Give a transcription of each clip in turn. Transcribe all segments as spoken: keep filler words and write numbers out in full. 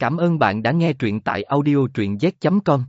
Cảm ơn bạn đã nghe truyện tại audio truyện z chấm com.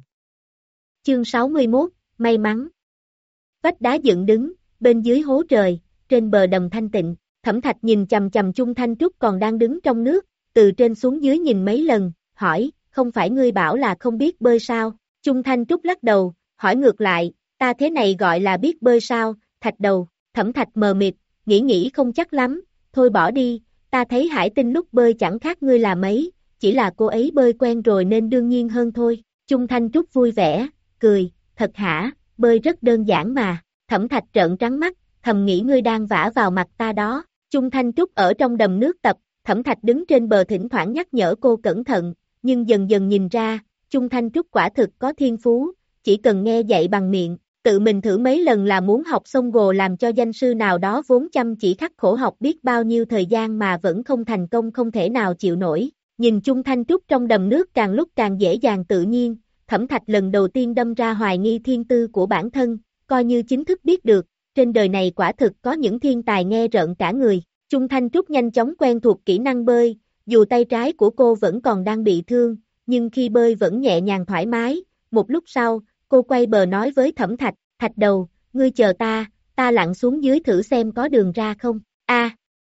Chương sáu mươi mốt, may mắn. Vách đá dựng đứng, bên dưới hố trời, trên bờ đầm thanh tịnh, Thẩm Thạch nhìn chằm chằm Chung Thanh Trúc còn đang đứng trong nước, từ trên xuống dưới nhìn mấy lần, hỏi, không phải ngươi bảo là không biết bơi sao? Chung Thanh Trúc lắc đầu, hỏi ngược lại, ta thế này gọi là biết bơi sao? Thạch đầu, Thẩm Thạch mờ mịt, nghĩ nghĩ không chắc lắm, thôi bỏ đi, ta thấy Hải Tinh lúc bơi chẳng khác ngươi là mấy, chỉ là cô ấy bơi quen rồi nên đương nhiên hơn thôi. Chung Thanh Trúc vui vẻ, cười, thật hả, bơi rất đơn giản mà. Thẩm Thạch trợn trắng mắt, thầm nghĩ ngươi đang vả vào mặt ta đó. Chung Thanh Trúc ở trong đầm nước tập, Thẩm Thạch đứng trên bờ thỉnh thoảng nhắc nhở cô cẩn thận, nhưng dần dần nhìn ra, Chung Thanh Trúc quả thực có thiên phú, chỉ cần nghe dạy bằng miệng, tự mình thử mấy lần là muốn học xong gồ làm cho danh sư nào đó vốn chăm chỉ khắc khổ học biết bao nhiêu thời gian mà vẫn không thành công không thể nào chịu nổi. Nhìn Chung Thanh Trúc trong đầm nước càng lúc càng dễ dàng tự nhiên, Thẩm Thạch lần đầu tiên đâm ra hoài nghi thiên tư của bản thân, coi như chính thức biết được, trên đời này quả thực có những thiên tài nghe rợn cả người. Chung Thanh Trúc nhanh chóng quen thuộc kỹ năng bơi, dù tay trái của cô vẫn còn đang bị thương, nhưng khi bơi vẫn nhẹ nhàng thoải mái. Một lúc sau, cô quay bờ nói với Thẩm Thạch, Thạch đầu, ngươi chờ ta, ta lặn xuống dưới thử xem có đường ra không. A.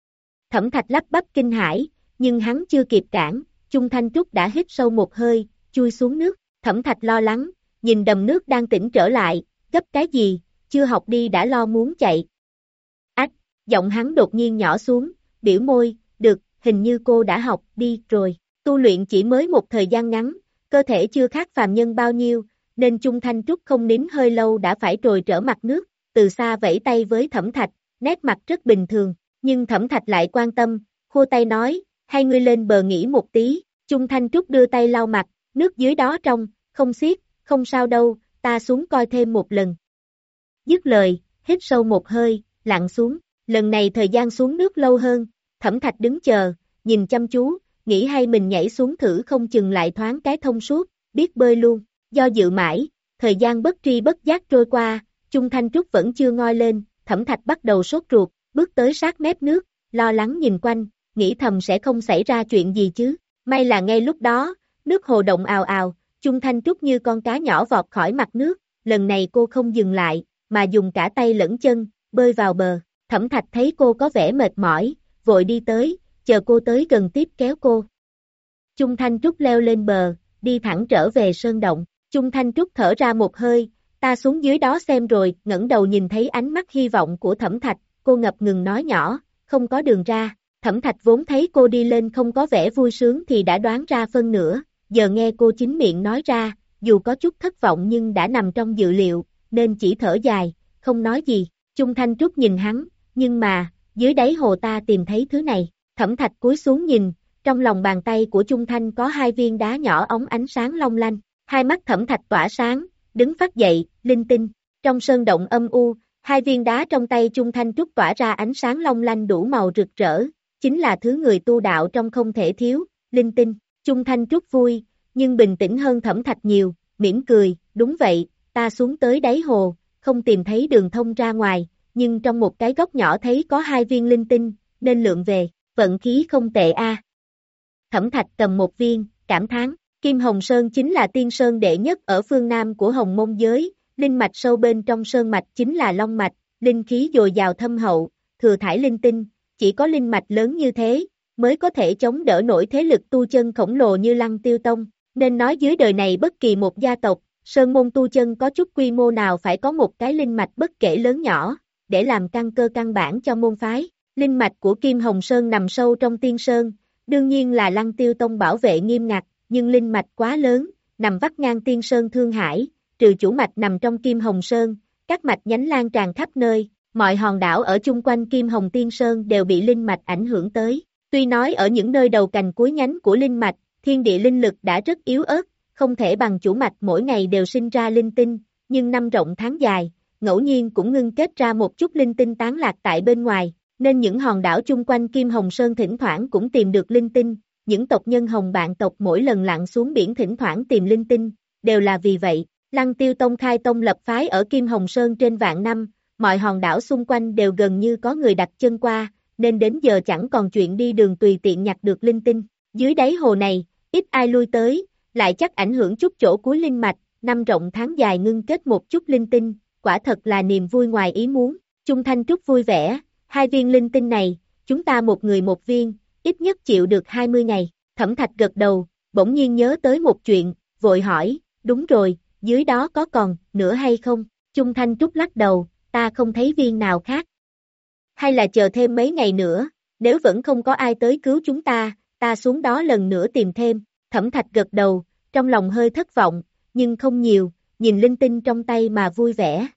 Thẩm Thạch lắp bắp kinh hãi, nhưng hắn chưa kịp cản, Chung Thanh Trúc đã hít sâu một hơi, chui xuống nước. Thẩm Thạch lo lắng, nhìn đầm nước đang tĩnh trở lại, gấp cái gì, chưa học đi đã lo muốn chạy. Ách, giọng hắn đột nhiên nhỏ xuống, biểu môi, được, hình như cô đã học đi rồi. Tu luyện chỉ mới một thời gian ngắn, cơ thể chưa khác phàm nhân bao nhiêu, nên Chung Thanh Trúc không nín hơi lâu đã phải trồi trở mặt nước, từ xa vẫy tay với Thẩm Thạch, nét mặt rất bình thường, nhưng Thẩm Thạch lại quan tâm, khua tay nói, hay ngươi lên bờ nghỉ một tí. Chung Thanh Trúc đưa tay lau mặt, nước dưới đó trong, không xiết, không sao đâu, ta xuống coi thêm một lần. Dứt lời, hít sâu một hơi, lặn xuống, lần này thời gian xuống nước lâu hơn, Thẩm Thạch đứng chờ, nhìn chăm chú, nghĩ hay mình nhảy xuống thử không chừng lại thoáng cái thông suốt, biết bơi luôn. Do dự mãi, thời gian bất tri bất giác trôi qua, Chung Thanh Trúc vẫn chưa ngoi lên, Thẩm Thạch bắt đầu sốt ruột, bước tới sát mép nước, lo lắng nhìn quanh, nghĩ thầm sẽ không xảy ra chuyện gì chứ. May là ngay lúc đó, nước hồ động ào ào, Chung Thanh Trúc như con cá nhỏ vọt khỏi mặt nước, lần này cô không dừng lại, mà dùng cả tay lẫn chân, bơi vào bờ. Thẩm Thạch thấy cô có vẻ mệt mỏi, vội đi tới, chờ cô tới gần tiếp kéo cô. Chung Thanh Trúc leo lên bờ, đi thẳng trở về sơn động. Chung Thanh Trúc thở ra một hơi, ta xuống dưới đó xem rồi, ngẩng đầu nhìn thấy ánh mắt hy vọng của Thẩm Thạch, cô ngập ngừng nói nhỏ, không có đường ra. Thẩm Thạch vốn thấy cô đi lên không có vẻ vui sướng thì đã đoán ra phân nửa, giờ nghe cô chính miệng nói ra, dù có chút thất vọng nhưng đã nằm trong dự liệu, nên chỉ thở dài, không nói gì. Chung Thanh Trúc nhìn hắn, nhưng mà, dưới đáy hồ ta tìm thấy thứ này. Thẩm Thạch cúi xuống nhìn, trong lòng bàn tay của Chung Thanh có hai viên đá nhỏ óng ánh sáng long lanh, hai mắt Thẩm Thạch tỏa sáng, đứng phát dậy, linh tinh. Trong sơn động âm u, hai viên đá trong tay Chung Thanh Trúc tỏa ra ánh sáng long lanh đủ màu rực rỡ, chính là thứ người tu đạo trong không thể thiếu, linh tinh. Chung Thanh Trúc vui, nhưng bình tĩnh hơn Thẩm Thạch nhiều, mỉm cười, đúng vậy, ta xuống tới đáy hồ, không tìm thấy đường thông ra ngoài, nhưng trong một cái góc nhỏ thấy có hai viên linh tinh, nên lượm về, vận khí không tệ a. Thẩm Thạch cầm một viên, cảm thán, Kim Hồng Sơn chính là tiên sơn đệ nhất ở phương Nam của Hồng Môn giới, linh mạch sâu bên trong sơn mạch chính là long mạch, linh khí dồi dào thâm hậu, thừa thải linh tinh, chỉ có linh mạch lớn như thế, mới có thể chống đỡ nổi thế lực tu chân khổng lồ như Lăng Tiêu Tông, nên nói dưới đời này bất kỳ một gia tộc, sơn môn tu chân có chút quy mô nào phải có một cái linh mạch bất kể lớn nhỏ, để làm căn cơ căn bản cho môn phái. Linh mạch của Kim Hồng Sơn nằm sâu trong tiên sơn, đương nhiên là Lăng Tiêu Tông bảo vệ nghiêm ngặt, nhưng linh mạch quá lớn, nằm vắt ngang tiên sơn Thương Hải, trừ chủ mạch nằm trong Kim Hồng Sơn, các mạch nhánh lan tràn khắp nơi, mọi hòn đảo ở chung quanh Kim Hồng Tiên Sơn đều bị linh mạch ảnh hưởng tới. Tuy nói ở những nơi đầu cành cuối nhánh của linh mạch, thiên địa linh lực đã rất yếu ớt, không thể bằng chủ mạch mỗi ngày đều sinh ra linh tinh, nhưng năm rộng tháng dài, ngẫu nhiên cũng ngưng kết ra một chút linh tinh tán lạc tại bên ngoài, nên những hòn đảo chung quanh Kim Hồng Sơn thỉnh thoảng cũng tìm được linh tinh, những tộc nhân Hồng Bạn tộc mỗi lần lặn xuống biển thỉnh thoảng tìm linh tinh, đều là vì vậy. Lăng Tiêu Tông khai tông lập phái ở Kim Hồng Sơn trên vạn năm, mọi hòn đảo xung quanh đều gần như có người đặt chân qua, nên đến giờ chẳng còn chuyện đi đường tùy tiện nhặt được linh tinh. Dưới đáy hồ này, ít ai lui tới, lại chắc ảnh hưởng chút chỗ cuối linh mạch, năm rộng tháng dài ngưng kết một chút linh tinh, quả thật là niềm vui ngoài ý muốn. Chung Thanh Trúc vui vẻ, hai viên linh tinh này, chúng ta một người một viên, ít nhất chịu được hai mươi ngày. Thẩm Thạch gật đầu, bỗng nhiên nhớ tới một chuyện, vội hỏi, đúng rồi, dưới đó có còn nữa hay không? Chung Thanh Trúc lắc đầu, ta không thấy viên nào khác. Hay là chờ thêm mấy ngày nữa, nếu vẫn không có ai tới cứu chúng ta, ta xuống đó lần nữa tìm thêm. Thẩm Thạch gật đầu, trong lòng hơi thất vọng, nhưng không nhiều, nhìn linh tinh trong tay mà vui vẻ.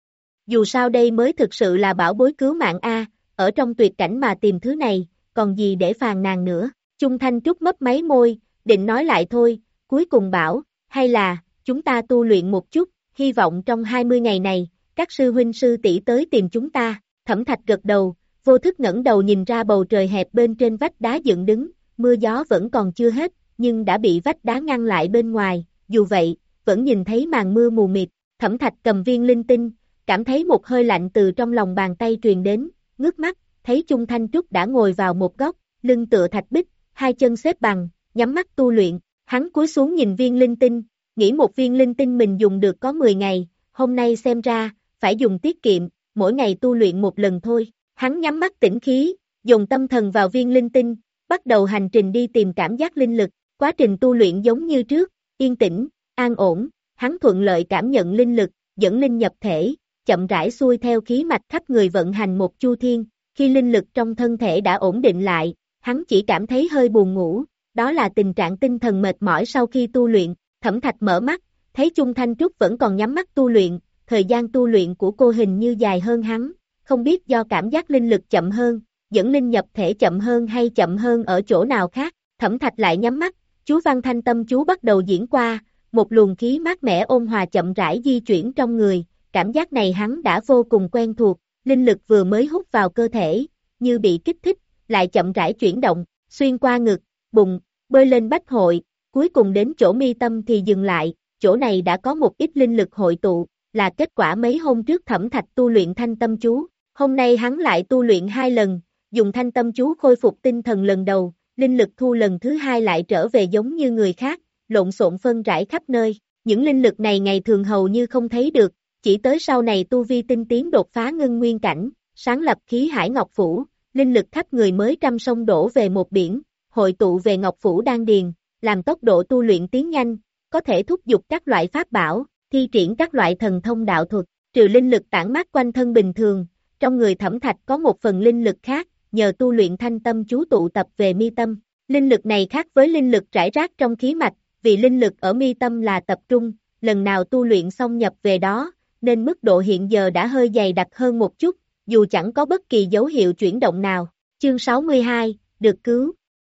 Dù sao đây mới thực sự là bảo bối cứu mạng A, ở trong tuyệt cảnh mà tìm thứ này, còn gì để phàn nàn nữa. Chung Thanh Trúc mấp máy môi, định nói lại thôi, cuối cùng bảo, hay là, chúng ta tu luyện một chút, hy vọng trong hai mươi ngày này, các sư huynh sư tỷ tới tìm chúng ta. Thẩm Thạch gật đầu, vô thức ngẩng đầu nhìn ra bầu trời hẹp bên trên vách đá dựng đứng, mưa gió vẫn còn chưa hết, nhưng đã bị vách đá ngăn lại bên ngoài, dù vậy, vẫn nhìn thấy màn mưa mù mịt. Thẩm Thạch cầm viên linh tinh, cảm thấy một hơi lạnh từ trong lòng bàn tay truyền đến, ngước mắt, thấy Chung Thanh Trúc đã ngồi vào một góc, lưng tựa thạch bích, hai chân xếp bằng, nhắm mắt tu luyện. Hắn cúi xuống nhìn viên linh tinh, nghĩ một viên linh tinh mình dùng được có mười ngày, hôm nay xem ra, phải dùng tiết kiệm, mỗi ngày tu luyện một lần thôi. Hắn nhắm mắt tĩnh khí, dùng tâm thần vào viên linh tinh, bắt đầu hành trình đi tìm cảm giác linh lực. Quá trình tu luyện giống như trước, yên tĩnh, an ổn, hắn thuận lợi cảm nhận linh lực, dẫn linh nhập thể, chậm rãi xuôi theo khí mạch khắp người vận hành một chu thiên. Khi linh lực trong thân thể đã ổn định lại, hắn chỉ cảm thấy hơi buồn ngủ, đó là tình trạng tinh thần mệt mỏi sau khi tu luyện. Thẩm Thạch mở mắt, thấy Chung Thanh Trúc vẫn còn nhắm mắt tu luyện, thời gian tu luyện của cô hình như dài hơn hắn, không biết do cảm giác linh lực chậm hơn, dẫn linh nhập thể chậm hơn hay chậm hơn ở chỗ nào khác. Thẩm Thạch lại nhắm mắt, chú văn thanh tâm chú bắt đầu diễn qua, một luồng khí mát mẻ ôn hòa chậm rãi di chuyển trong người, cảm giác này hắn đã vô cùng quen thuộc, linh lực vừa mới hút vào cơ thể, như bị kích thích, lại chậm rãi chuyển động, xuyên qua ngực, bụng, bơi lên bách hội, cuối cùng đến chỗ mi tâm thì dừng lại, chỗ này đã có một ít linh lực hội tụ, là kết quả mấy hôm trước Thẩm Thạch tu luyện thanh tâm chú, hôm nay hắn lại tu luyện hai lần, dùng thanh tâm chú khôi phục tinh thần lần đầu, linh lực thu lần thứ hai lại trở về giống như người khác, lộn xộn phân rải khắp nơi, những linh lực này ngày thường hầu như không thấy được, chỉ tới sau này tu vi tinh tiến đột phá ngưng nguyên cảnh, sáng lập khí hải ngọc phủ, linh lực khắp người mới trăm sông đổ về một biển, hội tụ về ngọc phủ đan điền, làm tốc độ tu luyện tiến nhanh, có thể thúc giục các loại pháp bảo, thi triển các loại thần thông đạo thuật, trừ linh lực tản mát quanh thân bình thường, trong người Thẩm Thạch có một phần linh lực khác, nhờ tu luyện thanh tâm chú tụ tập về mi tâm. Linh lực này khác với linh lực rải rác trong khí mạch, vì linh lực ở mi tâm là tập trung, lần nào tu luyện xong nhập về đó, nên mức độ hiện giờ đã hơi dày đặc hơn một chút, dù chẳng có bất kỳ dấu hiệu chuyển động nào. Chương sáu mươi hai, được cứu.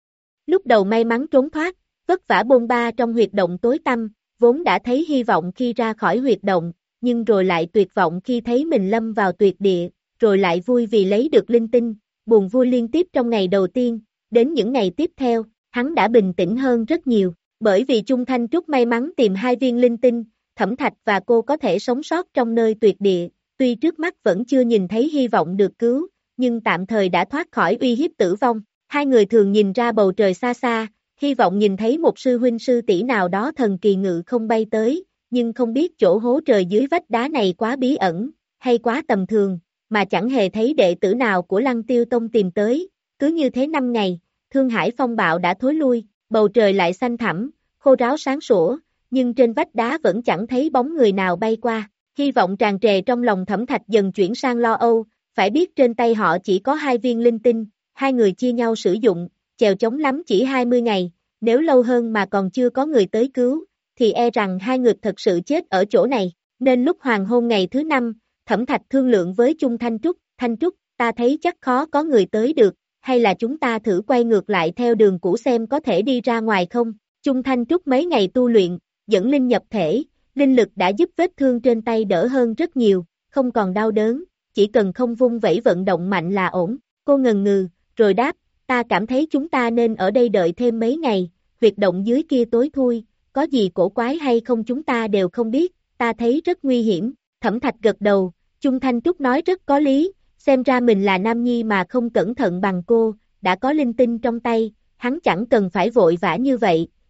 Lúc đầu may mắn trốn thoát, vất vả bôn ba trong huyệt động tối tăm, vốn đã thấy hy vọng khi ra khỏi huyệt động, nhưng rồi lại tuyệt vọng khi thấy mình lâm vào tuyệt địa, rồi lại vui vì lấy được linh tinh, buồn vui liên tiếp trong ngày đầu tiên, đến những ngày tiếp theo, hắn đã bình tĩnh hơn rất nhiều, bởi vì Chung Thanh Trúc may mắn tìm hai viên linh tinh, Thẩm Thạch và cô có thể sống sót trong nơi tuyệt địa, tuy trước mắt vẫn chưa nhìn thấy hy vọng được cứu, nhưng tạm thời đã thoát khỏi uy hiếp tử vong. Hai người thường nhìn ra bầu trời xa xa, hy vọng nhìn thấy một sư huynh sư tỷ nào đó thần kỳ ngự không bay tới, nhưng không biết chỗ hố trời dưới vách đá này quá bí ẩn, hay quá tầm thường, mà chẳng hề thấy đệ tử nào của Lăng Tiêu Tông tìm tới. Cứ như thế năm ngày, Thương Hải phong bạo đã thối lui, bầu trời lại xanh thẳm, khô ráo sáng sủa, nhưng trên vách đá vẫn chẳng thấy bóng người nào bay qua. Hy vọng tràn trề trong lòng Thẩm Thạch dần chuyển sang lo âu, phải biết trên tay họ chỉ có hai viên linh tinh, hai người chia nhau sử dụng, chèo chống lắm chỉ hai mươi ngày, nếu lâu hơn mà còn chưa có người tới cứu, thì e rằng hai người thật sự chết ở chỗ này. Nên lúc hoàng hôn ngày thứ năm, Thẩm Thạch thương lượng với Chung Thanh Trúc, Thanh Trúc, ta thấy chắc khó có người tới được, hay là chúng ta thử quay ngược lại theo đường cũ xem có thể đi ra ngoài không? Chung Thanh Trúc mấy ngày tu luyện, dẫn linh nhập thể, linh lực đã giúp vết thương trên tay đỡ hơn rất nhiều, không còn đau đớn, chỉ cần không vung vẩy vận động mạnh là ổn. Cô ngần ngừ, rồi đáp, ta cảm thấy chúng ta nên ở đây đợi thêm mấy ngày, huyệt động dưới kia tối thui, có gì cổ quái hay không chúng ta đều không biết, ta thấy rất nguy hiểm. Thẩm Thạch gật đầu, Chung Thanh Trúc nói rất có lý, xem ra mình là nam nhi mà không cẩn thận bằng cô, đã có linh tinh trong tay, hắn chẳng cần phải vội vã như vậy,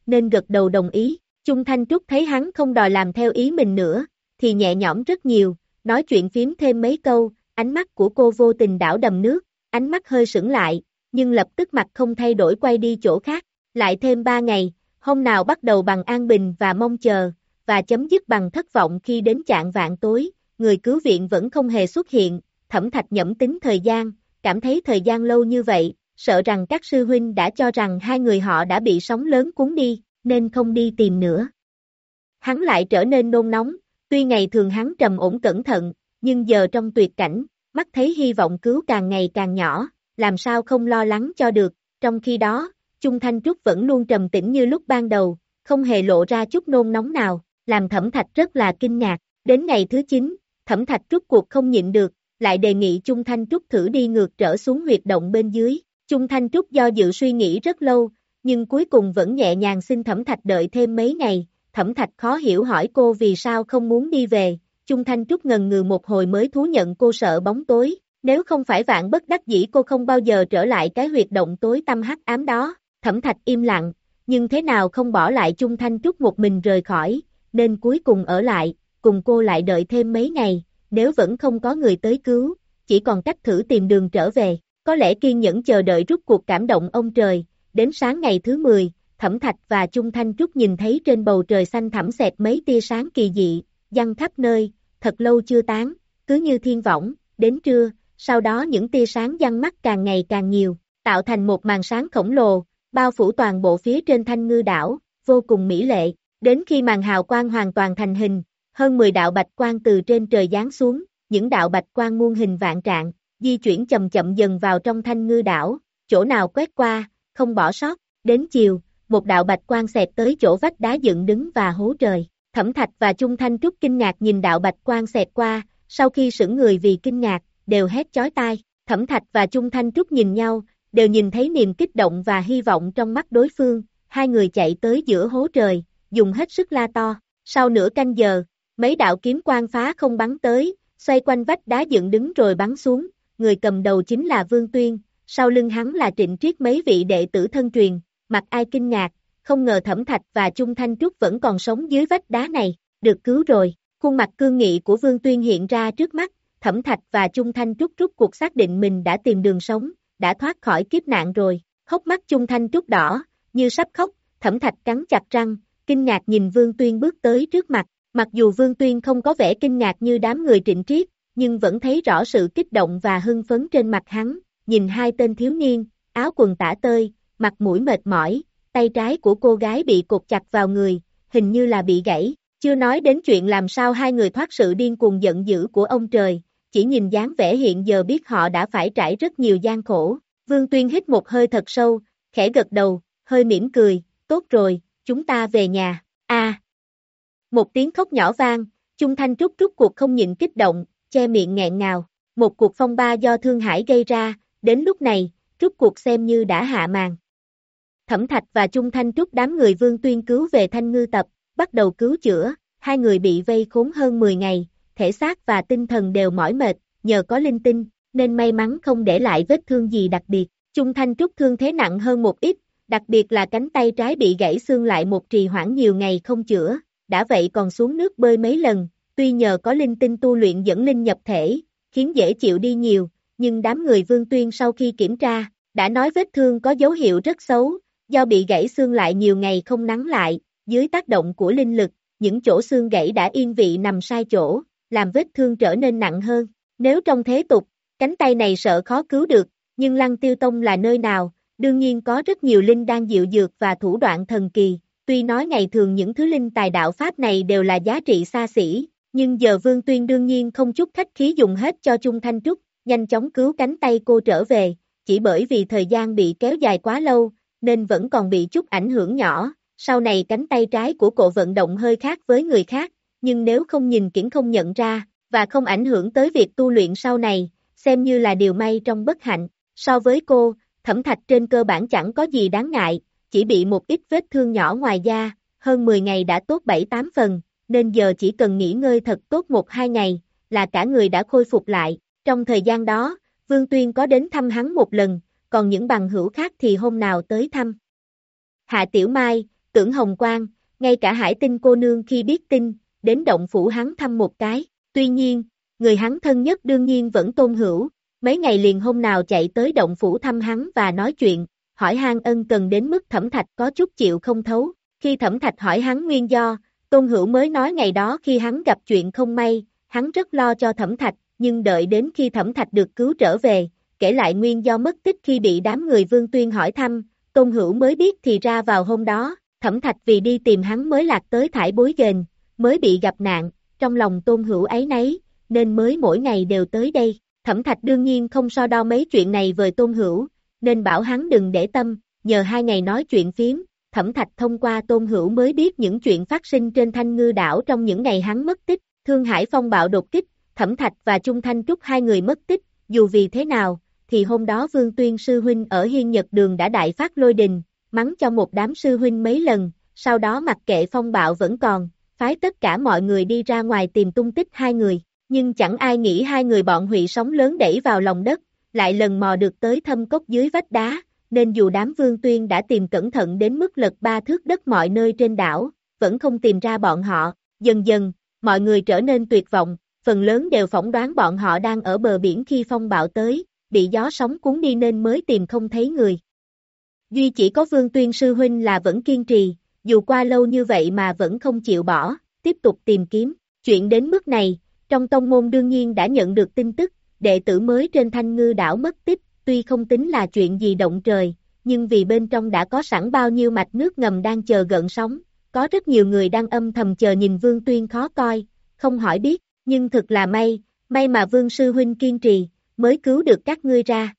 nên gật đầu đồng ý. Chung Thanh Trúc thấy hắn không đòi làm theo ý mình nữa, thì nhẹ nhõm rất nhiều, nói chuyện phím thêm mấy câu, ánh mắt của cô vô tình đảo đầm nước, ánh mắt hơi sững lại, nhưng lập tức mặt không thay đổi quay đi chỗ khác. Lại thêm ba ngày, hôm nào bắt đầu bằng an bình và mong chờ, và chấm dứt bằng thất vọng khi đến chạng vạng tối, người cứu viện vẫn không hề xuất hiện. Thẩm Thạch nhẩm tính thời gian, cảm thấy thời gian lâu như vậy, sợ rằng các sư huynh đã cho rằng hai người họ đã bị sóng lớn cuốn đi, nên không đi tìm nữa. Hắn lại trở nên nôn nóng, tuy ngày thường hắn trầm ổn cẩn thận, nhưng giờ trong tuyệt cảnh, mắt thấy hy vọng cứu càng ngày càng nhỏ, làm sao không lo lắng cho được. Trong khi đó, Chung Thanh Trúc vẫn luôn trầm tĩnh như lúc ban đầu, không hề lộ ra chút nôn nóng nào, làm Thẩm Thạch rất là kinh ngạc. Đến ngày thứ chín, Thẩm Thạch rút cuộc không nhịn được, lại đề nghị Chung Thanh Trúc thử đi ngược trở xuống huyệt động bên dưới. Chung Thanh Trúc do dự suy nghĩ rất lâu, nhưng cuối cùng vẫn nhẹ nhàng xin Thẩm Thạch đợi thêm mấy ngày. Thẩm Thạch khó hiểu hỏi cô vì sao không muốn đi về. Chung Thanh Trúc ngần ngừ một hồi mới thú nhận cô sợ bóng tối, nếu không phải vạn bất đắc dĩ cô không bao giờ trở lại cái huyệt động tối tăm hắc ám đó. Thẩm Thạch im lặng, nhưng thế nào không bỏ lại Chung Thanh Trúc một mình rời khỏi, nên cuối cùng ở lại, cùng cô lại đợi thêm mấy ngày, nếu vẫn không có người tới cứu, chỉ còn cách thử tìm đường trở về. Có lẽ kiên nhẫn chờ đợi rút cuộc cảm động ông trời. Đến sáng ngày thứ mười, Thẩm Thạch và Chung Thanh Trúc nhìn thấy trên bầu trời xanh thẳm xẹt mấy tia sáng kỳ dị, giăng khắp nơi, thật lâu chưa tán, cứ như thiên võng. Đến trưa, sau đó những tia sáng giăng mắt càng ngày càng nhiều, tạo thành một màn sáng khổng lồ, bao phủ toàn bộ phía trên Thanh Ngư đảo, vô cùng mỹ lệ. Đến khi màn hào quang hoàn toàn thành hình, hơn mười đạo bạch quang từ trên trời giáng xuống, những đạo bạch quang muôn hình vạn trạng, di chuyển chậm chậm dần vào trong Thanh Ngư đảo, chỗ nào quét qua, không bỏ sót. Đến chiều, một đạo bạch quang xẹt tới chỗ vách đá dựng đứng và hố trời. Thẩm Thạch và Chung Thanh Trúc kinh ngạc nhìn đạo bạch quang xẹt qua, sau khi sững người vì kinh ngạc, đều hét chói tai. Thẩm Thạch và Chung Thanh Trúc nhìn nhau, đều nhìn thấy niềm kích động và hy vọng trong mắt đối phương. Hai người chạy tới giữa hố trời, dùng hết sức la to. Sau nửa canh giờ, mấy đạo kiếm quang phá không bắn tới, xoay quanh vách đá dựng đứng rồi bắn xuống. Người cầm đầu chính là Vương Tuyên, sau lưng hắn là Trịnh Triết mấy vị đệ tử thân truyền. Mặt ai kinh ngạc, không ngờ Thẩm Thạch và Chung Thanh Trúc vẫn còn sống dưới vách đá này. Được cứu rồi. Khuôn mặt cương nghị của Vương Tuyên hiện ra trước mắt. Thẩm Thạch và Chung Thanh Trúc rút cuộc xác định mình đã tìm đường sống, đã thoát khỏi kiếp nạn rồi. Hốc mắt Chung Thanh Trúc đỏ, như sắp khóc. Thẩm Thạch cắn chặt răng, kinh ngạc nhìn Vương Tuyên bước tới trước mặt. Mặc dù Vương Tuyên không có vẻ kinh ngạc như đám người Trịnh Triết, nhưng vẫn thấy rõ sự kích động và hưng phấn trên mặt hắn. Nhìn hai tên thiếu niên, áo quần tả tơi, mặt mũi mệt mỏi, tay trái của cô gái bị cột chặt vào người, hình như là bị gãy. Chưa nói đến chuyện làm sao hai người thoát sự điên cuồng giận dữ của ông trời, chỉ nhìn dáng vẻ hiện giờ biết họ đã phải trải rất nhiều gian khổ. Vương Tuyên hít một hơi thật sâu, khẽ gật đầu, hơi mỉm cười, tốt rồi, chúng ta về nhà. A. À. Một tiếng khóc nhỏ vang, Chung Thanh Trúc rút cuộc không nhịn kích động, che miệng nghẹn ngào. Một cuộc phong ba do Thương Hải gây ra, đến lúc này, rút cuộc xem như đã hạ màn. Thẩm Thạch và Chung Thanh Trúc đám người Vương Tuyên cứu về Thanh Ngư Tập, bắt đầu cứu chữa. Hai người bị vây khốn hơn mười ngày, thể xác và tinh thần đều mỏi mệt, nhờ có linh tinh, nên may mắn không để lại vết thương gì đặc biệt. Chung Thanh Trúc thương thế nặng hơn một ít, đặc biệt là cánh tay trái bị gãy xương lại một trì hoãn nhiều ngày không chữa, đã vậy còn xuống nước bơi mấy lần, tuy nhờ có linh tinh tu luyện dẫn linh nhập thể, khiến dễ chịu đi nhiều, nhưng đám người Vương Tuyên sau khi kiểm tra, đã nói vết thương có dấu hiệu rất xấu, do bị gãy xương lại nhiều ngày không nắn lại, dưới tác động của linh lực, những chỗ xương gãy đã yên vị nằm sai chỗ, làm vết thương trở nên nặng hơn. Nếu trong thế tục, cánh tay này sợ khó cứu được, nhưng Lăng Tiêu Tông là nơi nào, đương nhiên có rất nhiều linh đan diệu dược và thủ đoạn thần kỳ. Tuy nói ngày thường những thứ linh tài đạo pháp này đều là giá trị xa xỉ, nhưng giờ Vương Tuyên đương nhiên không chút khách khí dùng hết cho Chung Thanh Trúc, nhanh chóng cứu cánh tay cô trở về, chỉ bởi vì thời gian bị kéo dài quá lâu, nên vẫn còn bị chút ảnh hưởng nhỏ. Sau này cánh tay trái của cô vận động hơi khác với người khác, nhưng nếu không nhìn kỹ không nhận ra, và không ảnh hưởng tới việc tu luyện sau này, xem như là điều may trong bất hạnh. So với cô, Thẩm Thạch trên cơ bản chẳng có gì đáng ngại, chỉ bị một ít vết thương nhỏ ngoài da, hơn mười ngày đã tốt bảy tám phần, nên giờ chỉ cần nghỉ ngơi thật tốt một hai ngày, là cả người đã khôi phục lại. Trong thời gian đó, Vương Tuyên có đến thăm hắn một lần, còn những bằng hữu khác thì hôm nào tới thăm. Hạ Tiểu Mai, Tưởng Hồng Quang, ngay cả Hải Tinh cô nương khi biết tin, đến động phủ hắn thăm một cái, tuy nhiên, người hắn thân nhất đương nhiên vẫn Tôn Hữu, mấy ngày liền hôm nào chạy tới động phủ thăm hắn và nói chuyện, hỏi han ân cần đến mức Thẩm Thạch có chút chịu không thấu, khi Thẩm Thạch hỏi hắn nguyên do, Tôn Hữu mới nói ngày đó khi hắn gặp chuyện không may, hắn rất lo cho Thẩm Thạch, nhưng đợi đến khi Thẩm Thạch được cứu trở về, kể lại nguyên do mất tích khi bị đám người Vương Tuyên hỏi thăm, Tôn Hữu mới biết thì ra vào hôm đó, Thẩm Thạch vì đi tìm hắn mới lạc tới thải bối ghềnh, mới bị gặp nạn, trong lòng Tôn Hữu áy náy, nên mới mỗi ngày đều tới đây. Thẩm Thạch đương nhiên không so đo mấy chuyện này với Tôn Hữu, nên bảo hắn đừng để tâm, nhờ hai ngày nói chuyện phiếm, Thẩm Thạch thông qua Tôn Hữu mới biết những chuyện phát sinh trên Thanh Ngư đảo trong những ngày hắn mất tích, Thương Hải phong bạo đột kích, Thẩm Thạch và Chung Thanh Trúc hai người mất tích, dù vì thế nào, thì hôm đó Vương Tuyên sư huynh ở Hiên Nhật Đường đã đại phát lôi đình, mắng cho một đám sư huynh mấy lần, sau đó mặc kệ phong bạo vẫn còn, phái tất cả mọi người đi ra ngoài tìm tung tích hai người, nhưng chẳng ai nghĩ hai người bọn Hụy sóng lớn đẩy vào lòng đất, lại lần mò được tới thâm cốc dưới vách đá, nên dù đám Vương Tuyên đã tìm cẩn thận đến mức lật ba thước đất mọi nơi trên đảo, vẫn không tìm ra bọn họ, dần dần, mọi người trở nên tuyệt vọng, phần lớn đều phỏng đoán bọn họ đang ở bờ biển khi phong bạo tới, bị gió sóng cuốn đi nên mới tìm không thấy người. Duy chỉ có Vương Tuyên sư huynh là vẫn kiên trì, dù qua lâu như vậy mà vẫn không chịu bỏ, tiếp tục tìm kiếm, chuyện đến mức này, trong tông môn đương nhiên đã nhận được tin tức, đệ tử mới trên Thanh Ngư đảo mất tích, tuy không tính là chuyện gì động trời, nhưng vì bên trong đã có sẵn bao nhiêu mạch nước ngầm đang chờ gợn sóng, có rất nhiều người đang âm thầm chờ nhìn Vương Tuyên khó coi, không hỏi biết, nhưng thực là may, may mà Vương sư huynh kiên trì, mới cứu được các ngươi ra.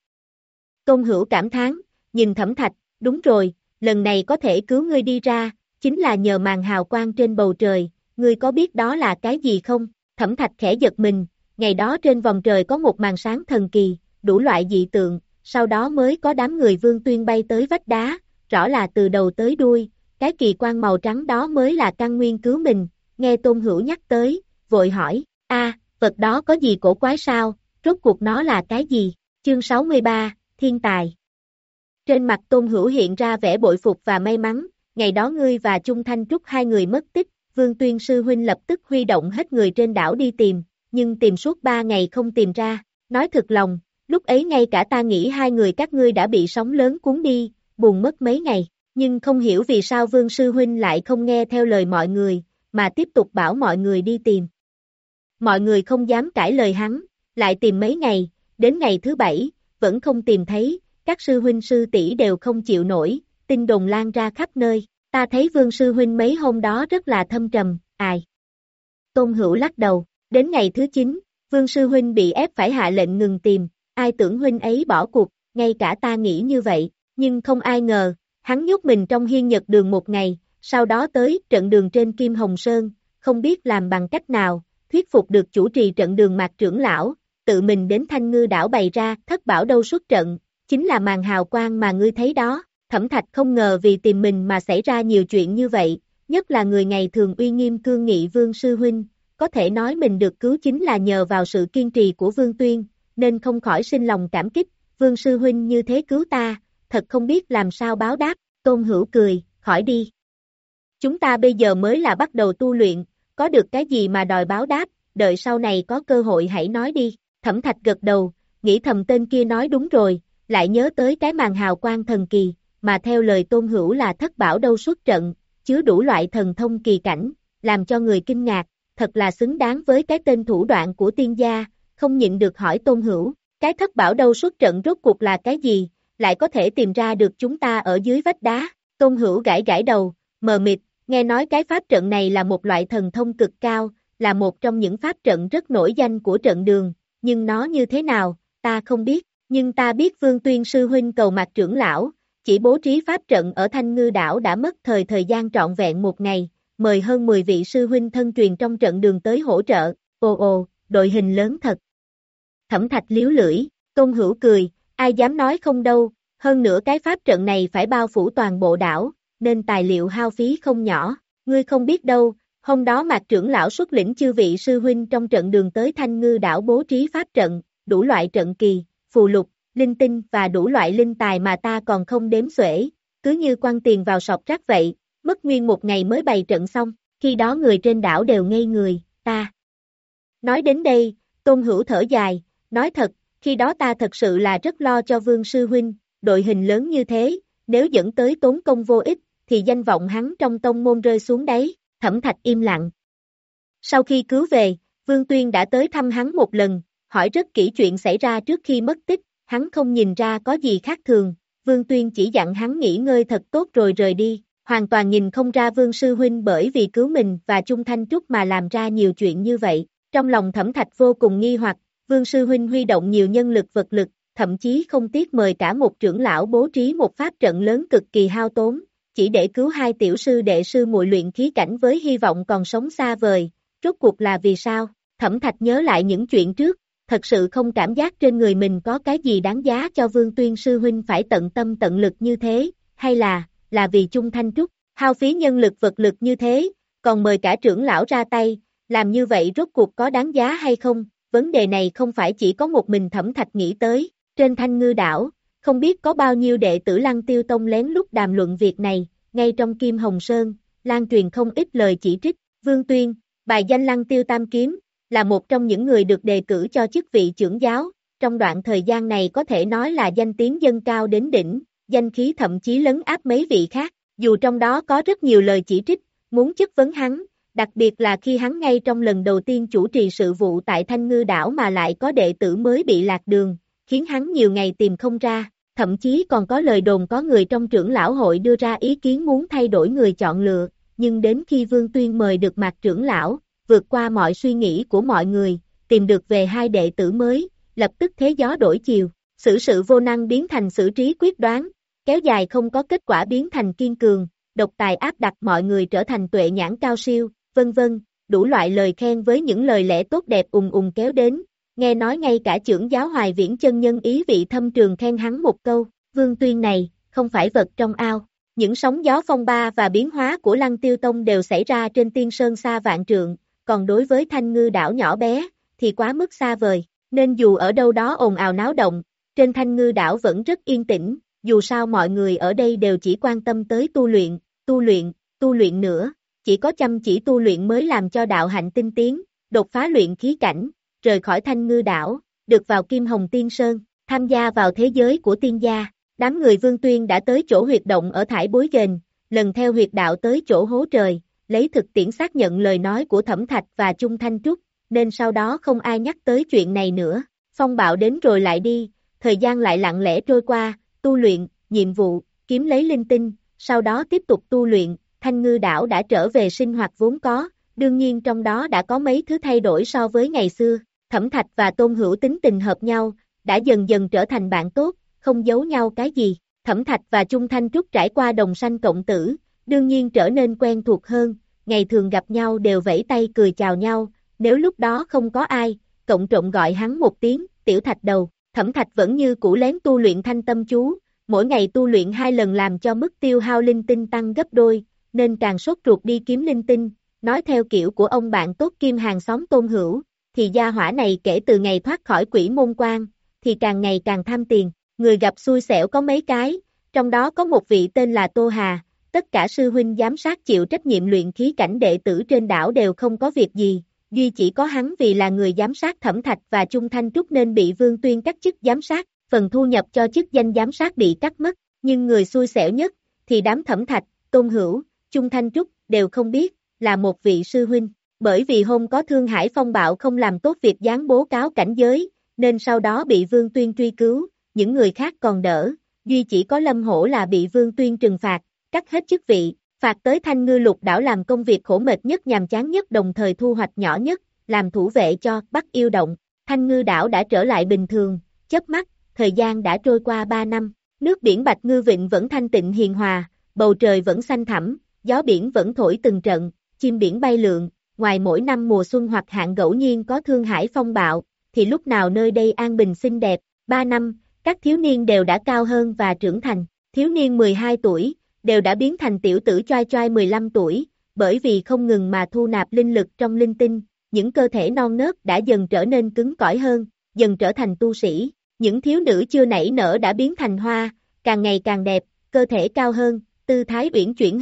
Tôn Hữu cảm thán, nhìn Thẩm Thạch, đúng rồi, lần này có thể cứu ngươi đi ra, chính là nhờ màn hào quang trên bầu trời, ngươi có biết đó là cái gì không? Thẩm Thạch khẽ giật mình, ngày đó trên vòng trời có một màn sáng thần kỳ, đủ loại dị tượng, sau đó mới có đám người Vương Tuyên bay tới vách đá, rõ là từ đầu tới đuôi, cái kỳ quan màu trắng đó mới là căn nguyên cứu mình, nghe Tôn Hữu nhắc tới, vội hỏi, a, vật đó có gì cổ quái sao, rốt cuộc nó là cái gì? Chương sáu mươi ba, Thiên Tài. Trên mặt Tôn Hữu hiện ra vẻ bội phục và may mắn, ngày đó ngươi và Chung Thanh Trúc hai người mất tích, Vương Tuyên sư huynh lập tức huy động hết người trên đảo đi tìm, nhưng tìm suốt ba ngày không tìm ra, nói thực lòng, lúc ấy ngay cả ta nghĩ hai người các ngươi đã bị sóng lớn cuốn đi, buồn mất mấy ngày, nhưng không hiểu vì sao Vương sư huynh lại không nghe theo lời mọi người, mà tiếp tục bảo mọi người đi tìm. Mọi người không dám cãi lời hắn, lại tìm mấy ngày, đến ngày thứ bảy, vẫn không tìm thấy, các sư huynh sư tỷ đều không chịu nổi, tin đồn lan ra khắp nơi, ta thấy Vương sư huynh mấy hôm đó rất là thâm trầm, ai. Tôn Hữu lắc đầu, đến ngày thứ chín, Vương sư huynh bị ép phải hạ lệnh ngừng tìm, ai tưởng huynh ấy bỏ cuộc, ngay cả ta nghĩ như vậy, nhưng không ai ngờ, hắn nhốt mình trong Hiên Nhật Đường một ngày, sau đó tới trận đường trên Kim Hồng Sơn, không biết làm bằng cách nào, thuyết phục được chủ trì trận đường Mạc trưởng lão, tự mình đến Thanh Ngư đảo bày ra, thất bảo đâu xuất trận, chính là màn hào quang mà ngươi thấy đó. Thẩm Thạch không ngờ vì tìm mình mà xảy ra nhiều chuyện như vậy, nhất là người ngày thường uy nghiêm cương nghị Vương sư huynh, có thể nói mình được cứu chính là nhờ vào sự kiên trì của Vương Tuyên, nên không khỏi sinh lòng cảm kích, Vương sư huynh như thế cứu ta, thật không biết làm sao báo đáp, Tôn Hữu cười, khỏi đi. Chúng ta bây giờ mới là bắt đầu tu luyện, có được cái gì mà đòi báo đáp, đợi sau này có cơ hội hãy nói đi, Thẩm Thạch gật đầu, nghĩ thầm tên kia nói đúng rồi, lại nhớ tới cái màn hào quang thần kỳ, mà theo lời Tôn Hữu là thất bảo đâu xuất trận, chứa đủ loại thần thông kỳ cảnh, làm cho người kinh ngạc, thật là xứng đáng với cái tên thủ đoạn của tiên gia, không nhịn được hỏi Tôn Hữu, cái thất bảo đâu xuất trận rốt cuộc là cái gì, lại có thể tìm ra được chúng ta ở dưới vách đá, Tôn Hữu gãi gãi đầu, mờ mịt, nghe nói cái pháp trận này là một loại thần thông cực cao, là một trong những pháp trận rất nổi danh của trận đường, nhưng nó như thế nào, ta không biết, nhưng ta biết Vương Tuyên sư huynh cầu Mạc trưởng lão, chỉ bố trí pháp trận ở Thanh Ngư đảo đã mất thời thời gian trọn vẹn một ngày, mời hơn mười vị sư huynh thân truyền trong trận đường tới hỗ trợ, ồ ồ, đội hình lớn thật. Thẩm Thạch liếu lưỡi, Tôn Hữu cười, ai dám nói không đâu, hơn nữa cái pháp trận này phải bao phủ toàn bộ đảo, nên tài liệu hao phí không nhỏ, ngươi không biết đâu, hôm đó Mạc trưởng lão xuất lĩnh chư vị sư huynh trong trận đường tới Thanh Ngư đảo bố trí pháp trận, đủ loại trận kỳ, phù lục, linh tinh và đủ loại linh tài mà ta còn không đếm xuể, cứ như quăng tiền vào sọt rác vậy, mất nguyên một ngày mới bày trận xong, khi đó người trên đảo đều ngây người, ta. Nói đến đây, Tôn Hữu thở dài, nói thật, khi đó ta thật sự là rất lo cho Vương Sư Huynh, đội hình lớn như thế, nếu dẫn tới tốn công vô ích, thì danh vọng hắn trong tông môn rơi xuống đáy, Thẩm Thạch im lặng. Sau khi cứu về, Vương Tuyên đã tới thăm hắn một lần, hỏi rất kỹ chuyện xảy ra trước khi mất tích, hắn không nhìn ra có gì khác thường, Vương Tuyên chỉ dặn hắn nghỉ ngơi thật tốt rồi rời đi, hoàn toàn nhìn không ra Vương Sư Huynh bởi vì cứu mình và Chung Thanh Trúc mà làm ra nhiều chuyện như vậy. Trong lòng Thẩm Thạch vô cùng nghi hoặc, Vương Sư Huynh huy động nhiều nhân lực vật lực, thậm chí không tiếc mời cả một trưởng lão bố trí một pháp trận lớn cực kỳ hao tốn, chỉ để cứu hai tiểu sư đệ sư muội luyện khí cảnh với hy vọng còn sống xa vời, rốt cuộc là vì sao? Thẩm Thạch nhớ lại những chuyện trước, thật sự không cảm giác trên người mình có cái gì đáng giá cho Vương Tuyên Sư Huynh phải tận tâm tận lực như thế, hay là, là vì Chung Thanh Trúc, hao phí nhân lực vật lực như thế, còn mời cả trưởng lão ra tay, làm như vậy rốt cuộc có đáng giá hay không? Vấn đề này không phải chỉ có một mình Thẩm Thạch nghĩ tới, trên Thanh Ngư đảo, không biết có bao nhiêu đệ tử Lăng Tiêu Tông lén lút đàm luận việc này, ngay trong Kim Hồng Sơn, lan truyền không ít lời chỉ trích, Vương Tuyên, bài danh Lăng Tiêu Tam Kiếm, là một trong những người được đề cử cho chức vị trưởng giáo, trong đoạn thời gian này có thể nói là danh tiếng dâng cao đến đỉnh, danh khí thậm chí lấn áp mấy vị khác, dù trong đó có rất nhiều lời chỉ trích, muốn chất vấn hắn, đặc biệt là khi hắn ngay trong lần đầu tiên chủ trì sự vụ tại Thanh Ngư đảo mà lại có đệ tử mới bị lạc đường, khiến hắn nhiều ngày tìm không ra, thậm chí còn có lời đồn có người trong trưởng lão hội đưa ra ý kiến muốn thay đổi người chọn lựa, nhưng đến khi Vương Tuyên mời được Mạc trưởng lão, vượt qua mọi suy nghĩ của mọi người, tìm được về hai đệ tử mới, lập tức thế gió đổi chiều, xử sự vô năng biến thành xử trí quyết đoán, kéo dài không có kết quả biến thành kiên cường, độc tài áp đặt mọi người trở thành tuệ nhãn cao siêu, vân vân, đủ loại lời khen với những lời lẽ tốt đẹp ùng ùng kéo đến, nghe nói ngay cả trưởng giáo Hoài Viễn chân nhân ý vị thâm trường khen hắn một câu, Vương Tuyên này, không phải vật trong ao. Những sóng gió phong ba và biến hóa của Lăng Tiêu Tông đều xảy ra trên tiên sơn xa vạn trượng, còn đối với Thanh Ngư đảo nhỏ bé, thì quá mức xa vời, nên dù ở đâu đó ồn ào náo động, trên Thanh Ngư đảo vẫn rất yên tĩnh, dù sao mọi người ở đây đều chỉ quan tâm tới tu luyện, tu luyện, tu luyện nữa, chỉ có chăm chỉ tu luyện mới làm cho đạo hạnh tinh tiến, đột phá luyện khí cảnh, rời khỏi Thanh Ngư đảo, được vào Kim Hồng Tiên Sơn, tham gia vào thế giới của tiên gia. Đám người Vương Tuyên đã tới chỗ huyệt động ở Thải Bối Ghềnh, lần theo huyệt đạo tới chỗ hố trời, lấy thực tiễn xác nhận lời nói của Thẩm Thạch và Chung Thanh Trúc, nên sau đó không ai nhắc tới chuyện này nữa. Phong bạo đến rồi lại đi, thời gian lại lặng lẽ trôi qua, tu luyện, nhiệm vụ, kiếm lấy linh tinh, sau đó tiếp tục tu luyện, Thanh Ngư đảo đã trở về sinh hoạt vốn có, đương nhiên trong đó đã có mấy thứ thay đổi so với ngày xưa. Thẩm Thạch và Tôn Hữu tính tình hợp nhau, đã dần dần trở thành bạn tốt, không giấu nhau cái gì. Thẩm Thạch và Chung Thanh Trúc trải qua đồng sanh cộng tử, đương nhiên trở nên quen thuộc hơn, ngày thường gặp nhau đều vẫy tay cười chào nhau, nếu lúc đó không có ai, cộng trộm gọi hắn một tiếng, tiểu Thạch đầu. Thẩm Thạch vẫn như cũ lén tu luyện thanh tâm chú, mỗi ngày tu luyện hai lần làm cho mức tiêu hao linh tinh tăng gấp đôi, nên càng sốt ruột đi kiếm linh tinh, nói theo kiểu của ông bạn tốt Kim hàng xóm Tôn Hữu, thì gia hỏa này kể từ ngày thoát khỏi quỷ môn quan, thì càng ngày càng tham tiền, người gặp xui xẻo có mấy cái, trong đó có một vị tên là Tô Hà, tất cả sư huynh giám sát chịu trách nhiệm luyện khí cảnh đệ tử trên đảo đều không có việc gì, duy chỉ có hắn vì là người giám sát Thẩm Thạch và Chung Thanh Trúc nên bị Vương Tuyên cắt chức giám sát, phần thu nhập cho chức danh giám sát bị cắt mất, nhưng người xui xẻo nhất, thì đám Thẩm Thạch, Tôn Hữu, Chung Thanh Trúc đều không biết, là một vị sư huynh, bởi vì hôm có Thương Hải phong bạo không làm tốt việc giáng bố cáo cảnh giới, nên sau đó bị Vương Tuyên truy cứu, những người khác còn đỡ, duy chỉ có Lâm Hổ là bị Vương Tuyên trừng phạt, cắt hết chức vị, phạt tới Thanh Ngư Lục đảo làm công việc khổ mệt nhất nhàm chán nhất đồng thời thu hoạch nhỏ nhất, làm thủ vệ cho Bắc Yêu Động. Thanh Ngư đảo đã trở lại bình thường, chớp mắt, thời gian đã trôi qua ba năm, nước biển Bạch Ngư Vịnh vẫn thanh tịnh hiền hòa, bầu trời vẫn xanh thẳm, gió biển vẫn thổi từng trận, chim biển bay lượn, ngoài mỗi năm mùa xuân hoặc hạn ngẫu nhiên có Thương Hải phong bạo, thì lúc nào nơi đây an bình xinh đẹp. Ba năm, các thiếu niên đều đã cao hơn và trưởng thành, thiếu niên mười hai tuổi, đều đã biến thành tiểu tử choai choai mười lăm tuổi, bởi vì không ngừng mà thu nạp linh lực trong linh tinh, những cơ thể non nớt đã dần trở nên cứng cỏi hơn, dần trở thành tu sĩ, những thiếu nữ chưa nảy nở đã biến thành hoa, càng ngày càng đẹp, cơ thể cao hơn, tư thái uyển chuyển hơn,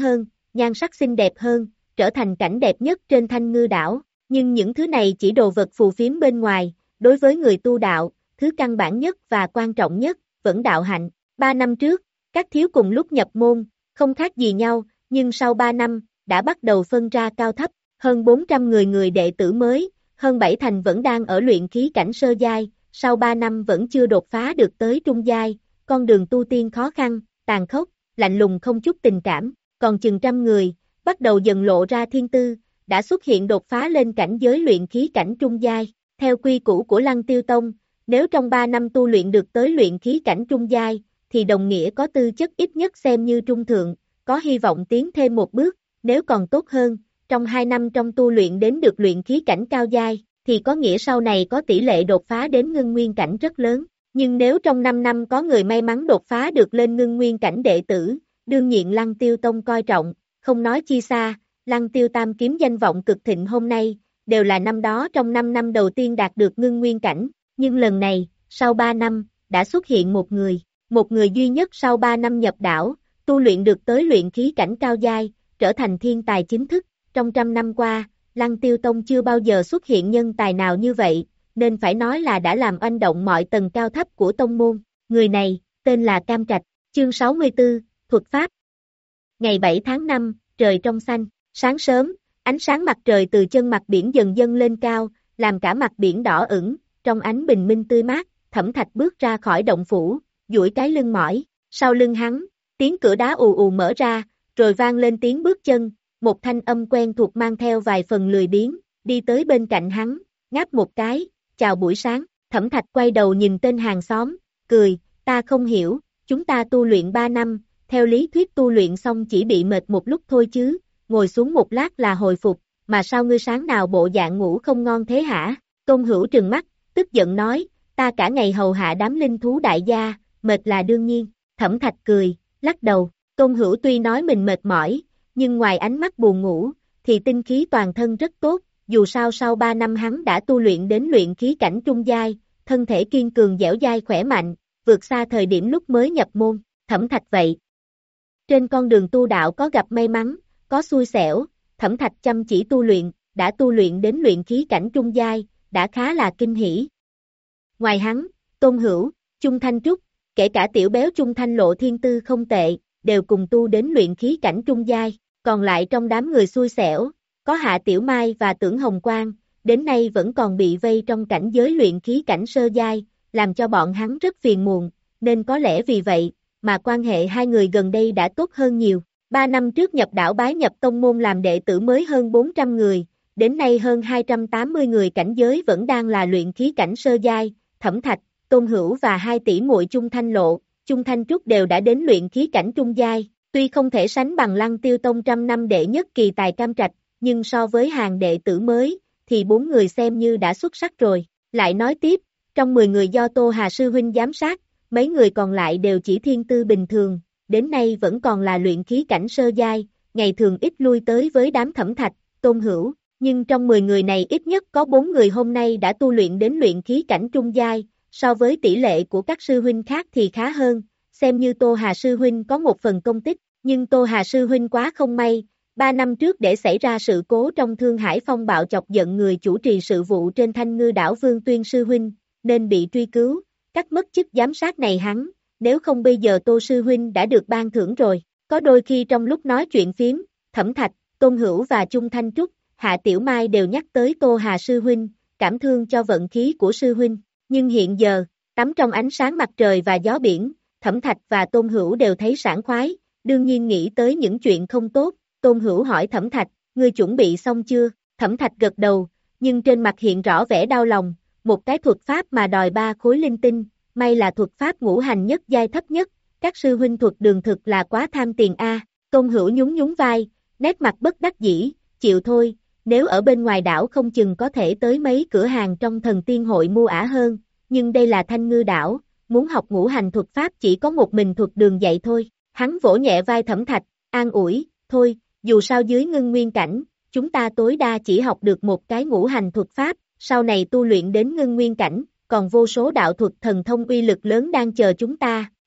nhan sắc xinh đẹp hơn, trở thành cảnh đẹp nhất trên Thanh Ngư đảo. Nhưng những thứ này chỉ đồ vật phù phiếm bên ngoài, đối với người tu đạo, thứ căn bản nhất và quan trọng nhất, vẫn đạo hạnh. Ba năm trước, các thiếu cùng lúc nhập môn, không khác gì nhau, nhưng sau ba năm, đã bắt đầu phân ra cao thấp, hơn bốn trăm người người đệ tử mới, hơn bảy thành vẫn đang ở luyện khí cảnh sơ giai, sau ba năm vẫn chưa đột phá được tới trung giai, con đường tu tiên khó khăn, tàn khốc, lạnh lùng không chút tình cảm, còn chừng trăm người, bắt đầu dần lộ ra thiên tư, đã xuất hiện đột phá lên cảnh giới luyện khí cảnh trung giai. Theo quy củ của Lăng Tiêu Tông, nếu trong ba năm tu luyện được tới luyện khí cảnh trung giai, thì đồng nghĩa có tư chất ít nhất xem như trung thượng, có hy vọng tiến thêm một bước, nếu còn tốt hơn, trong hai năm trong tu luyện đến được luyện khí cảnh cao giai, thì có nghĩa sau này có tỷ lệ đột phá đến ngưng nguyên cảnh rất lớn. Nhưng nếu trong năm năm có người may mắn đột phá được lên ngưng nguyên cảnh đệ tử, đương nhiên Lăng Tiêu Tông coi trọng, không nói chi xa, Lăng Tiêu Tam kiếm danh vọng cực thịnh hôm nay, đều là năm đó trong năm năm đầu tiên đạt được ngưng nguyên cảnh, nhưng lần này, sau ba năm, đã xuất hiện một người, một người duy nhất sau ba năm nhập đảo, tu luyện được tới luyện khí cảnh cao giai, trở thành thiên tài chính thức, trong trăm năm qua, Lăng Tiêu Tông chưa bao giờ xuất hiện nhân tài nào như vậy, nên phải nói là đã làm oanh động mọi tầng cao thấp của tông môn. Người này, tên là Cam Trạch, chương sáu mươi tư, thuật pháp. Ngày bảy tháng năm, trời trong xanh, sáng sớm, ánh sáng mặt trời từ chân mặt biển dần dần lên cao, làm cả mặt biển đỏ ửng, trong ánh bình minh tươi mát, Thẩm Thạch bước ra khỏi động phủ, duỗi cái lưng mỏi, sau lưng hắn, tiếng cửa đá ù ù mở ra, rồi vang lên tiếng bước chân, một thanh âm quen thuộc mang theo vài phần lười biếng, đi tới bên cạnh hắn, ngáp một cái, chào buổi sáng, Thẩm Thạch quay đầu nhìn tên hàng xóm, cười, ta không hiểu, chúng ta tu luyện ba năm, theo lý thuyết tu luyện xong chỉ bị mệt một lúc thôi chứ, ngồi xuống một lát là hồi phục, mà sao ngươi sáng nào bộ dạng ngủ không ngon thế hả? Tôn Hữu trừng mắt, tức giận nói, ta cả ngày hầu hạ đám linh thú đại gia, mệt là đương nhiên, Thẩm Thạch cười, lắc đầu, Tôn Hữu tuy nói mình mệt mỏi, nhưng ngoài ánh mắt buồn ngủ, thì tinh khí toàn thân rất tốt, dù sao sau ba năm hắn đã tu luyện đến luyện khí cảnh trung giai, thân thể kiên cường dẻo dai khỏe mạnh, vượt xa thời điểm lúc mới nhập môn, Thẩm Thạch vậy. Trên con đường tu đạo có gặp may mắn, có xui xẻo, Thẩm Thạch chăm chỉ tu luyện, đã tu luyện đến luyện khí cảnh trung giai, đã khá là kinh hỉ. Ngoài hắn, Tôn Hữu, Chung Thanh Trúc, kể cả tiểu béo Chung Thanh Lộ thiên tư không tệ, đều cùng tu đến luyện khí cảnh trung giai, còn lại trong đám người xui xẻo, có Hạ Tiểu Mai và Tưởng Hồng Quang, đến nay vẫn còn bị vây trong cảnh giới luyện khí cảnh sơ giai, làm cho bọn hắn rất phiền muộn, nên có lẽ vì vậy, mà quan hệ hai người gần đây đã tốt hơn nhiều. Ba năm trước nhập đảo bái nhập tông môn làm đệ tử mới hơn bốn trăm người, đến nay hơn hai trăm tám mươi người cảnh giới vẫn đang là luyện khí cảnh sơ giai, Thẩm Thạch, Tôn Hữu và hai tỷ muội Chung Thanh Lộ, Chung Thanh Trúc đều đã đến luyện khí cảnh trung giai, tuy không thể sánh bằng Lăng Tiêu Tông trăm năm đệ nhất kỳ tài Cam Trạch, nhưng so với hàng đệ tử mới, thì bốn người xem như đã xuất sắc rồi. Lại nói tiếp, trong mười người do Tô Hà Sư Huynh giám sát, mấy người còn lại đều chỉ thiên tư bình thường, đến nay vẫn còn là luyện khí cảnh sơ giai, ngày thường ít lui tới với đám Thẩm Thạch, Tôn Hữu, nhưng trong mười người này ít nhất có bốn người hôm nay đã tu luyện đến luyện khí cảnh trung giai, so với tỷ lệ của các sư huynh khác thì khá hơn, xem như Tô Hà Sư Huynh có một phần công tích, nhưng Tô Hà Sư Huynh quá không may, ba năm trước để xảy ra sự cố trong Thương Hải phong bạo chọc giận người chủ trì sự vụ trên Thanh Ngư đảo Vương Tuyên Sư Huynh, nên bị truy cứu, cắt mất chức giám sát này hắn, nếu không bây giờ Tô Sư Huynh đã được ban thưởng rồi, có đôi khi trong lúc nói chuyện phiếm, Thẩm Thạch, Tôn Hữu và Chung Thanh Trúc, Hạ Tiểu Mai đều nhắc tới Tô Hà Sư Huynh, cảm thương cho vận khí của Sư Huynh, nhưng hiện giờ, tắm trong ánh sáng mặt trời và gió biển, Thẩm Thạch và Tôn Hữu đều thấy sảng khoái, đương nhiên nghĩ tới những chuyện không tốt, Tôn Hữu hỏi Thẩm Thạch, ngươi chuẩn bị xong chưa? Thẩm Thạch gật đầu, nhưng trên mặt hiện rõ vẻ đau lòng, một cái thuật pháp mà đòi ba khối linh tinh, may là thuật pháp ngũ hành nhất giai thấp nhất, các sư huynh thuật đường thực là quá tham tiền a. Tôn Hữu nhún nhún vai, nét mặt bất đắc dĩ, chịu thôi, nếu ở bên ngoài đảo không chừng có thể tới mấy cửa hàng trong Thần Tiên hội mua ả hơn, nhưng đây là Thanh Ngư đảo, muốn học ngũ hành thuật pháp chỉ có một mình thuật đường dạy thôi. Hắn vỗ nhẹ vai Thẩm Thạch, an ủi, thôi, dù sao dưới ngưng nguyên cảnh, chúng ta tối đa chỉ học được một cái ngũ hành thuật pháp, sau này tu luyện đến ngưng nguyên cảnh, còn vô số đạo thuật thần thông uy lực lớn đang chờ chúng ta,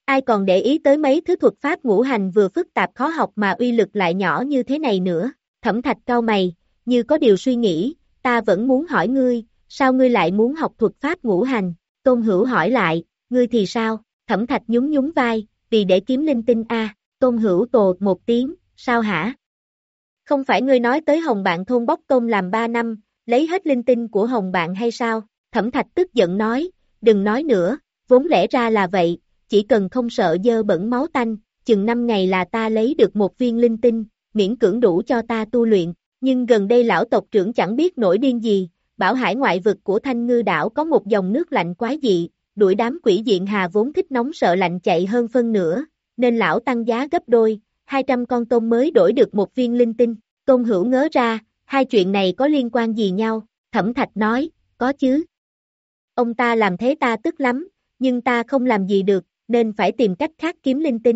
Ai còn để ý tới mấy thứ thuật pháp ngũ hành vừa phức tạp khó học mà uy lực lại nhỏ như thế này nữa. Thẩm Thạch cau mày, như có điều suy nghĩ, ta vẫn muốn hỏi ngươi, sao ngươi lại muốn học thuật pháp ngũ hành? Tôn Hữu hỏi lại, ngươi thì sao? Thẩm Thạch nhún nhún vai, vì để kiếm linh tinh a. À. Tôn Hữu tồ một tiếng, sao hả? Không phải ngươi nói tới Hồng Bạn thôn bóc tôm làm ba năm, lấy hết linh tinh của Hồng Bạn hay sao? Thẩm Thạch tức giận nói, đừng nói nữa, vốn lẽ ra là vậy, chỉ cần không sợ dơ bẩn máu tanh, chừng năm ngày là ta lấy được một viên linh tinh, miễn cưỡng đủ cho ta tu luyện, nhưng gần đây lão tộc trưởng chẳng biết nổi điên gì, bảo hải ngoại vực của Thanh Ngư đảo có một dòng nước lạnh quái dị, đuổi đám quỷ diện hà vốn thích nóng sợ lạnh chạy hơn phân nửa, nên lão tăng giá gấp đôi, hai trăm con tôm mới đổi được một viên linh tinh. Tôn Hữu ngớ ra, hai chuyện này có liên quan gì nhau? Thẩm Thạch nói, có chứ. Ông ta làm thế ta tức lắm, nhưng ta không làm gì được, nên phải tìm cách khác kiếm linh tinh.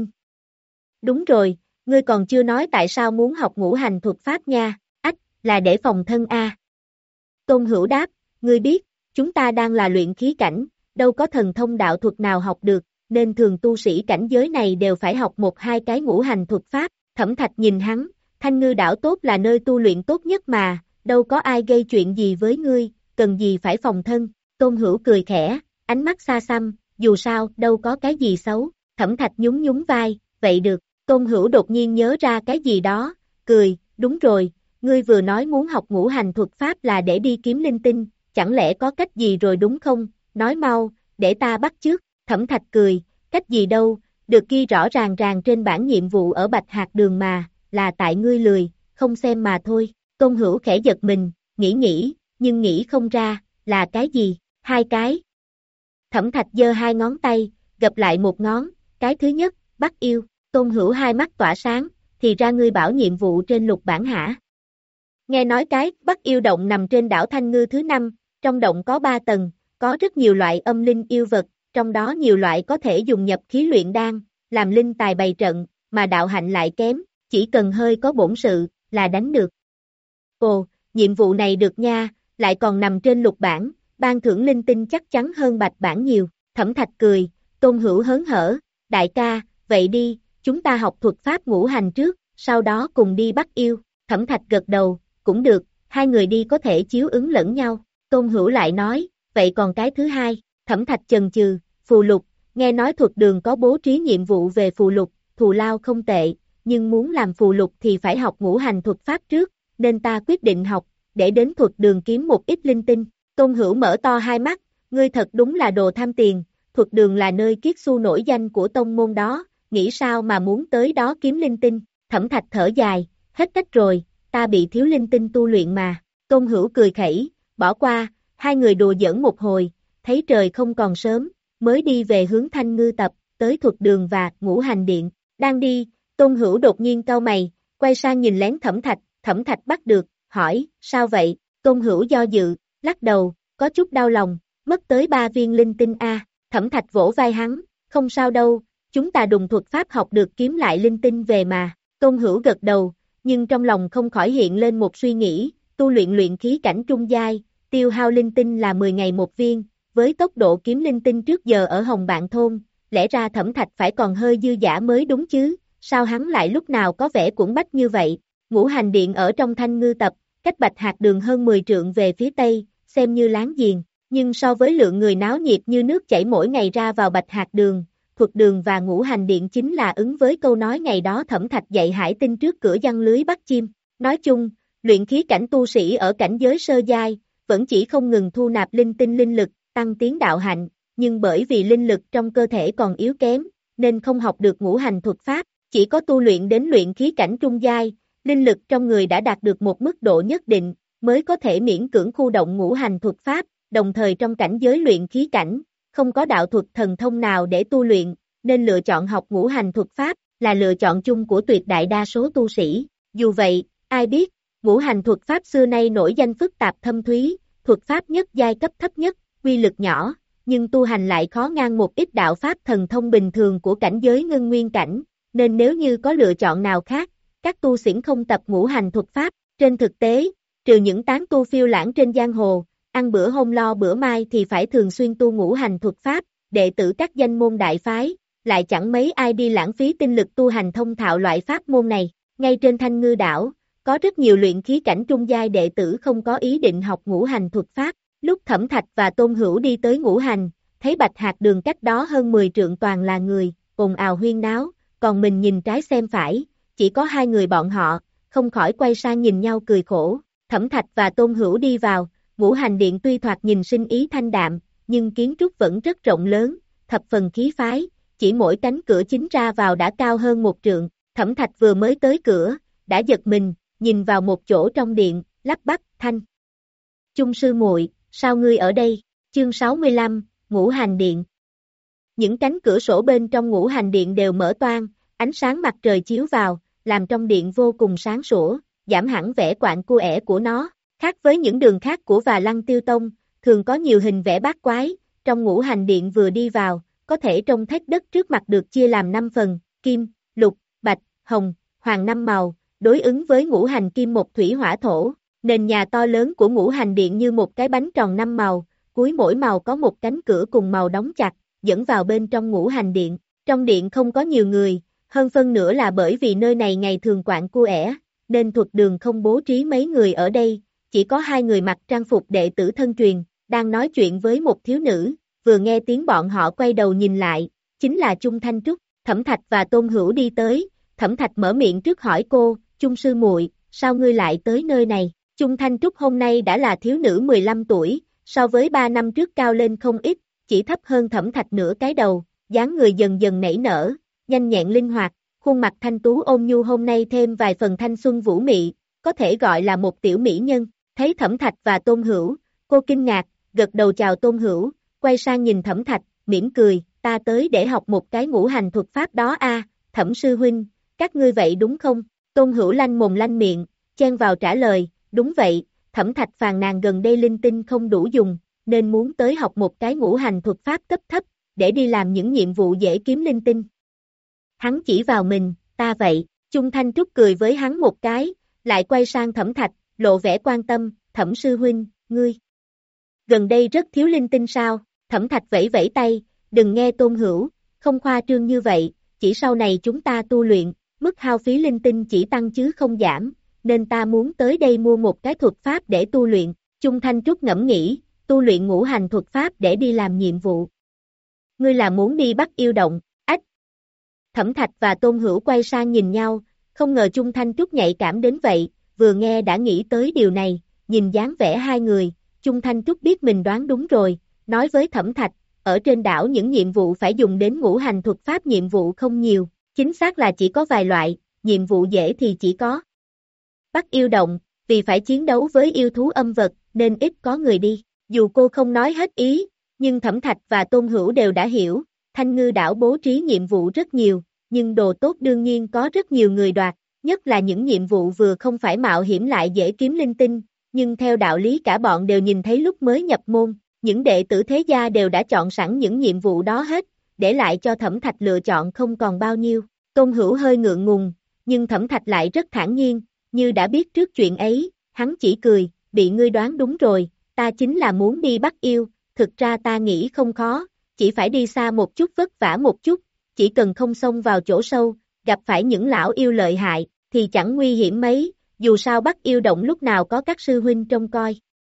Đúng rồi, ngươi còn chưa nói tại sao muốn học ngũ hành thuật pháp nha, ách, là để phòng thân a. Tôn Hữu đáp, ngươi biết, chúng ta đang là luyện khí cảnh, đâu có thần thông đạo thuật nào học được, nên thường tu sĩ cảnh giới này đều phải học một hai cái ngũ hành thuật pháp. Thẩm Thạch nhìn hắn, Thanh Ngư đảo tốt là nơi tu luyện tốt nhất mà, đâu có ai gây chuyện gì với ngươi, cần gì phải phòng thân. Tôn Hữu cười khẽ, ánh mắt xa xăm, dù sao, đâu có cái gì xấu. Thẩm Thạch nhún nhún vai, vậy được. Tôn Hữu đột nhiên nhớ ra cái gì đó, cười, đúng rồi, ngươi vừa nói muốn học ngũ hành thuật pháp là để đi kiếm linh tinh, chẳng lẽ có cách gì rồi đúng không? Nói mau, để ta bắt chước. Thẩm Thạch cười, cách gì đâu, được ghi rõ ràng ràng trên bảng nhiệm vụ ở Bạch Hạc Đường mà, là tại ngươi lười, không xem mà thôi. Tôn Hữu khẽ giật mình, nghĩ nghĩ, nhưng nghĩ không ra, là cái gì? Hai cái. Thẩm Thạch giơ hai ngón tay, gập lại một ngón, cái thứ nhất, bắt yêu. Tôn Hữu hai mắt tỏa sáng, thì ra ngươi bảo nhiệm vụ trên lục bản hả? Nghe nói cái bắt yêu động nằm trên đảo Thanh Ngư thứ năm, trong động có ba tầng, có rất nhiều loại âm linh yêu vật, trong đó nhiều loại có thể dùng nhập khí luyện đan, làm linh tài bày trận, mà đạo hạnh lại kém, chỉ cần hơi có bổn sự, là đánh được. Ồ, nhiệm vụ này được nha, lại còn nằm trên lục bản, ban thưởng linh tinh chắc chắn hơn bạch bản nhiều. Thẩm Thạch cười, Tôn Hữu hớn hở, đại ca, vậy đi, chúng ta học thuật pháp ngũ hành trước, sau đó cùng đi bắt yêu. Thẩm Thạch gật đầu, cũng được, hai người đi có thể chiếu ứng lẫn nhau. Tôn Hữu lại nói, vậy còn cái thứ hai? Thẩm Thạch chần chừ, phù lục, nghe nói thuật đường có bố trí nhiệm vụ về phù lục, thù lao không tệ, nhưng muốn làm phù lục thì phải học ngũ hành thuật pháp trước, nên ta quyết định học, để đến thuật đường kiếm một ít linh tinh. Tôn Hữu mở to hai mắt, ngươi thật đúng là đồ tham tiền, thuật đường là nơi kiết xu nổi danh của tông môn đó, nghĩ sao mà muốn tới đó kiếm linh tinh. Thẩm Thạch thở dài, hết cách rồi, ta bị thiếu linh tinh tu luyện mà. Tôn Hữu cười khẩy, bỏ qua, hai người đùa giỡn một hồi, thấy trời không còn sớm, mới đi về hướng Thanh Ngư tập, tới thuật đường và ngũ hành điện. Đang đi, Tôn Hữu đột nhiên cau mày, quay sang nhìn lén Thẩm Thạch, Thẩm Thạch bắt được, hỏi, sao vậy? Tôn Hữu do dự, lắc đầu, có chút đau lòng, mất tới ba viên linh tinh a. Thẩm Thạch vỗ vai hắn, không sao đâu, chúng ta đùng thuật pháp học được kiếm lại linh tinh về mà. Tôn Hữu gật đầu, nhưng trong lòng không khỏi hiện lên một suy nghĩ, tu luyện luyện khí cảnh trung giai, tiêu hao linh tinh là mười ngày một viên, với tốc độ kiếm linh tinh trước giờ ở Hồng Bạn thôn, lẽ ra Thẩm Thạch phải còn hơi dư dả mới đúng chứ, sao hắn lại lúc nào có vẻ cuộn bách như vậy? Ngũ hành điện ở trong Thanh Ngư tập, cách Bạch Hạc Đường hơn mười trượng về phía tây, xem như láng giềng, nhưng so với lượng người náo nhiệt như nước chảy mỗi ngày ra vào Bạch Hạc Đường, thuật đường và ngũ hành điện chính là ứng với câu nói ngày đó Thẩm Thạch dạy Hải Tinh trước cửa giăng lưới bắt chim. Nói chung, luyện khí cảnh tu sĩ ở cảnh giới sơ giai, vẫn chỉ không ngừng thu nạp linh tinh linh lực, tăng tiến đạo hạnh, nhưng bởi vì linh lực trong cơ thể còn yếu kém, nên không học được ngũ hành thuật pháp, chỉ có tu luyện đến luyện khí cảnh trung giai, linh lực trong người đã đạt được một mức độ nhất định, mới có thể miễn cưỡng khu động ngũ hành thuật pháp, đồng thời trong cảnh giới luyện khí cảnh, không có đạo thuật thần thông nào để tu luyện, nên lựa chọn học ngũ hành thuật pháp, là lựa chọn chung của tuyệt đại đa số tu sĩ. Dù vậy, ai biết, ngũ hành thuật pháp xưa nay nổi danh phức tạp thâm thúy, thuật pháp nhất giai cấp thấp nhất, quy lực nhỏ, nhưng tu hành lại khó ngang một ít đạo pháp thần thông bình thường của cảnh giới ngưng nguyên cảnh, nên nếu như có lựa chọn nào khác, các tu sĩ không tập ngũ hành thuật pháp. Trên thực tế, trừ những tán tu phiêu lãng trên giang hồ, ăn bữa hôm lo bữa mai thì phải thường xuyên tu ngũ hành thuật pháp, đệ tử các danh môn đại phái, lại chẳng mấy ai đi lãng phí tinh lực tu hành thông thạo loại pháp môn này. Ngay trên Thanh Ngư đảo, có rất nhiều luyện khí cảnh trung giai đệ tử không có ý định học ngũ hành thuật pháp. Lúc Thẩm Thạch và Tôn Hữu đi tới ngũ hành, thấy Bạch Hạc Đường cách đó hơn mười trượng toàn là người, ồn ào huyên náo, còn mình nhìn trái xem phải, chỉ có hai người bọn họ, không khỏi quay sang nhìn nhau cười khổ. Thẩm Thạch và Tôn Hữu đi vào, ngũ hành điện tuy thoạt nhìn sinh ý thanh đạm, nhưng kiến trúc vẫn rất rộng lớn, thập phần khí phái, chỉ mỗi cánh cửa chính ra vào đã cao hơn một trượng. Thẩm Thạch vừa mới tới cửa, đã giật mình, nhìn vào một chỗ trong điện, lắp bắp, Thanh Chung sư muội, sao ngươi ở đây? Chương sáu mươi lăm, Ngũ Hành Điện. Những cánh cửa sổ bên trong ngũ hành điện đều mở toang, ánh sáng mặt trời chiếu vào, làm trong điện vô cùng sáng sủa, giảm hẳn vẻ quạnh cua ẻ của nó. Khác với những đường khác của Và Lăng Tiêu Tông, thường có nhiều hình vẽ bát quái, trong ngũ hành điện vừa đi vào, có thể trông thấy đất trước mặt được chia làm năm phần, kim, lục, bạch, hồng, hoàng năm màu, đối ứng với ngũ hành kim một thủy hỏa thổ. Nền nhà to lớn của ngũ hành điện như một cái bánh tròn năm màu, cuối mỗi màu có một cánh cửa cùng màu đóng chặt, dẫn vào bên trong ngũ hành điện. Trong điện không có nhiều người, hơn phân nửa là bởi vì nơi này ngày thường quạnh cua ẻ, nên thuật đường không bố trí mấy người ở đây, chỉ có hai người mặc trang phục đệ tử thân truyền, đang nói chuyện với một thiếu nữ, vừa nghe tiếng bọn họ quay đầu nhìn lại, chính là Chung Thanh Trúc. Thẩm Thạch và Tôn Hữu đi tới, Thẩm Thạch mở miệng trước hỏi cô, Chung sư muội, sao ngươi lại tới nơi này? Chung Thanh Trúc hôm nay đã là thiếu nữ mười lăm tuổi, so với ba năm trước cao lên không ít, chỉ thấp hơn Thẩm Thạch nửa cái đầu, dáng người dần dần nảy nở, nhanh nhẹn linh hoạt, khuôn mặt thanh tú ôn nhu hôm nay thêm vài phần thanh xuân vũ mị, có thể gọi là một tiểu mỹ nhân. Thấy Thẩm Thạch và Tôn Hữu, cô kinh ngạc, gật đầu chào Tôn Hữu, quay sang nhìn Thẩm Thạch, mỉm cười, ta tới để học một cái ngũ hành thuật pháp đó a, Thẩm sư huynh, các ngươi vậy đúng không? Tôn Hữu lanh mồm lanh miệng, chen vào trả lời, đúng vậy, Thẩm Thạch phàn nàn gần đây linh tinh không đủ dùng, nên muốn tới học một cái ngũ hành thuật pháp cấp thấp, để đi làm những nhiệm vụ dễ kiếm linh tinh. Hắn chỉ vào mình, ta vậy, Chung Thanh Trúc cười với hắn một cái, lại quay sang Thẩm Thạch, lộ vẻ quan tâm, Thẩm sư huynh, ngươi gần đây rất thiếu linh tinh sao? Thẩm Thạch vẫy vẫy tay, đừng nghe Tôn Hữu, không khoa trương như vậy, chỉ sau này chúng ta tu luyện, mức hao phí linh tinh chỉ tăng chứ không giảm, nên ta muốn tới đây mua một cái thuật pháp để tu luyện. Chung Thanh Trúc ngẫm nghĩ, tu luyện ngũ hành thuật pháp để đi làm nhiệm vụ. Ngươi là muốn đi bắt yêu động, ách. Thẩm Thạch và Tôn Hữu quay sang nhìn nhau, không ngờ Chung Thanh Trúc nhạy cảm đến vậy, vừa nghe đã nghĩ tới điều này, nhìn dáng vẻ hai người, Chung Thanh Trúc biết mình đoán đúng rồi, nói với Thẩm Thạch, ở trên đảo những nhiệm vụ phải dùng đến ngũ hành thuật pháp nhiệm vụ không nhiều, chính xác là chỉ có vài loại, nhiệm vụ dễ thì chỉ có bắt yêu động, vì phải chiến đấu với yêu thú âm vật, nên ít có người đi. Dù cô không nói hết ý, nhưng Thẩm Thạch và Tôn Hữu đều đã hiểu, Thanh Ngư đảo bố trí nhiệm vụ rất nhiều, nhưng đồ tốt đương nhiên có rất nhiều người đoạt, nhất là những nhiệm vụ vừa không phải mạo hiểm lại dễ kiếm linh tinh, nhưng theo đạo lý cả bọn đều nhìn thấy lúc mới nhập môn, những đệ tử thế gia đều đã chọn sẵn những nhiệm vụ đó hết, để lại cho Thẩm Thạch lựa chọn không còn bao nhiêu. Tôn Hữu hơi ngượng ngùng, nhưng Thẩm Thạch lại rất thản nhiên, như đã biết trước chuyện ấy, hắn chỉ cười, bị ngươi đoán đúng rồi, ta chính là muốn đi bắt yêu, thực ra ta nghĩ không khó, chỉ phải đi xa một chút vất vả một chút, chỉ cần không xông vào chỗ sâu, gặp phải những lão yêu lợi hại, thì chẳng nguy hiểm mấy, dù sao bắt yêu động lúc nào có các sư huynh trông coi.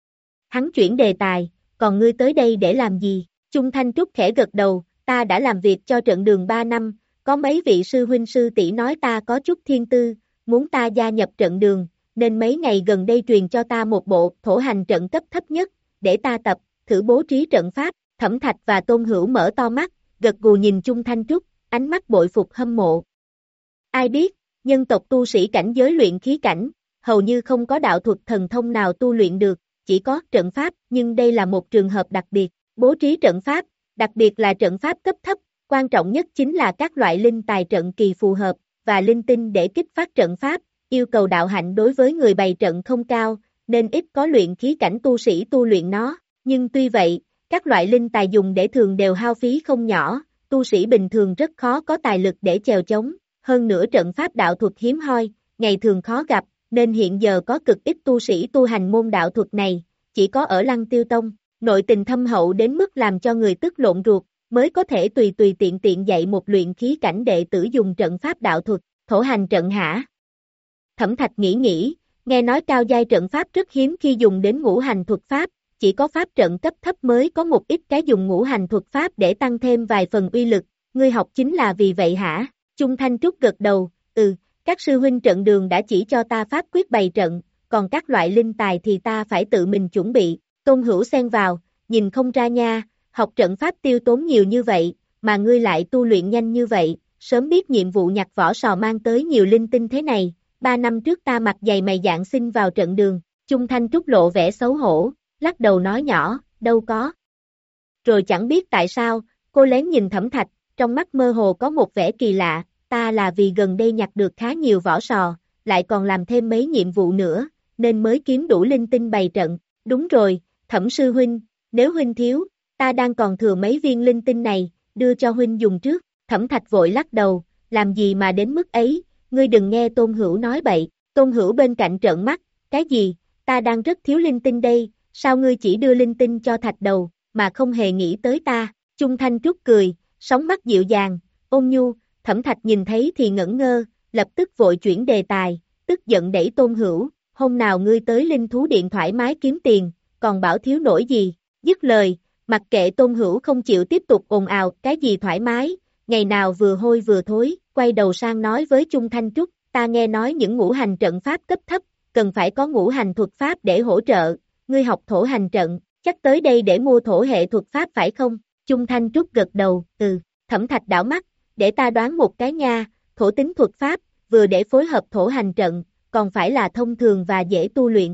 Hắn chuyển đề tài, còn ngươi tới đây để làm gì? Chung Thanh Trúc khẽ gật đầu, ta đã làm việc cho trận đường ba năm, có mấy vị sư huynh sư tỷ nói ta có chút thiên tư, muốn ta gia nhập trận đường, nên mấy ngày gần đây truyền cho ta một bộ thổ hành trận cấp thấp nhất, để ta tập, thử bố trí trận pháp. Thẩm Thạch và Tôn Hữu mở to mắt, gật gù nhìn Chung Thanh Trúc, ánh mắt bội phục hâm mộ. Ai biết, nhân tộc tu sĩ cảnh giới luyện khí cảnh, hầu như không có đạo thuật thần thông nào tu luyện được, chỉ có trận pháp, nhưng đây là một trường hợp đặc biệt, bố trí trận pháp, đặc biệt là trận pháp cấp thấp, quan trọng nhất chính là các loại linh tài trận kỳ phù hợp, và linh tinh để kích phát trận pháp, yêu cầu đạo hạnh đối với người bày trận không cao, nên ít có luyện khí cảnh tu sĩ tu luyện nó, nhưng tuy vậy, các loại linh tài dùng để thường đều hao phí không nhỏ, tu sĩ bình thường rất khó có tài lực để chèo chống, hơn nữa trận pháp đạo thuật hiếm hoi, ngày thường khó gặp, nên hiện giờ có cực ít tu sĩ tu hành môn đạo thuật này, chỉ có ở Lăng Tiêu Tông, nội tình thâm hậu đến mức làm cho người tức lộn ruột, mới có thể tùy tùy tiện tiện dạy một luyện khí cảnh đệ tử dùng trận pháp đạo thuật, thổ hành trận hả? Thẩm Thạch nghĩ nghĩ, nghe nói cao giai trận pháp rất hiếm khi dùng đến ngũ hành thuật pháp, chỉ có pháp trận cấp thấp mới có một ít cái dùng ngũ hành thuật pháp để tăng thêm vài phần uy lực, ngươi học chính là vì vậy hả? Chung Thanh Trúc gật đầu, ừ, các sư huynh trận đường đã chỉ cho ta pháp quyết bày trận, còn các loại linh tài thì ta phải tự mình chuẩn bị, Tôn Hữu xen vào, nhìn không ra nha, học trận pháp tiêu tốn nhiều như vậy, mà ngươi lại tu luyện nhanh như vậy, sớm biết nhiệm vụ nhặt vỏ sò mang tới nhiều linh tinh thế này, ba năm trước ta mặt dày mày dạn xin vào trận đường, Chung Thanh Trúc lộ vẻ xấu hổ, lắc đầu nói nhỏ, đâu có. Rồi chẳng biết tại sao, cô lén nhìn Thẩm Thạch, trong mắt mơ hồ có một vẻ kỳ lạ, ta là vì gần đây nhặt được khá nhiều vỏ sò, lại còn làm thêm mấy nhiệm vụ nữa, nên mới kiếm đủ linh tinh bày trận, đúng rồi, Thẩm sư huynh, nếu huynh thiếu, ta đang còn thừa mấy viên linh tinh này, đưa cho huynh dùng trước, Thẩm Thạch vội lắc đầu, làm gì mà đến mức ấy, ngươi đừng nghe Tôn Hữu nói bậy, Tôn Hữu bên cạnh trợn mắt, cái gì, ta đang rất thiếu linh tinh đây, sao ngươi chỉ đưa linh tinh cho Thạch đầu, mà không hề nghĩ tới ta, Chung Thanh Trúc cười, sóng mắt dịu dàng, ôn nhu, Thẩm Thạch nhìn thấy thì ngẩn ngơ, lập tức vội chuyển đề tài, tức giận đẩy Tôn Hữu, hôm nào ngươi tới linh thú điện thoải mái kiếm tiền, còn bảo thiếu nổi gì, dứt lời, mặc kệ Tôn Hữu không chịu tiếp tục ồn ào, cái gì thoải mái, ngày nào vừa hôi vừa thối, quay đầu sang nói với Chung Thanh Trúc, ta nghe nói những ngũ hành trận pháp cấp thấp, cần phải có ngũ hành thuật pháp để hỗ trợ, ngươi học thổ hành trận, chắc tới đây để mua thổ hệ thuật pháp phải không? Chung Thanh Trúc gật đầu, ừ, Thẩm Thạch đảo mắt, để ta đoán một cái nha, thổ tính thuật pháp, vừa để phối hợp thổ hành trận, còn phải là thông thường và dễ tu luyện.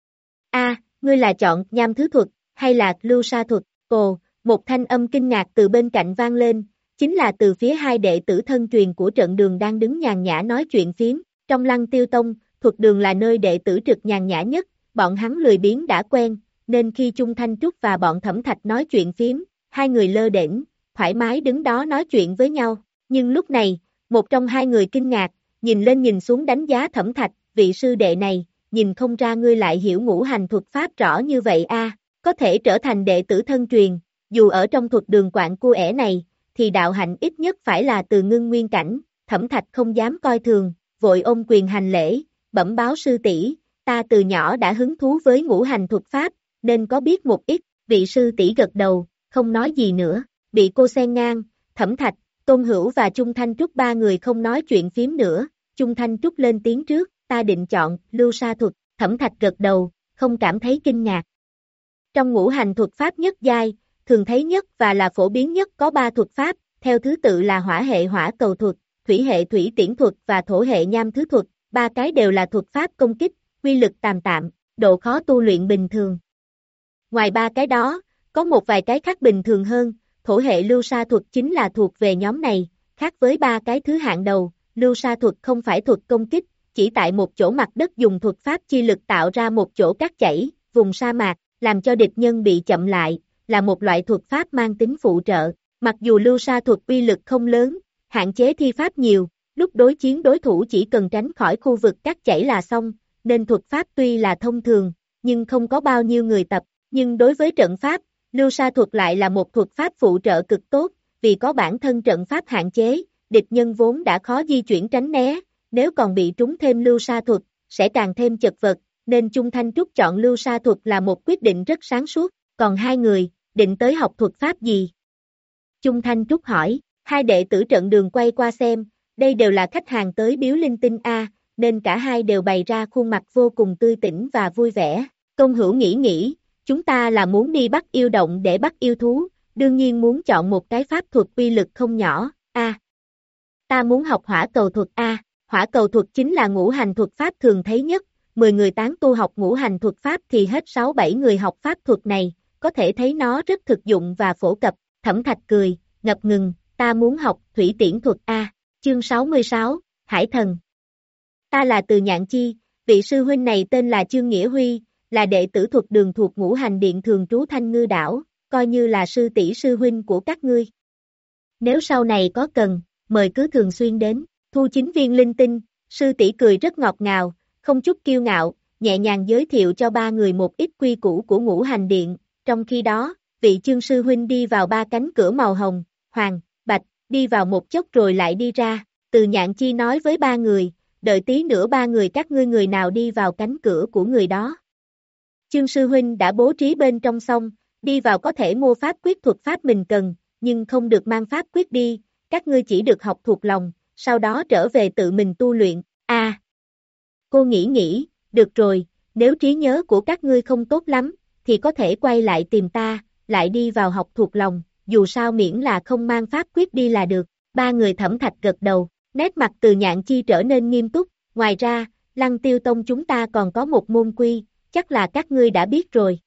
A, ngươi là chọn nham thứ thuật, hay là lưu sa thuật? Ồ, một thanh âm kinh ngạc từ bên cạnh vang lên, chính là từ phía hai đệ tử thân truyền của trận đường đang đứng nhàn nhã nói chuyện phiếm, trong Lăng Tiêu Tông, thuật đường là nơi đệ tử trực nhàn nhã nhất, bọn hắn lười biếng đã quen, nên khi Chung Thanh Trúc và bọn Thẩm Thạch nói chuyện phiếm, hai người lơ đễnh, thoải mái đứng đó nói chuyện với nhau, nhưng lúc này, một trong hai người kinh ngạc, nhìn lên nhìn xuống đánh giá Thẩm Thạch, vị sư đệ này, nhìn không ra ngươi lại hiểu ngũ hành thuật pháp rõ như vậy a, có thể trở thành đệ tử thân truyền, dù ở trong thuật đường quạng cua ẻ này, thì đạo hạnh ít nhất phải là từ ngưng nguyên cảnh, Thẩm Thạch không dám coi thường, vội ôm quyền hành lễ, bẩm báo sư tỷ, ta từ nhỏ đã hứng thú với ngũ hành thuật pháp, nên có biết một ít, vị sư tỷ gật đầu, không nói gì nữa, bị cô xen ngang, Thẩm Thạch, Tôn Hữu và Chung Thanh Trúc ba người không nói chuyện phím nữa, Chung Thanh Trúc lên tiếng trước, ta định chọn lưu sa thuật, Thẩm Thạch gật đầu, không cảm thấy kinh ngạc. Trong ngũ hành thuật pháp nhất giai, thường thấy nhất và là phổ biến nhất có ba thuật pháp, theo thứ tự là hỏa hệ hỏa cầu thuật, thủy hệ thủy tiễn thuật và thổ hệ nham thứ thuật, ba cái đều là thuật pháp công kích, quy lực tạm tạm, độ khó tu luyện bình thường. Ngoài ba cái đó, có một vài cái khác bình thường hơn, thổ hệ lưu sa thuật chính là thuộc về nhóm này, khác với ba cái thứ hạng đầu, lưu sa thuật không phải thuật công kích, chỉ tại một chỗ mặt đất dùng thuật pháp chi lực tạo ra một chỗ cát chảy, vùng sa mạc, làm cho địch nhân bị chậm lại, là một loại thuật pháp mang tính phụ trợ, mặc dù lưu sa thuật uy lực không lớn, hạn chế thi pháp nhiều, lúc đối chiến đối thủ chỉ cần tránh khỏi khu vực cát chảy là xong, nên thuật pháp tuy là thông thường, nhưng không có bao nhiêu người tập, nhưng đối với trận pháp, lưu sa thuật lại là một thuật pháp phụ trợ cực tốt, vì có bản thân trận pháp hạn chế, địch nhân vốn đã khó di chuyển tránh né, nếu còn bị trúng thêm lưu sa thuật, sẽ càng thêm chật vật, nên Chung Thanh Trúc chọn lưu sa thuật là một quyết định rất sáng suốt, còn hai người, định tới học thuật pháp gì? Chung Thanh Trúc hỏi, hai đệ tử trận đường quay qua xem, đây đều là khách hàng tới biếu linh tinh A, nên cả hai đều bày ra khuôn mặt vô cùng tươi tỉnh và vui vẻ. Công Hữu nghĩ nghĩ, chúng ta là muốn đi bắt yêu động để bắt yêu thú, đương nhiên muốn chọn một cái pháp thuật uy lực không nhỏ, A. Ta muốn học hỏa cầu thuật A, hỏa cầu thuật chính là ngũ hành thuật pháp thường thấy nhất, mười người tán tu học ngũ hành thuật pháp thì hết sáu bảy người học pháp thuật này, có thể thấy nó rất thực dụng và phổ cập, Thẩm Thạch cười, ngập ngừng, ta muốn học thủy tiễn thuật A, chương sáu mươi sáu, Hải Thần. Ta là Từ Nhạn Chi, vị sư huynh này tên là Chương Nghĩa Huy, là đệ tử thuật đường thuộc ngũ hành điện thường trú Thanh Ngư Đảo, coi như là sư tỷ sư huynh của các ngươi. Nếu sau này có cần, mời cứ thường xuyên đến, thu chín viên linh tinh, sư tỷ cười rất ngọt ngào, không chút kiêu ngạo, nhẹ nhàng giới thiệu cho ba người một ít quy củ của ngũ hành điện, trong khi đó, vị Chương sư huynh đi vào ba cánh cửa màu hồng, hoàng, bạch, đi vào một chốc rồi lại đi ra, Từ Nhạn Chi nói với ba người, đợi tí nữa ba người các ngươi người nào đi vào cánh cửa của người đó. Chương sư huynh đã bố trí bên trong xong, đi vào có thể mua pháp quyết thuật pháp mình cần, nhưng không được mang pháp quyết đi, các ngươi chỉ được học thuộc lòng, sau đó trở về tự mình tu luyện, a à, cô nghĩ nghĩ, được rồi, nếu trí nhớ của các ngươi không tốt lắm, thì có thể quay lại tìm ta, lại đi vào học thuộc lòng, dù sao miễn là không mang pháp quyết đi là được, ba người Thẩm Thạch gật đầu, nét mặt Từ Nhạn Chi trở nên nghiêm túc, ngoài ra, Lăng Tiêu Tông chúng ta còn có một môn quy, chắc là các ngươi đã biết rồi.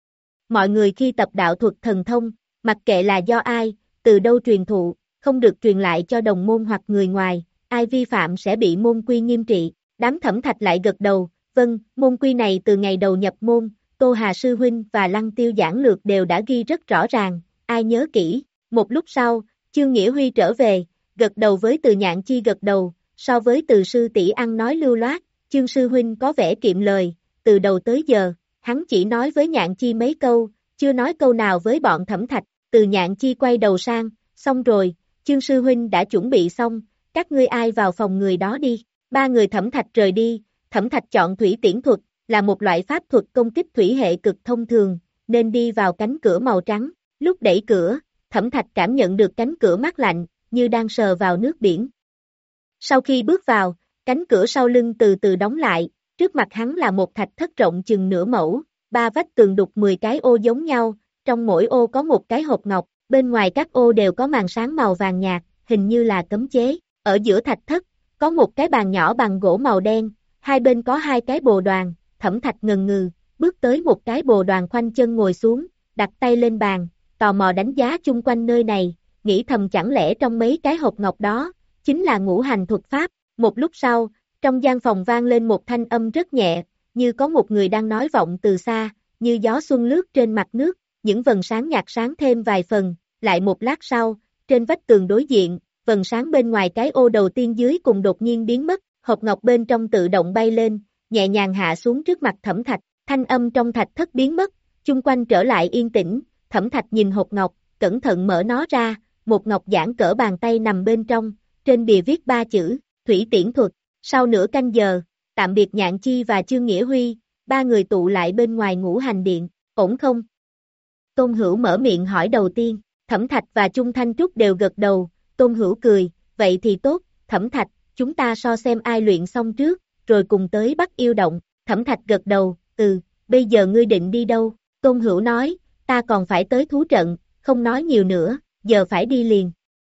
Mọi người khi tập đạo thuật thần thông, mặc kệ là do ai, từ đâu truyền thụ, không được truyền lại cho đồng môn hoặc người ngoài, ai vi phạm sẽ bị môn quy nghiêm trị. Đám Thẩm Thạch lại gật đầu, vâng, môn quy này từ ngày đầu nhập môn, Tô Hà Sư Huynh và Lăng Tiêu giảng lược đều đã ghi rất rõ ràng, ai nhớ kỹ. Một lúc sau, Chương Nghĩa Huy trở về, gật đầu với Từ Nhạn Chi gật đầu, so với Từ Sư tỷ ăn nói lưu loát, Chương Sư Huynh có vẻ kiệm lời, từ đầu tới giờ, hắn chỉ nói với Nhạn Chi mấy câu, chưa nói câu nào với bọn Thẩm Thạch. Từ Nhạn Chi quay đầu sang, xong rồi, Chương Sư Huynh đã chuẩn bị xong, các ngươi ai vào phòng người đó đi. Ba người Thẩm Thạch rời đi, Thẩm Thạch chọn thủy tiễn thuật, là một loại pháp thuật công kích thủy hệ cực thông thường, nên đi vào cánh cửa màu trắng. Lúc đẩy cửa, Thẩm Thạch cảm nhận được cánh cửa mát lạnh, như đang sờ vào nước biển. Sau khi bước vào, cánh cửa sau lưng từ từ đóng lại, trước mặt hắn là một thạch thất rộng chừng nửa mẫu, ba vách tường đục mười cái ô giống nhau, trong mỗi ô có một cái hộp ngọc, bên ngoài các ô đều có màn sáng màu vàng nhạt, hình như là cấm chế. Ở giữa thạch thất, có một cái bàn nhỏ bằng gỗ màu đen, hai bên có hai cái bồ đoàn, Thẩm Thạch ngần ngừ, bước tới một cái bồ đoàn khoanh chân ngồi xuống, đặt tay lên bàn, tò mò đánh giá chung quanh nơi này, nghĩ thầm chẳng lẽ trong mấy cái hộp ngọc đó, chính là ngũ hành thuật pháp. Một lúc sau, trong gian phòng vang lên một thanh âm rất nhẹ, như có một người đang nói vọng từ xa, như gió xuân lướt trên mặt nước, những vầng sáng nhạt sáng thêm vài phần, lại một lát sau, trên vách tường đối diện, vầng sáng bên ngoài cái ô đầu tiên dưới cùng đột nhiên biến mất, hộp ngọc bên trong tự động bay lên, nhẹ nhàng hạ xuống trước mặt Thẩm Thạch, thanh âm trong thạch thất biến mất, chung quanh trở lại yên tĩnh, Thẩm Thạch nhìn hộp ngọc, cẩn thận mở nó ra, một ngọc giản cỡ bàn tay nằm bên trong, trên bìa viết ba chữ, thủy tiễn thuật. Sau nửa canh giờ, tạm biệt Nhạn Chi và Chương Nghĩa Huy, ba người tụ lại bên ngoài Ngũ Hành Điện, ổn không? Tôn Hữu mở miệng hỏi đầu tiên, Thẩm Thạch và Chung Thanh Trúc đều gật đầu, Tôn Hữu cười, vậy thì tốt, Thẩm Thạch, chúng ta so xem ai luyện xong trước, rồi cùng tới Bắc Yêu Động. Thẩm Thạch gật đầu, ừ, bây giờ ngươi định đi đâu? Tôn Hữu nói, ta còn phải tới thú trận, không nói nhiều nữa, giờ phải đi liền.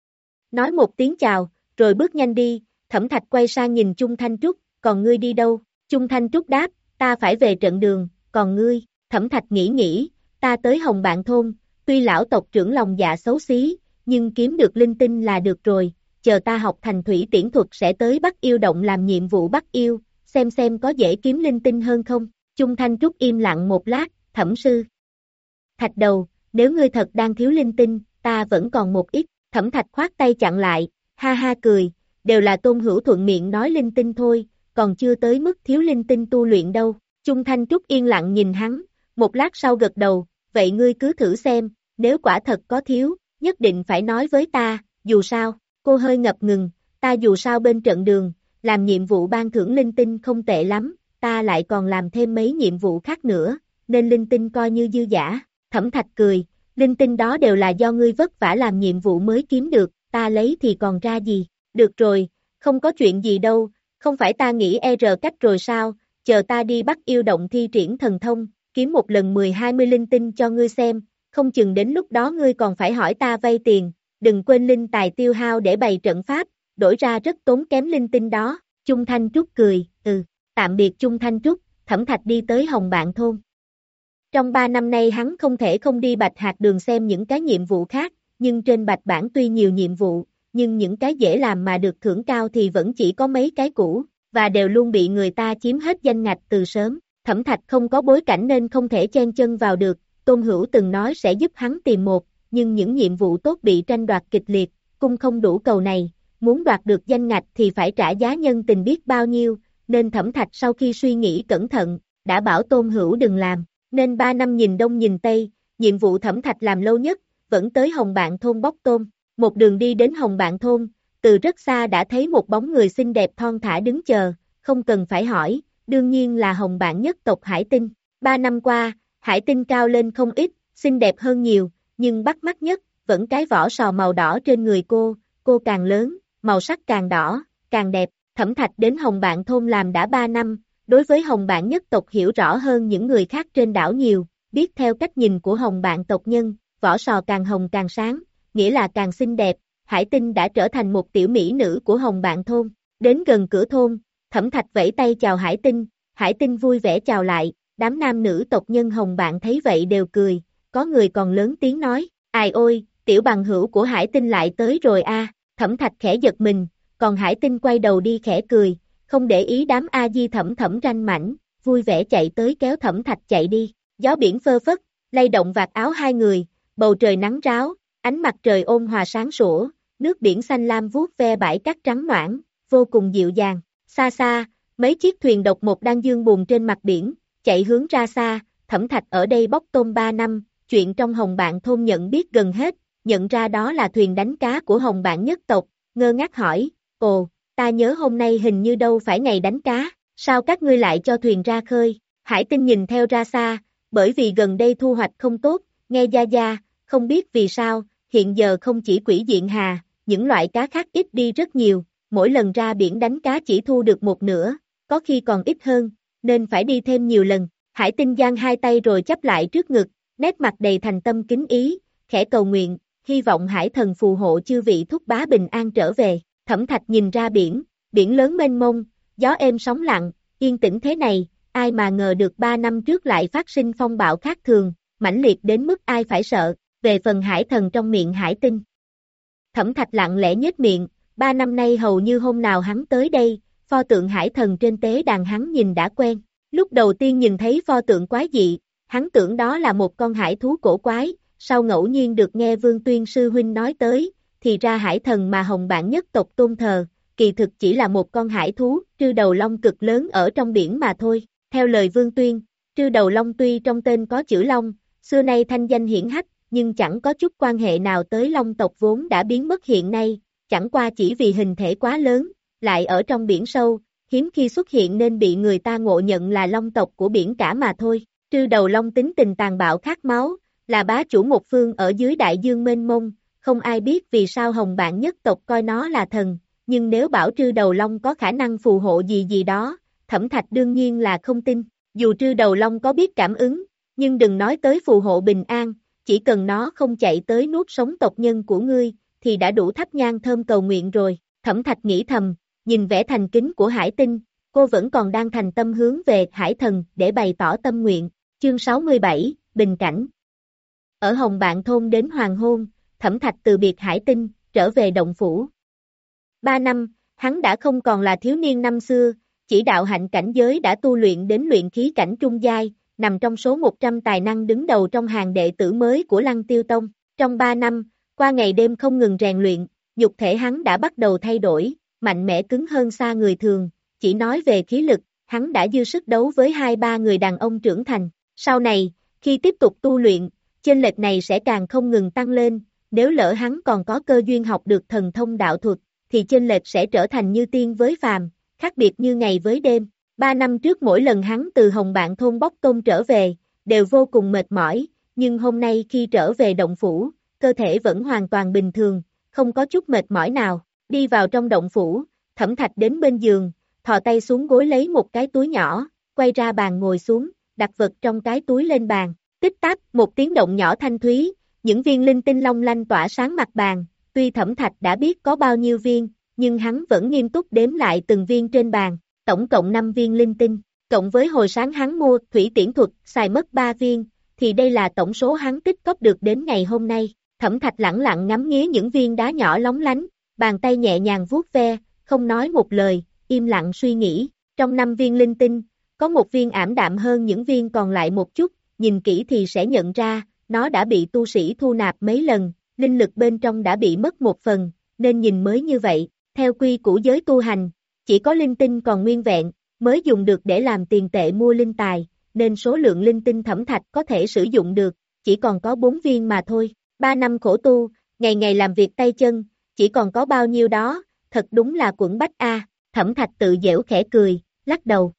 Nói một tiếng chào, rồi bước nhanh đi. Thẩm Thạch quay sang nhìn Chung Thanh Trúc, còn ngươi đi đâu? Chung Thanh Trúc đáp, ta phải về trận đường, còn ngươi? Thẩm Thạch nghĩ nghĩ, ta tới Hồng Bạn Thôn, tuy lão tộc trưởng lòng dạ xấu xí, nhưng kiếm được linh tinh là được rồi, chờ ta học thành thủy tiễn thuật sẽ tới Bắc Yêu Động làm nhiệm vụ Bắc Yêu, xem xem có dễ kiếm linh tinh hơn không? Chung Thanh Trúc im lặng một lát, Thẩm sư. Thạch đầu, nếu ngươi thật đang thiếu linh tinh, ta vẫn còn một ít. Thẩm Thạch khoát tay chặn lại, ha ha cười, đều là Tôn Hữu thuận miệng nói linh tinh thôi, còn chưa tới mức thiếu linh tinh tu luyện đâu. Chung Thanh Trúc yên lặng nhìn hắn, một lát sau gật đầu, vậy ngươi cứ thử xem, nếu quả thật có thiếu, nhất định phải nói với ta, dù sao, cô hơi ngập ngừng, ta dù sao bên trận đường, làm nhiệm vụ ban thưởng linh tinh không tệ lắm, ta lại còn làm thêm mấy nhiệm vụ khác nữa, nên linh tinh coi như dư giả. Thẩm Thạch cười, linh tinh đó đều là do ngươi vất vả làm nhiệm vụ mới kiếm được, ta lấy thì còn ra gì, được rồi, không có chuyện gì đâu, không phải ta nghĩ e rờ cách rồi sao, chờ ta đi Bắc Yêu Động thi triển thần thông, kiếm một lần mười hai mươi linh tinh cho ngươi xem, không chừng đến lúc đó ngươi còn phải hỏi ta vay tiền, đừng quên linh tài tiêu hao để bày trận pháp, đổi ra rất tốn kém linh tinh đó. Chung Thanh Trúc cười, ừ, tạm biệt Chung Thanh Trúc, Thẩm Thạch đi tới Hồng Bạn Thôn. Trong ba năm nay hắn không thể không đi Bạch Hạc Đường xem những cái nhiệm vụ khác, nhưng trên Bạch Bản tuy nhiều nhiệm vụ, nhưng những cái dễ làm mà được thưởng cao thì vẫn chỉ có mấy cái cũ, và đều luôn bị người ta chiếm hết danh ngạch từ sớm. Thẩm Thạch không có bối cảnh nên không thể chen chân vào được, Tôn Hữu từng nói sẽ giúp hắn tìm một, nhưng những nhiệm vụ tốt bị tranh đoạt kịch liệt, cung không đủ cầu này, muốn đoạt được danh ngạch thì phải trả giá nhân tình biết bao nhiêu, nên Thẩm Thạch sau khi suy nghĩ cẩn thận, đã bảo Tôn Hữu đừng làm, nên ba năm nhìn đông nhìn tây, nhiệm vụ Thẩm Thạch làm lâu nhất, vẫn tới Hồng Bạn thôn bóc tôm. Một đường đi đến Hồng Bạn thôn, từ rất xa đã thấy một bóng người xinh đẹp thon thả đứng chờ, không cần phải hỏi, đương nhiên là Hồng Bạn nhất tộc Hải Tinh. Ba năm qua, Hải Tinh cao lên không ít, xinh đẹp hơn nhiều, nhưng bắt mắt nhất, vẫn cái vỏ sò màu đỏ trên người cô, cô càng lớn, màu sắc càng đỏ, càng đẹp. Thẩm Thạch đến Hồng Bạn thôn làm đã ba năm, đối với Hồng Bạn nhất tộc hiểu rõ hơn những người khác trên đảo nhiều, biết theo cách nhìn của Hồng Bạn tộc nhân, vỏ sò càng hồng càng sáng, nghĩa là càng xinh đẹp. Hải Tinh đã trở thành một tiểu mỹ nữ của Hồng Bạn thôn. Đến gần cửa thôn, Thẩm Thạch vẫy tay chào Hải Tinh, Hải Tinh vui vẻ chào lại, đám nam nữ tộc nhân Hồng Bạn thấy vậy đều cười, có người còn lớn tiếng nói, ai ôi, tiểu bằng hữu của Hải Tinh lại tới rồi a. Thẩm Thạch khẽ giật mình, còn Hải Tinh quay đầu đi khẽ cười, không để ý đám A Di Thẩm Thẩm ranh mảnh, vui vẻ chạy tới kéo Thẩm Thạch chạy đi. Gió biển phơ phất, lay động vạt áo hai người, bầu trời nắng ráo, ánh mặt trời ôn hòa sáng sủa, nước biển xanh lam vuốt ve bãi cát trắng noãn, vô cùng dịu dàng. Xa xa, mấy chiếc thuyền độc mộc đang dương buồm trên mặt biển, chạy hướng ra xa. Thẩm Thạch ở đây bóc tôm ba năm, chuyện trong Hồng Bạn thôn nhận biết gần hết, nhận ra đó là thuyền đánh cá của Hồng Bạn nhất tộc, ngơ ngác hỏi, ồ, ta nhớ hôm nay hình như đâu phải ngày đánh cá, sao các ngươi lại cho thuyền ra khơi? Hải Tinh nhìn theo ra xa, bởi vì gần đây thu hoạch không tốt, nghe Gia Gia, không biết vì sao, hiện giờ không chỉ Quỷ Diện Hà, những loại cá khác ít đi rất nhiều, mỗi lần ra biển đánh cá chỉ thu được một nửa, có khi còn ít hơn, nên phải đi thêm nhiều lần. Hải Tinh giang hai tay rồi chắp lại trước ngực, nét mặt đầy thành tâm kính ý, khẽ cầu nguyện, hy vọng Hải Thần phù hộ chư vị thúc bá bình an trở về. Thẩm Thạch nhìn ra biển, biển lớn mênh mông, gió êm sóng lặng, yên tĩnh thế này, ai mà ngờ được ba năm trước lại phát sinh phong bạo khác thường, mãnh liệt đến mức ai phải sợ. Về phần Hải Thần trong miệng Hải Tinh, Thẩm Thạch lặng lẽ nhếch miệng, ba năm nay hầu như hôm nào hắn tới đây, pho tượng Hải Thần trên tế đàn hắn nhìn đã quen. Lúc đầu tiên nhìn thấy pho tượng quái dị, hắn tưởng đó là một con hải thú cổ quái, sau ngẫu nhiên được nghe Vương Tuyên sư huynh nói tới, thì ra Hải Thần mà Hồng Bạn nhất tộc tôn thờ, kỳ thực chỉ là một con hải thú, trư đầu long cực lớn ở trong biển mà thôi. Theo lời Vương Tuyên, trư đầu long tuy trong tên có chữ long, xưa nay thanh danh hiển hách, nhưng chẳng có chút quan hệ nào tới long tộc vốn đã biến mất hiện nay, chẳng qua chỉ vì hình thể quá lớn, lại ở trong biển sâu, hiếm khi xuất hiện nên bị người ta ngộ nhận là long tộc của biển cả mà thôi. Trư đầu long tính tình tàn bạo khát máu, là bá chủ một phương ở dưới đại dương mênh mông, không ai biết vì sao Hồng Bạn nhất tộc coi nó là thần, nhưng nếu bảo trư đầu long có khả năng phù hộ gì gì đó, Thẩm Thạch đương nhiên là không tin. Dù trư đầu long có biết cảm ứng, nhưng đừng nói tới phù hộ bình an, chỉ cần nó không chạy tới nuốt sống tộc nhân của ngươi, thì đã đủ thắp nhang thơm cầu nguyện rồi. Thẩm Thạch nghĩ thầm, nhìn vẻ thành kính của Hải Tinh, cô vẫn còn đang thành tâm hướng về Hải Thần để bày tỏ tâm nguyện. Chương sáu mươi bảy, Bình Cảnh. Ở Hồng Bạn thôn đến hoàng hôn, Thẩm Thạch từ biệt Hải Tinh, trở về động phủ. Ba năm, hắn đã không còn là thiếu niên năm xưa, chỉ đạo hạnh cảnh giới đã tu luyện đến luyện khí cảnh trung giai, nằm trong số một trăm tài năng đứng đầu trong hàng đệ tử mới của Lăng Tiêu Tông. Trong ba năm, qua ngày đêm không ngừng rèn luyện, nhục thể hắn đã bắt đầu thay đổi, mạnh mẽ cứng hơn xa người thường, chỉ nói về khí lực, hắn đã dư sức đấu với hai ba người đàn ông trưởng thành. Sau này, khi tiếp tục tu luyện, chênh lệch này sẽ càng không ngừng tăng lên, nếu lỡ hắn còn có cơ duyên học được thần thông đạo thuật, thì chênh lệch sẽ trở thành như tiên với phàm, khác biệt như ngày với đêm. Ba năm trước mỗi lần hắn từ Hồng Bạn thôn bóc tôm trở về, đều vô cùng mệt mỏi, nhưng hôm nay khi trở về động phủ, cơ thể vẫn hoàn toàn bình thường, không có chút mệt mỏi nào. Đi vào trong động phủ, Thẩm Thạch đến bên giường, thò tay xuống gối lấy một cái túi nhỏ, quay ra bàn ngồi xuống, đặt vật trong cái túi lên bàn. Tích tắc, một tiếng động nhỏ thanh thúy, những viên linh tinh long lanh tỏa sáng mặt bàn. Tuy Thẩm Thạch đã biết có bao nhiêu viên, nhưng hắn vẫn nghiêm túc đếm lại từng viên trên bàn. Tổng cộng năm viên linh tinh, cộng với hồi sáng hắn mua thủy tiễn thuật, xài mất ba viên, thì đây là tổng số hắn tích cóp được đến ngày hôm nay. Thẩm Thạch lẳng lặng ngắm nghía những viên đá nhỏ lóng lánh, bàn tay nhẹ nhàng vuốt ve, không nói một lời, im lặng suy nghĩ. Trong năm viên linh tinh, có một viên ảm đạm hơn những viên còn lại một chút, nhìn kỹ thì sẽ nhận ra, nó đã bị tu sĩ thu nạp mấy lần, linh lực bên trong đã bị mất một phần, nên nhìn mới như vậy. Theo quy củ giới tu hành, chỉ có linh tinh còn nguyên vẹn, mới dùng được để làm tiền tệ mua linh tài, nên số lượng linh tinh Thẩm Thạch có thể sử dụng được, chỉ còn có bốn viên mà thôi. Ba năm khổ tu, ngày ngày làm việc tay chân, chỉ còn có bao nhiêu đó, thật đúng là quẫn bách a. Thẩm Thạch tự giễu khẽ cười, lắc đầu.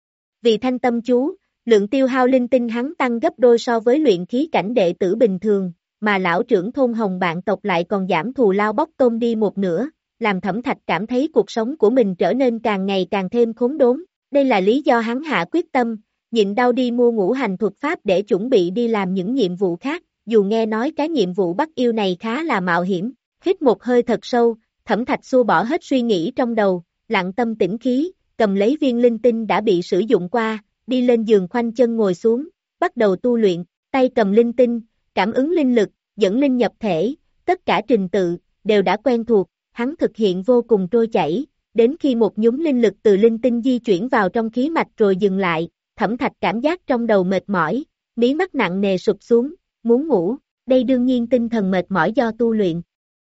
Vì thanh tâm chú, lượng tiêu hao linh tinh hắn tăng gấp đôi so với luyện khí cảnh đệ tử bình thường, mà lão trưởng thôn Hồng bạn tộc lại còn giảm thù lao bóc tôm đi một nửa, làm Thẩm Thạch cảm thấy cuộc sống của mình trở nên càng ngày càng thêm khốn đốn. Đây là lý do hắn hạ quyết tâm, nhịn đau đi mua ngũ hành thuật pháp để chuẩn bị đi làm những nhiệm vụ khác, dù nghe nói cái nhiệm vụ bắt yêu này khá là mạo hiểm. Hít một hơi thật sâu, Thẩm Thạch xua bỏ hết suy nghĩ trong đầu, lặng tâm tĩnh khí, cầm lấy viên linh tinh đã bị sử dụng qua, đi lên giường khoanh chân ngồi xuống, bắt đầu tu luyện, tay cầm linh tinh, cảm ứng linh lực, dẫn linh nhập thể, tất cả trình tự, đều đã quen thuộc, hắn thực hiện vô cùng trôi chảy, đến khi một nhúm linh lực từ linh tinh di chuyển vào trong khí mạch rồi dừng lại, Thẩm Thạch cảm giác trong đầu mệt mỏi, mí mắt nặng nề sụp xuống, muốn ngủ, đây đương nhiên tinh thần mệt mỏi do tu luyện.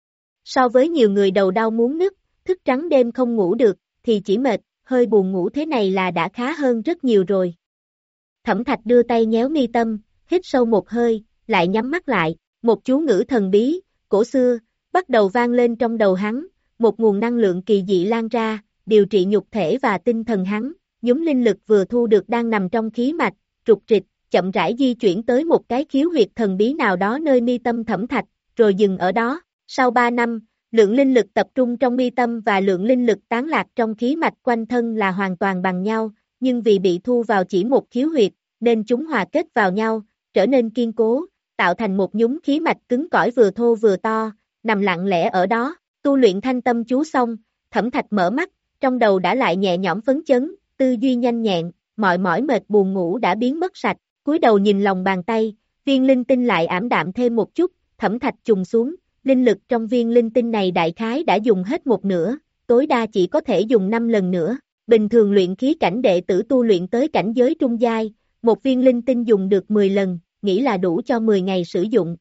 So với nhiều người đầu đau muốn nứt, thức trắng đêm không ngủ được, thì chỉ mệt, hơi buồn ngủ thế này là đã khá hơn rất nhiều rồi. Thẩm Thạch đưa tay nhéo mi tâm, hít sâu một hơi, lại nhắm mắt lại, một chú ngữ thần bí, cổ xưa, bắt đầu vang lên trong đầu hắn, một nguồn năng lượng kỳ dị lan ra, điều trị nhục thể và tinh thần hắn, nhúm linh lực vừa thu được đang nằm trong khí mạch, trục trịch, chậm rãi di chuyển tới một cái khiếu huyệt thần bí nào đó nơi mi tâm Thẩm Thạch, rồi dừng ở đó. Sau ba năm, lượng linh lực tập trung trong mi tâm và lượng linh lực tán lạc trong khí mạch quanh thân là hoàn toàn bằng nhau, nhưng vì bị thu vào chỉ một khiếu huyệt, nên chúng hòa kết vào nhau, trở nên kiên cố, tạo thành một nhúm khí mạch cứng cỏi vừa thô vừa to, nằm lặng lẽ ở đó. Tu luyện thanh tâm chú xong, Thẩm Thạch mở mắt, trong đầu đã lại nhẹ nhõm phấn chấn, tư duy nhanh nhẹn, mọi mỏi mệt buồn ngủ đã biến mất sạch, cúi đầu nhìn lòng bàn tay, viên linh tinh lại ảm đạm thêm một chút, Thẩm Thạch trùng xuống, linh lực trong viên linh tinh này đại khái đã dùng hết một nửa, tối đa chỉ có thể dùng năm lần nữa. Bình thường luyện khí cảnh đệ tử tu luyện tới cảnh giới trung giai, một viên linh tinh dùng được mười lần, nghĩ là đủ cho mười ngày sử dụng.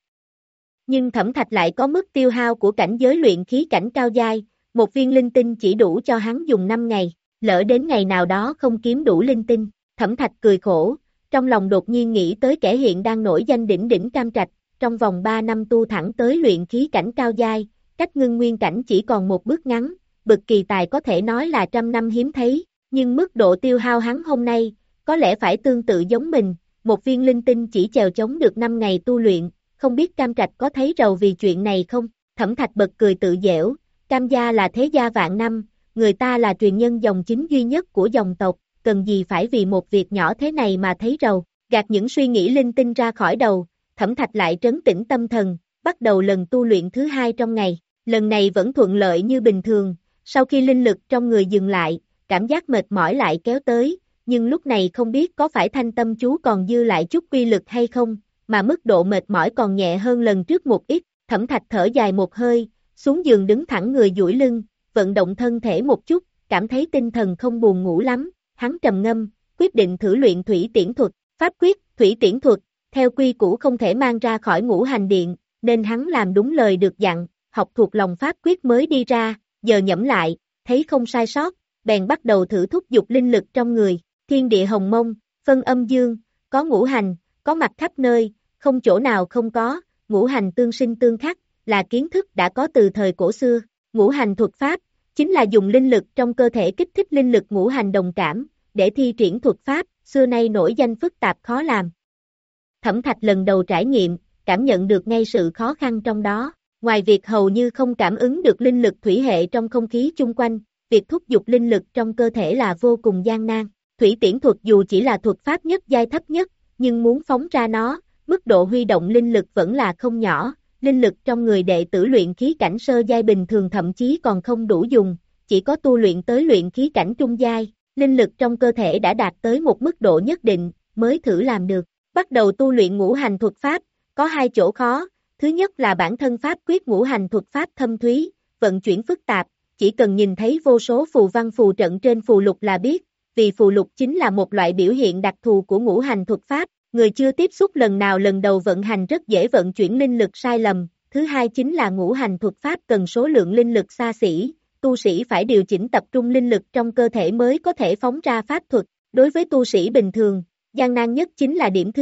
Nhưng Thẩm Thạch lại có mức tiêu hao của cảnh giới luyện khí cảnh cao giai, một viên linh tinh chỉ đủ cho hắn dùng năm ngày, lỡ đến ngày nào đó không kiếm đủ linh tinh, Thẩm Thạch cười khổ, trong lòng đột nhiên nghĩ tới kẻ hiện đang nổi danh đỉnh đỉnh Cam Trạch, trong vòng ba năm tu thẳng tới luyện khí cảnh cao giai, cách ngưng nguyên cảnh chỉ còn một bước ngắn, bực kỳ tài có thể nói là trăm năm hiếm thấy, nhưng mức độ tiêu hao hắn hôm nay, có lẽ phải tương tự giống mình, một viên linh tinh chỉ chèo chống được năm ngày tu luyện, không biết Cam Trạch có thấy rầu vì chuyện này không? Thẩm Thạch bật cười tự giễu, Cam gia là thế gia vạn năm, người ta là truyền nhân dòng chính duy nhất của dòng tộc, cần gì phải vì một việc nhỏ thế này mà thấy rầu, gạt những suy nghĩ linh tinh ra khỏi đầu, Thẩm Thạch lại trấn tĩnh tâm thần, bắt đầu lần tu luyện thứ hai trong ngày, lần này vẫn thuận lợi như bình thường, sau khi linh lực trong người dừng lại, cảm giác mệt mỏi lại kéo tới, nhưng lúc này không biết có phải thanh tâm chú còn dư lại chút quy lực hay không, mà mức độ mệt mỏi còn nhẹ hơn lần trước một ít, Thẩm Thạch thở dài một hơi, xuống giường đứng thẳng người duỗi lưng, vận động thân thể một chút, cảm thấy tinh thần không buồn ngủ lắm, hắn trầm ngâm, quyết định thử luyện thủy tiễn thuật, pháp quyết, thủy tiễn thuật, theo quy củ không thể mang ra khỏi ngũ hành điện, nên hắn làm đúng lời được dặn, học thuộc lòng pháp quyết mới đi ra, giờ nhẩm lại, thấy không sai sót, bèn bắt đầu thử thúc giục linh lực trong người, thiên địa hồng mông, phân âm dương, có ngũ hành, có mặt khắp nơi, không chỗ nào không có, ngũ hành tương sinh tương khắc, là kiến thức đã có từ thời cổ xưa, ngũ hành thuật pháp, chính là dùng linh lực trong cơ thể kích thích linh lực ngũ hành đồng cảm, để thi triển thuật pháp, xưa nay nổi danh phức tạp khó làm. Thẩm Thạch lần đầu trải nghiệm, cảm nhận được ngay sự khó khăn trong đó, ngoài việc hầu như không cảm ứng được linh lực thủy hệ trong không khí chung quanh, việc thúc giục linh lực trong cơ thể là vô cùng gian nan. Thủy tiễn thuật dù chỉ là thuật pháp nhất giai thấp nhất, nhưng muốn phóng ra nó, mức độ huy động linh lực vẫn là không nhỏ, linh lực trong người đệ tử luyện khí cảnh sơ giai bình thường thậm chí còn không đủ dùng, chỉ có tu luyện tới luyện khí cảnh trung giai, linh lực trong cơ thể đã đạt tới một mức độ nhất định, mới thử làm được. Bắt đầu tu luyện ngũ hành thuật pháp, có hai chỗ khó, thứ nhất là bản thân pháp quyết ngũ hành thuật pháp thâm thúy, vận chuyển phức tạp, chỉ cần nhìn thấy vô số phù văn phù trận trên phù lục là biết, vì phù lục chính là một loại biểu hiện đặc thù của ngũ hành thuật pháp, người chưa tiếp xúc lần nào lần đầu vận hành rất dễ vận chuyển linh lực sai lầm, thứ hai chính là ngũ hành thuật pháp cần số lượng linh lực xa xỉ, tu sĩ phải điều chỉnh tập trung linh lực trong cơ thể mới có thể phóng ra pháp thuật, đối với tu sĩ bình thường, gian nan nhất chính là điểm thứ nhất,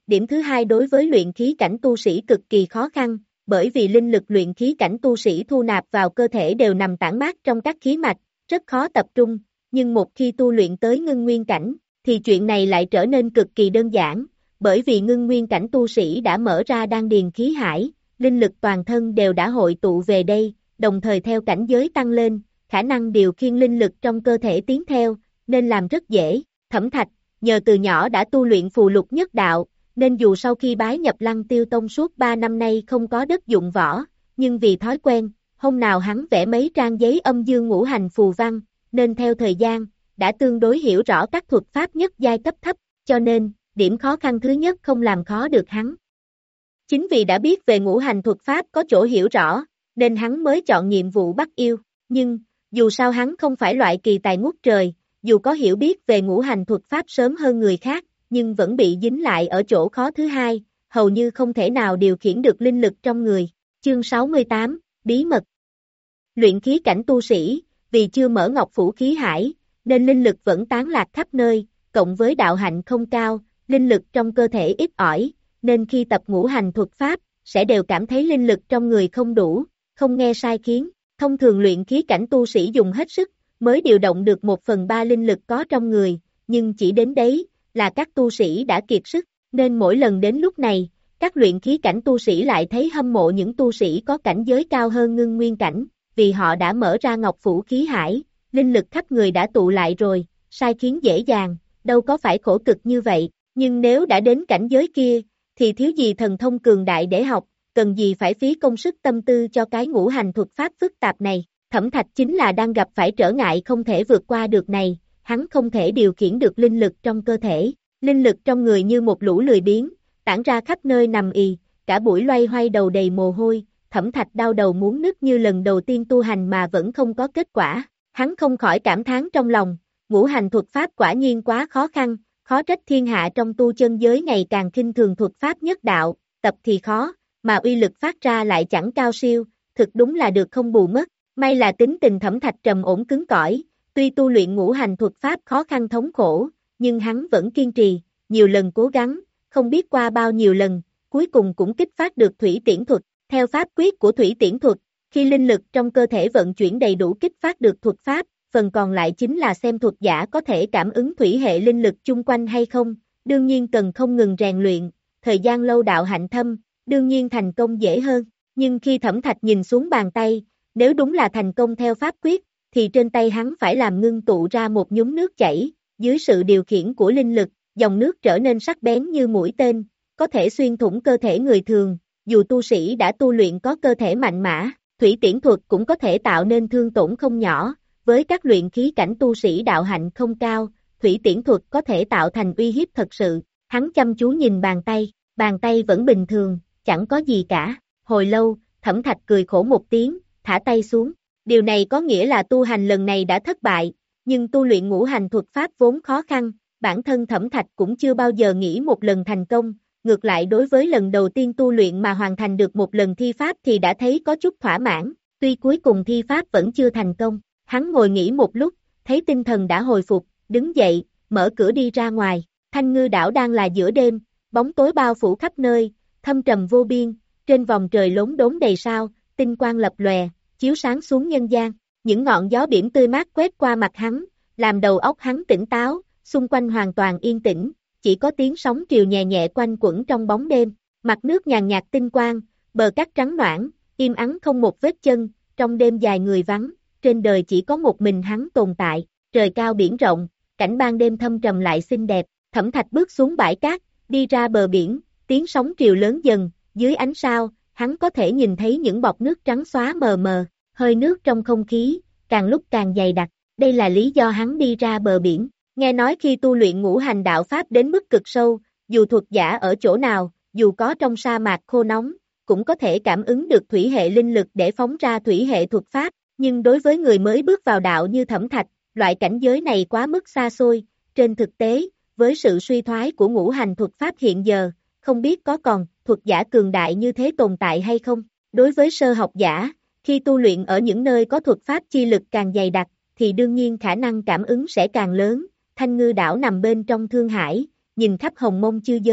Điểm thứ hai, đối với luyện khí cảnh tu sĩ cực kỳ khó khăn, bởi vì linh lực luyện khí cảnh tu sĩ thu nạp vào cơ thể đều nằm tản mát trong các khí mạch, rất khó tập trung, nhưng một khi tu luyện tới ngưng nguyên cảnh, thì chuyện này lại trở nên cực kỳ đơn giản, bởi vì ngưng nguyên cảnh tu sĩ đã mở ra đan điền khí hải, linh lực toàn thân đều đã hội tụ về đây, đồng thời theo cảnh giới tăng lên, khả năng điều khiển linh lực trong cơ thể tiến theo, nên làm rất dễ. Thẩm Thạch, nhờ từ nhỏ đã tu luyện phù lục nhất đạo, nên dù sau khi bái nhập Lăng Tiêu Tông suốt ba năm nay không có đất dụng võ, nhưng vì thói quen, hôm nào hắn vẽ mấy trang giấy âm dương ngũ hành phù văn, nên theo thời gian, đã tương đối hiểu rõ các thuật pháp nhất giai cấp thấp, cho nên, điểm khó khăn thứ nhất không làm khó được hắn. Chính vì đã biết về ngũ hành thuật pháp có chỗ hiểu rõ, nên hắn mới chọn nhiệm vụ bắt yêu, nhưng, dù sao hắn không phải loại kỳ tài ngút trời, dù có hiểu biết về ngũ hành thuật pháp sớm hơn người khác, nhưng vẫn bị dính lại ở chỗ khó thứ hai, hầu như không thể nào điều khiển được linh lực trong người. Chương sáu mươi tám, Bí mật. Luyện khí cảnh tu sĩ, vì chưa mở ngọc phủ khí hải, nên linh lực vẫn tán lạc khắp nơi, cộng với đạo hạnh không cao, linh lực trong cơ thể ít ỏi, nên khi tập ngũ hành thuật pháp, sẽ đều cảm thấy linh lực trong người không đủ, không nghe sai khiến. Thông thường luyện khí cảnh tu sĩ dùng hết sức, mới điều động được một phần ba linh lực có trong người, nhưng chỉ đến đấy, là các tu sĩ đã kiệt sức, nên mỗi lần đến lúc này, các luyện khí cảnh tu sĩ lại thấy hâm mộ những tu sĩ có cảnh giới cao hơn ngưng nguyên cảnh, vì họ đã mở ra ngọc phủ khí hải, linh lực khắp người đã tụ lại rồi, sai khiến dễ dàng, đâu có phải khổ cực như vậy, nhưng nếu đã đến cảnh giới kia, thì thiếu gì thần thông cường đại để học, cần gì phải phí công sức tâm tư cho cái ngũ hành thuật pháp phức tạp này. Thẩm Thạch chính là đang gặp phải trở ngại không thể vượt qua được này, hắn không thể điều khiển được linh lực trong cơ thể, linh lực trong người như một lũ lười biếng, tản ra khắp nơi nằm ì, cả buổi loay hoay đầu đầy mồ hôi, Thẩm Thạch đau đầu muốn nứt như lần đầu tiên tu hành mà vẫn không có kết quả, hắn không khỏi cảm thán trong lòng, ngũ hành thuật pháp quả nhiên quá khó khăn, khó trách thiên hạ trong tu chân giới ngày càng khinh thường thuật pháp nhất đạo, tập thì khó, mà uy lực phát ra lại chẳng cao siêu, thực đúng là được không bù mất. May là tính tình Thẩm Thạch trầm ổn cứng cỏi, tuy tu luyện ngũ hành thuật pháp khó khăn thống khổ, nhưng hắn vẫn kiên trì, nhiều lần cố gắng, không biết qua bao nhiêu lần, cuối cùng cũng kích phát được thủy tiễn thuật. Theo pháp quyết của thủy tiễn thuật, khi linh lực trong cơ thể vận chuyển đầy đủ kích phát được thuật pháp, phần còn lại chính là xem thuật giả có thể cảm ứng thủy hệ linh lực chung quanh hay không, đương nhiên cần không ngừng rèn luyện, thời gian lâu đạo hạnh thâm, đương nhiên thành công dễ hơn, nhưng khi Thẩm Thạch nhìn xuống bàn tay, nếu đúng là thành công theo pháp quyết, thì trên tay hắn phải làm ngưng tụ ra một nhúm nước chảy, dưới sự điều khiển của linh lực, dòng nước trở nên sắc bén như mũi tên, có thể xuyên thủng cơ thể người thường, dù tu sĩ đã tu luyện có cơ thể mạnh mẽ, thủy tiễn thuật cũng có thể tạo nên thương tổn không nhỏ, với các luyện khí cảnh tu sĩ đạo hạnh không cao, thủy tiễn thuật có thể tạo thành uy hiếp thật sự. Hắn chăm chú nhìn bàn tay, bàn tay vẫn bình thường, chẳng có gì cả, hồi lâu, Thẩm Thạch cười khổ một tiếng, thả tay xuống. Điều này có nghĩa là tu hành lần này đã thất bại, nhưng tu luyện ngũ hành thuật pháp vốn khó khăn, bản thân Thẩm Thạch cũng chưa bao giờ nghĩ một lần thành công, ngược lại đối với lần đầu tiên tu luyện mà hoàn thành được một lần thi pháp thì đã thấy có chút thỏa mãn, tuy cuối cùng thi pháp vẫn chưa thành công, hắn ngồi nghỉ một lúc, thấy tinh thần đã hồi phục, đứng dậy, mở cửa đi ra ngoài, Thanh Ngư đảo đang là giữa đêm, bóng tối bao phủ khắp nơi, thâm trầm vô biên, trên vòng trời lốm đốm đầy sao, tinh quang lập lòe, chiếu sáng xuống nhân gian, những ngọn gió biển tươi mát quét qua mặt hắn, làm đầu óc hắn tỉnh táo, xung quanh hoàn toàn yên tĩnh, chỉ có tiếng sóng triều nhẹ nhẹ quanh quẩn trong bóng đêm, mặt nước nhàn nhạt tinh quang, bờ cát trắng noãn, im ắng không một vết chân, trong đêm dài người vắng, trên đời chỉ có một mình hắn tồn tại, trời cao biển rộng, cảnh ban đêm thâm trầm lại xinh đẹp, Thẩm Thạch bước xuống bãi cát, đi ra bờ biển, tiếng sóng triều lớn dần, dưới ánh sao, hắn có thể nhìn thấy những bọt nước trắng xóa mờ mờ, hơi nước trong không khí, càng lúc càng dày đặc, đây là lý do hắn đi ra bờ biển. Nghe nói khi tu luyện ngũ hành đạo pháp đến mức cực sâu, dù thuật giả ở chỗ nào, dù có trong sa mạc khô nóng, cũng có thể cảm ứng được thủy hệ linh lực để phóng ra thủy hệ thuật pháp, nhưng đối với người mới bước vào đạo như Thẩm Thạch, loại cảnh giới này quá mức xa xôi, trên thực tế, với sự suy thoái của ngũ hành thuật pháp hiện giờ, không biết có còn thuật giả cường đại như thế tồn tại hay không. Đối với sơ học giả, khi tu luyện ở những nơi có thuật pháp chi lực càng dày đặc, thì đương nhiên khả năng cảm ứng sẽ càng lớn. Thanh Ngư đảo nằm bên trong Thương Hải, nhìn khắp hồng mông chư giới,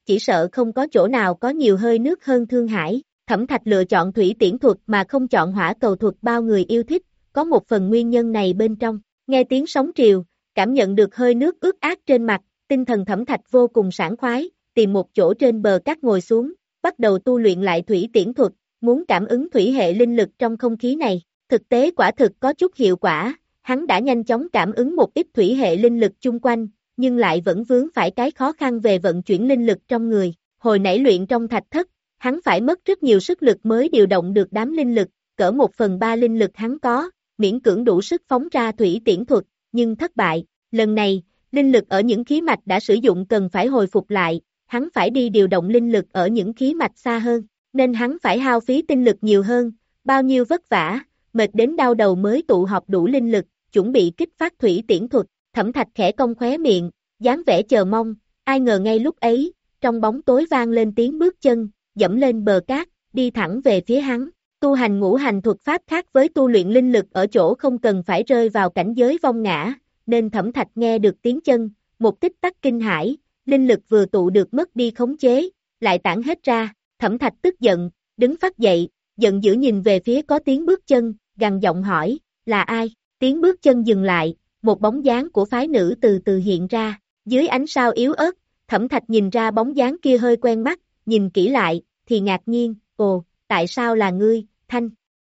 chỉ sợ không có chỗ nào có nhiều hơi nước hơn Thương Hải. Thẩm Thạch lựa chọn thủy tiễn thuật mà không chọn hỏa cầu thuật bao người yêu thích, có một phần nguyên nhân này bên trong. Nghe tiếng sóng triều, cảm nhận được hơi nước ướt át trên mặt, tinh thần Thẩm Thạch vô cùng sảng khoái, tìm một chỗ trên bờ cát ngồi xuống, bắt đầu tu luyện lại thủy tiễn thuật, muốn cảm ứng thủy hệ linh lực trong không khí này. Thực tế quả thực có chút hiệu quả, hắn đã nhanh chóng cảm ứng một ít thủy hệ linh lực chung quanh, nhưng lại vẫn vướng phải cái khó khăn về vận chuyển linh lực trong người. Hồi nãy luyện trong thạch thất, hắn phải mất rất nhiều sức lực mới điều động được đám linh lực, cỡ một phần ba linh lực hắn có, miễn cưỡng đủ sức phóng ra thủy tiễn thuật, nhưng thất bại. Lần này, linh lực ở những khí mạch đã sử dụng cần phải hồi phục lại, hắn phải đi điều động linh lực ở những khí mạch xa hơn, nên hắn phải hao phí tinh lực nhiều hơn, bao nhiêu vất vả, mệt đến đau đầu mới tụ họp đủ linh lực, chuẩn bị kích phát thủy tiễn thuật. Thẩm Thạch khẽ cong khóe miệng, dáng vẻ chờ mong, ai ngờ ngay lúc ấy, trong bóng tối vang lên tiếng bước chân, dẫm lên bờ cát, đi thẳng về phía hắn. Tu hành ngũ hành thuật pháp khác với tu luyện linh lực ở chỗ không cần phải rơi vào cảnh giới vong ngã, nên Thẩm Thạch nghe được tiếng chân, một tích tắc kinh hãi, linh lực vừa tụ được mất đi khống chế, lại tản hết ra. Thẩm Thạch tức giận, đứng phát dậy, giận dữ nhìn về phía có tiếng bước chân, gằn giọng hỏi, là ai? Tiếng bước chân dừng lại, một bóng dáng của phái nữ từ từ hiện ra, dưới ánh sao yếu ớt, Thẩm Thạch nhìn ra bóng dáng kia hơi quen mắt, nhìn kỹ lại, thì ngạc nhiên, ồ, tại sao là ngươi, Thanh?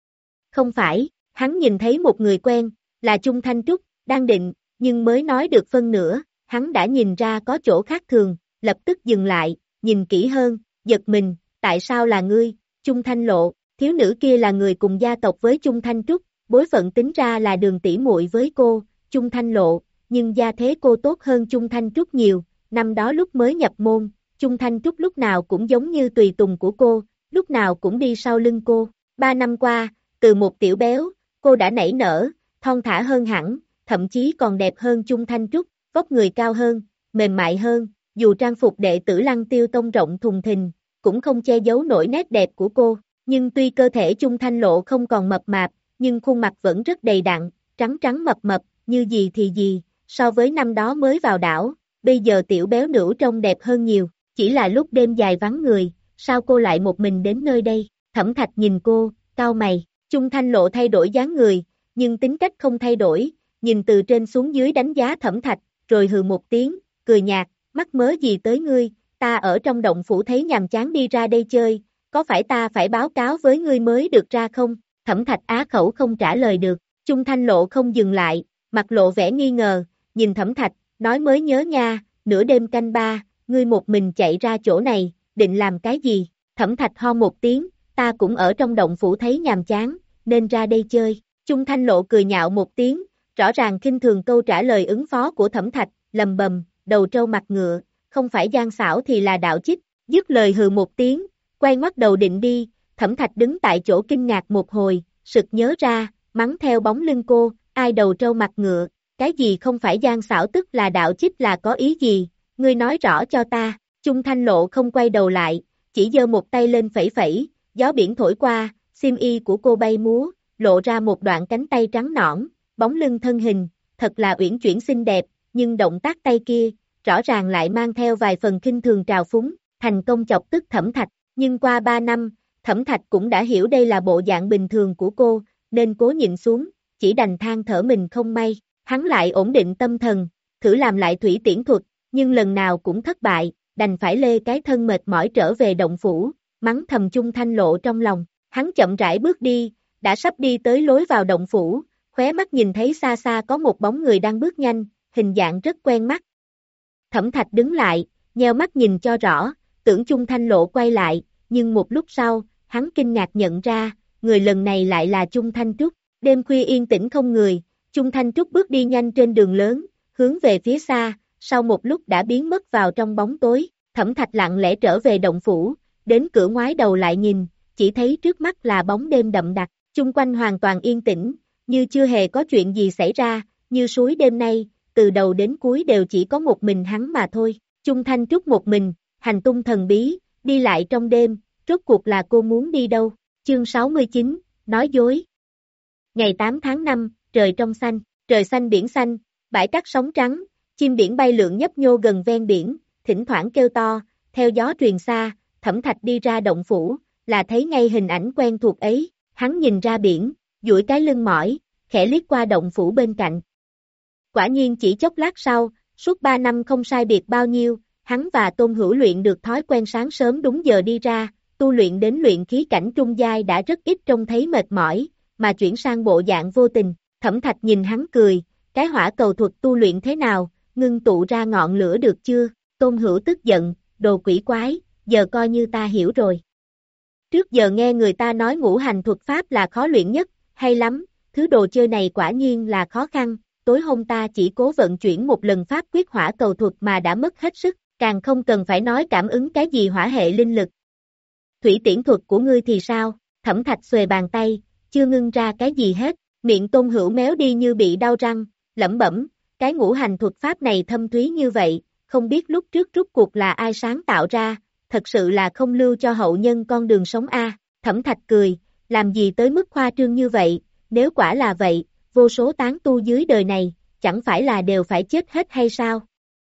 Không phải, hắn nhìn thấy một người quen, là Chung Thanh Trúc, đang định, nhưng mới nói được phân nửa, hắn đã nhìn ra có chỗ khác thường, lập tức dừng lại, nhìn kỹ hơn, giật mình, tại sao là ngươi, Chung Thanh Lộ, thiếu nữ kia là người cùng gia tộc với Chung Thanh Trúc, bối phận tính ra là đường tỷ muội với cô, Chung Thanh Lộ, nhưng gia thế cô tốt hơn Chung Thanh Trúc nhiều, năm đó lúc mới nhập môn, Chung Thanh Trúc lúc nào cũng giống như tùy tùng của cô, lúc nào cũng đi sau lưng cô, ba năm qua, từ một tiểu béo, cô đã nảy nở, thon thả hơn hẳn, thậm chí còn đẹp hơn Chung Thanh Trúc, vóc người cao hơn, mềm mại hơn, dù trang phục đệ tử Lăng Tiêu Tông rộng thùng thình, cũng không che giấu nổi nét đẹp của cô, nhưng tuy cơ thể Chung Thanh Lộ không còn mập mạp, nhưng khuôn mặt vẫn rất đầy đặn, trắng trắng mập mập, như gì thì gì, so với năm đó mới vào đảo, bây giờ tiểu béo nữ trông đẹp hơn nhiều, chỉ là lúc đêm dài vắng người, sao cô lại một mình đến nơi đây? Thẩm Thạch nhìn cô, cau mày, Chung Thanh Lộ thay đổi dáng người, nhưng tính cách không thay đổi, nhìn từ trên xuống dưới đánh giá Thẩm Thạch, rồi hừ một tiếng, cười nhạt, mắc mớ gì tới ngươi, ta ở trong động phủ thấy nhàm chán đi ra đây chơi, có phải ta phải báo cáo với ngươi mới được ra không? Thẩm Thạch á khẩu không trả lời được, Chung Thanh Lộ không dừng lại, mặt lộ vẻ nghi ngờ, nhìn Thẩm Thạch, nói mới nhớ nha, nửa đêm canh ba, ngươi một mình chạy ra chỗ này, định làm cái gì? Thẩm Thạch ho một tiếng, ta cũng ở trong động phủ thấy nhàm chán, nên ra đây chơi. Chung Thanh Lộ cười nhạo một tiếng, rõ ràng khinh thường câu trả lời ứng phó của Thẩm Thạch, lầm bầm, đầu trâu mặt ngựa, không phải gian xảo thì là đạo chích, dứt lời hừ một tiếng, quay ngoắt đầu định đi, Thẩm Thạch đứng tại chỗ kinh ngạc một hồi, sực nhớ ra, mắng theo bóng lưng cô, ai đầu trâu mặt ngựa, cái gì không phải gian xảo tức là đạo chích là có ý gì, ngươi nói rõ cho ta. Chung Thanh Lộ không quay đầu lại, chỉ giơ một tay lên phẩy phẩy, gió biển thổi qua, xiêm y của cô bay múa, lộ ra một đoạn cánh tay trắng nõn, bóng lưng thân hình, thật là uyển chuyển xinh đẹp, nhưng động tác tay kia, rõ ràng lại mang theo vài phần khinh thường trào phúng, thành công chọc tức Thẩm Thạch, nhưng qua ba năm, Thẩm Thạch cũng đã hiểu đây là bộ dạng bình thường của cô, nên cố nhịn xuống, chỉ đành than thở mình không may, hắn lại ổn định tâm thần, thử làm lại thủy tiễn thuật, nhưng lần nào cũng thất bại, đành phải lê cái thân mệt mỏi trở về động phủ, mắng thầm Chung Thanh Lộ trong lòng, hắn chậm rãi bước đi, đã sắp đi tới lối vào động phủ, khóe mắt nhìn thấy xa xa có một bóng người đang bước nhanh, hình dạng rất quen mắt. Thẩm Thạch đứng lại, nheo mắt nhìn cho rõ, tưởng Chung Thanh Lộ quay lại, nhưng một lúc sau, hắn kinh ngạc nhận ra, người lần này lại là Chung Thanh Trúc. Đêm khuya yên tĩnh không người, Chung Thanh Trúc bước đi nhanh trên đường lớn, hướng về phía xa, sau một lúc đã biến mất vào trong bóng tối. Thẩm Thạch lặng lẽ trở về động phủ, đến cửa ngoái đầu lại nhìn, chỉ thấy trước mắt là bóng đêm đậm đặc, chung quanh hoàn toàn yên tĩnh, như chưa hề có chuyện gì xảy ra, như suối đêm nay, từ đầu đến cuối đều chỉ có một mình hắn mà thôi. Chung Thanh Trúc một mình, hành tung thần bí, đi lại trong đêm, rốt cuộc là cô muốn đi đâu? Chương sáu mươi chín, nói dối. Ngày tám tháng năm, trời trong xanh, trời xanh biển xanh, bãi cát sóng trắng, chim biển bay lượn nhấp nhô gần ven biển, thỉnh thoảng kêu to, theo gió truyền xa, Thẩm Thạch đi ra động phủ, là thấy ngay hình ảnh quen thuộc ấy, hắn nhìn ra biển, duỗi cái lưng mỏi, khẽ liếc qua động phủ bên cạnh. Quả nhiên chỉ chốc lát sau, suốt ba năm không sai biệt bao nhiêu, hắn và Tôn Hữu luyện được thói quen sáng sớm đúng giờ đi ra, tu luyện đến luyện khí cảnh trung giai đã rất ít trông thấy mệt mỏi, mà chuyển sang bộ dạng vô tình. Thẩm Thạch nhìn hắn cười, cái hỏa cầu thuật tu luyện thế nào, ngưng tụ ra ngọn lửa được chưa? Tôn Hữu tức giận, đồ quỷ quái, giờ coi như ta hiểu rồi. Trước giờ nghe người ta nói ngũ hành thuật pháp là khó luyện nhất, hay lắm, thứ đồ chơi này quả nhiên là khó khăn, tối hôm ta chỉ cố vận chuyển một lần pháp quyết hỏa cầu thuật mà đã mất hết sức, càng không cần phải nói cảm ứng cái gì hỏa hệ linh lực. Thủy tiễn thuật của ngươi thì sao? Thẩm Thạch xuề bàn tay, chưa ngưng ra cái gì hết, miệng Tôn Hữu méo đi như bị đau răng, lẩm bẩm, cái ngũ hành thuật pháp này thâm thúy như vậy, không biết lúc trước rút cuộc là ai sáng tạo ra, thật sự là không lưu cho hậu nhân con đường sống a. Thẩm Thạch cười, làm gì tới mức khoa trương như vậy, nếu quả là vậy, vô số tán tu dưới đời này, chẳng phải là đều phải chết hết hay sao?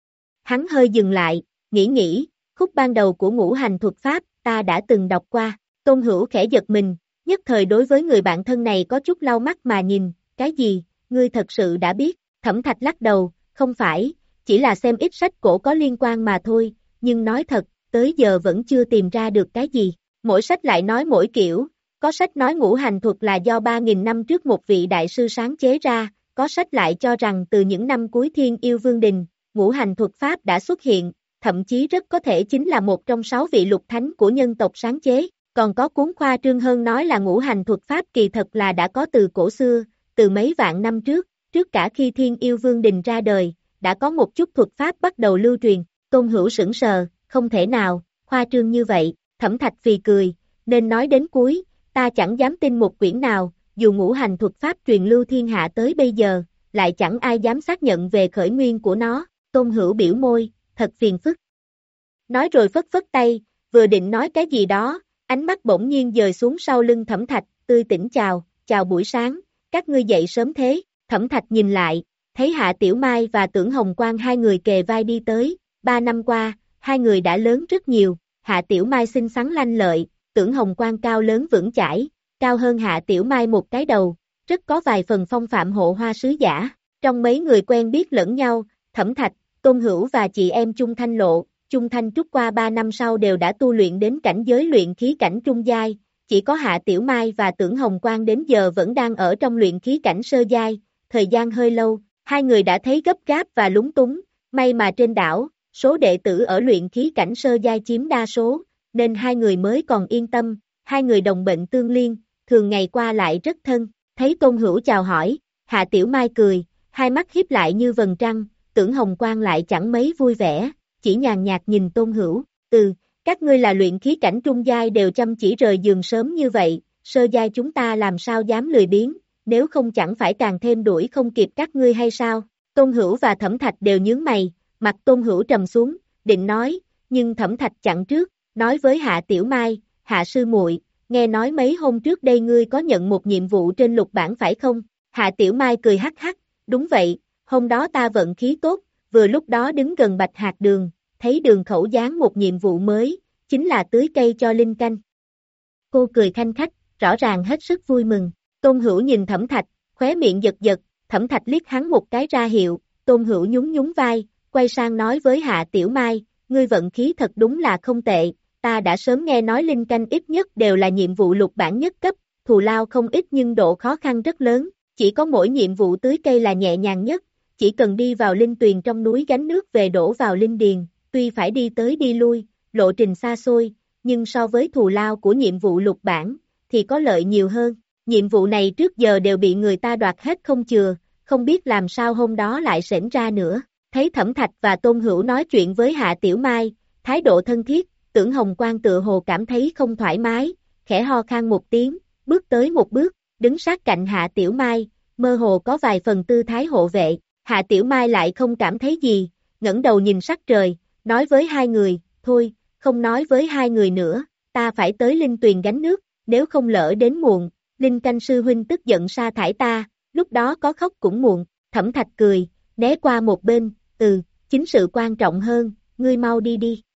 Hắn hơi dừng lại, nghĩ nghĩ, khúc ban đầu của ngũ hành thuật pháp, ta đã từng đọc qua, Tôn Hữu khẽ giật mình, nhất thời đối với người bạn thân này có chút lau mắt mà nhìn, cái gì, ngươi thật sự đã biết, Thẩm Thạch lắc đầu, không phải, chỉ là xem ít sách cổ có liên quan mà thôi, nhưng nói thật, tới giờ vẫn chưa tìm ra được cái gì, mỗi sách lại nói mỗi kiểu, có sách nói ngũ hành thuật là do ba nghìn năm trước một vị đại sư sáng chế ra, có sách lại cho rằng từ những năm cuối Thiên Yêu Vương Đình, ngũ hành thuật pháp đã xuất hiện, thậm chí rất có thể chính là một trong sáu vị lục thánh của nhân tộc sáng chế, còn có cuốn khoa trương hơn nói là ngũ hành thuật pháp kỳ thật là đã có từ cổ xưa, từ mấy vạn năm trước, trước cả khi Thiên Yêu Vương Đình ra đời, đã có một chút thuật pháp bắt đầu lưu truyền, Tôn Hữu sững sờ, không thể nào, khoa trương như vậy, Thẩm Thạch phì cười, nên nói đến cuối, ta chẳng dám tin một quyển nào, dù ngũ hành thuật pháp truyền lưu thiên hạ tới bây giờ, lại chẳng ai dám xác nhận về khởi nguyên của nó, Tôn Hữu biểu môi, thật phiền phức. Nói rồi phất phất tay, vừa định nói cái gì đó, ánh mắt bỗng nhiên dời xuống sau lưng Thẩm Thạch, tươi tỉnh chào, chào buổi sáng, các ngươi dậy sớm thế, Thẩm Thạch nhìn lại, thấy Hạ Tiểu Mai và Tưởng Hồng Quang hai người kề vai đi tới, ba năm qua, hai người đã lớn rất nhiều, Hạ Tiểu Mai xinh xắn lanh lợi, Tưởng Hồng Quang cao lớn vững chãi, cao hơn Hạ Tiểu Mai một cái đầu, rất có vài phần phong phạm hộ hoa sứ giả, trong mấy người quen biết lẫn nhau, Thẩm Thạch, Tôn Hữu và chị em Chung Thanh Lộ, Chung Thanh Trúc qua ba năm sau đều đã tu luyện đến cảnh giới luyện khí cảnh trung giai, chỉ có Hạ Tiểu Mai và Tưởng Hồng Quang đến giờ vẫn đang ở trong luyện khí cảnh sơ giai, thời gian hơi lâu, hai người đã thấy gấp gáp và lúng túng, may mà trên đảo, số đệ tử ở luyện khí cảnh sơ giai chiếm đa số, nên hai người mới còn yên tâm, hai người đồng bệnh tương liên, thường ngày qua lại rất thân, thấy Tôn Hữu chào hỏi, Hạ Tiểu Mai cười, hai mắt hiếp lại như vầng trăng, Tưởng Hồng Quang lại chẳng mấy vui vẻ, chỉ nhàn nhạt nhìn Tôn Hữu, ừ, các ngươi là luyện khí cảnh trung giai đều chăm chỉ rời giường sớm như vậy, sơ giai chúng ta làm sao dám lười biếng, nếu không chẳng phải càng thêm đuổi không kịp các ngươi hay sao, Tôn Hữu và Thẩm Thạch đều nhướng mày, mặt Tôn Hữu trầm xuống, định nói, nhưng Thẩm Thạch chặn trước, nói với Hạ Tiểu Mai, Hạ sư muội, nghe nói mấy hôm trước đây ngươi có nhận một nhiệm vụ trên lục bản phải không? Hạ Tiểu Mai cười hắc hắc, đúng vậy, hôm đó ta vận khí tốt, vừa lúc đó đứng gần Bạch Hạc Đường, thấy Đường Khẩu dán một nhiệm vụ mới, chính là tưới cây cho linh canh. Cô cười khanh khách, rõ ràng hết sức vui mừng, Tôn Hữu nhìn Thẩm Thạch, khóe miệng giật giật, Thẩm Thạch liếc hắn một cái ra hiệu, Tôn Hữu nhún nhún vai, quay sang nói với Hạ Tiểu Mai, ngươi vận khí thật đúng là không tệ, ta đã sớm nghe nói linh canh ít nhất đều là nhiệm vụ lục bản nhất cấp, thù lao không ít nhưng độ khó khăn rất lớn, chỉ có mỗi nhiệm vụ tưới cây là nhẹ nhàng nhất, chỉ cần đi vào linh tuyền trong núi gánh nước về đổ vào linh điền, tuy phải đi tới đi lui, lộ trình xa xôi, nhưng so với thù lao của nhiệm vụ lục bản, thì có lợi nhiều hơn, nhiệm vụ này trước giờ đều bị người ta đoạt hết không chừa, không biết làm sao hôm đó lại xảy ra nữa, thấy Thẩm Thạch và Tôn Hữu nói chuyện với Hạ Tiểu Mai, thái độ thân thiết, Tưởng Hồng Quang tựa hồ cảm thấy không thoải mái, khẽ ho khan một tiếng, bước tới một bước, đứng sát cạnh Hạ Tiểu Mai, mơ hồ có vài phần tư thái hộ vệ, Hạ Tiểu Mai lại không cảm thấy gì, ngẩng đầu nhìn sắc trời, nói với hai người, thôi, không nói với hai người nữa, ta phải tới linh tuyền gánh nước, nếu không lỡ đến muộn, Linh Canh sư huynh tức giận sa thải ta, lúc đó có khóc cũng muộn, Thẩm Thạch cười, né qua một bên, ừ, chính sự quan trọng hơn, ngươi mau đi đi.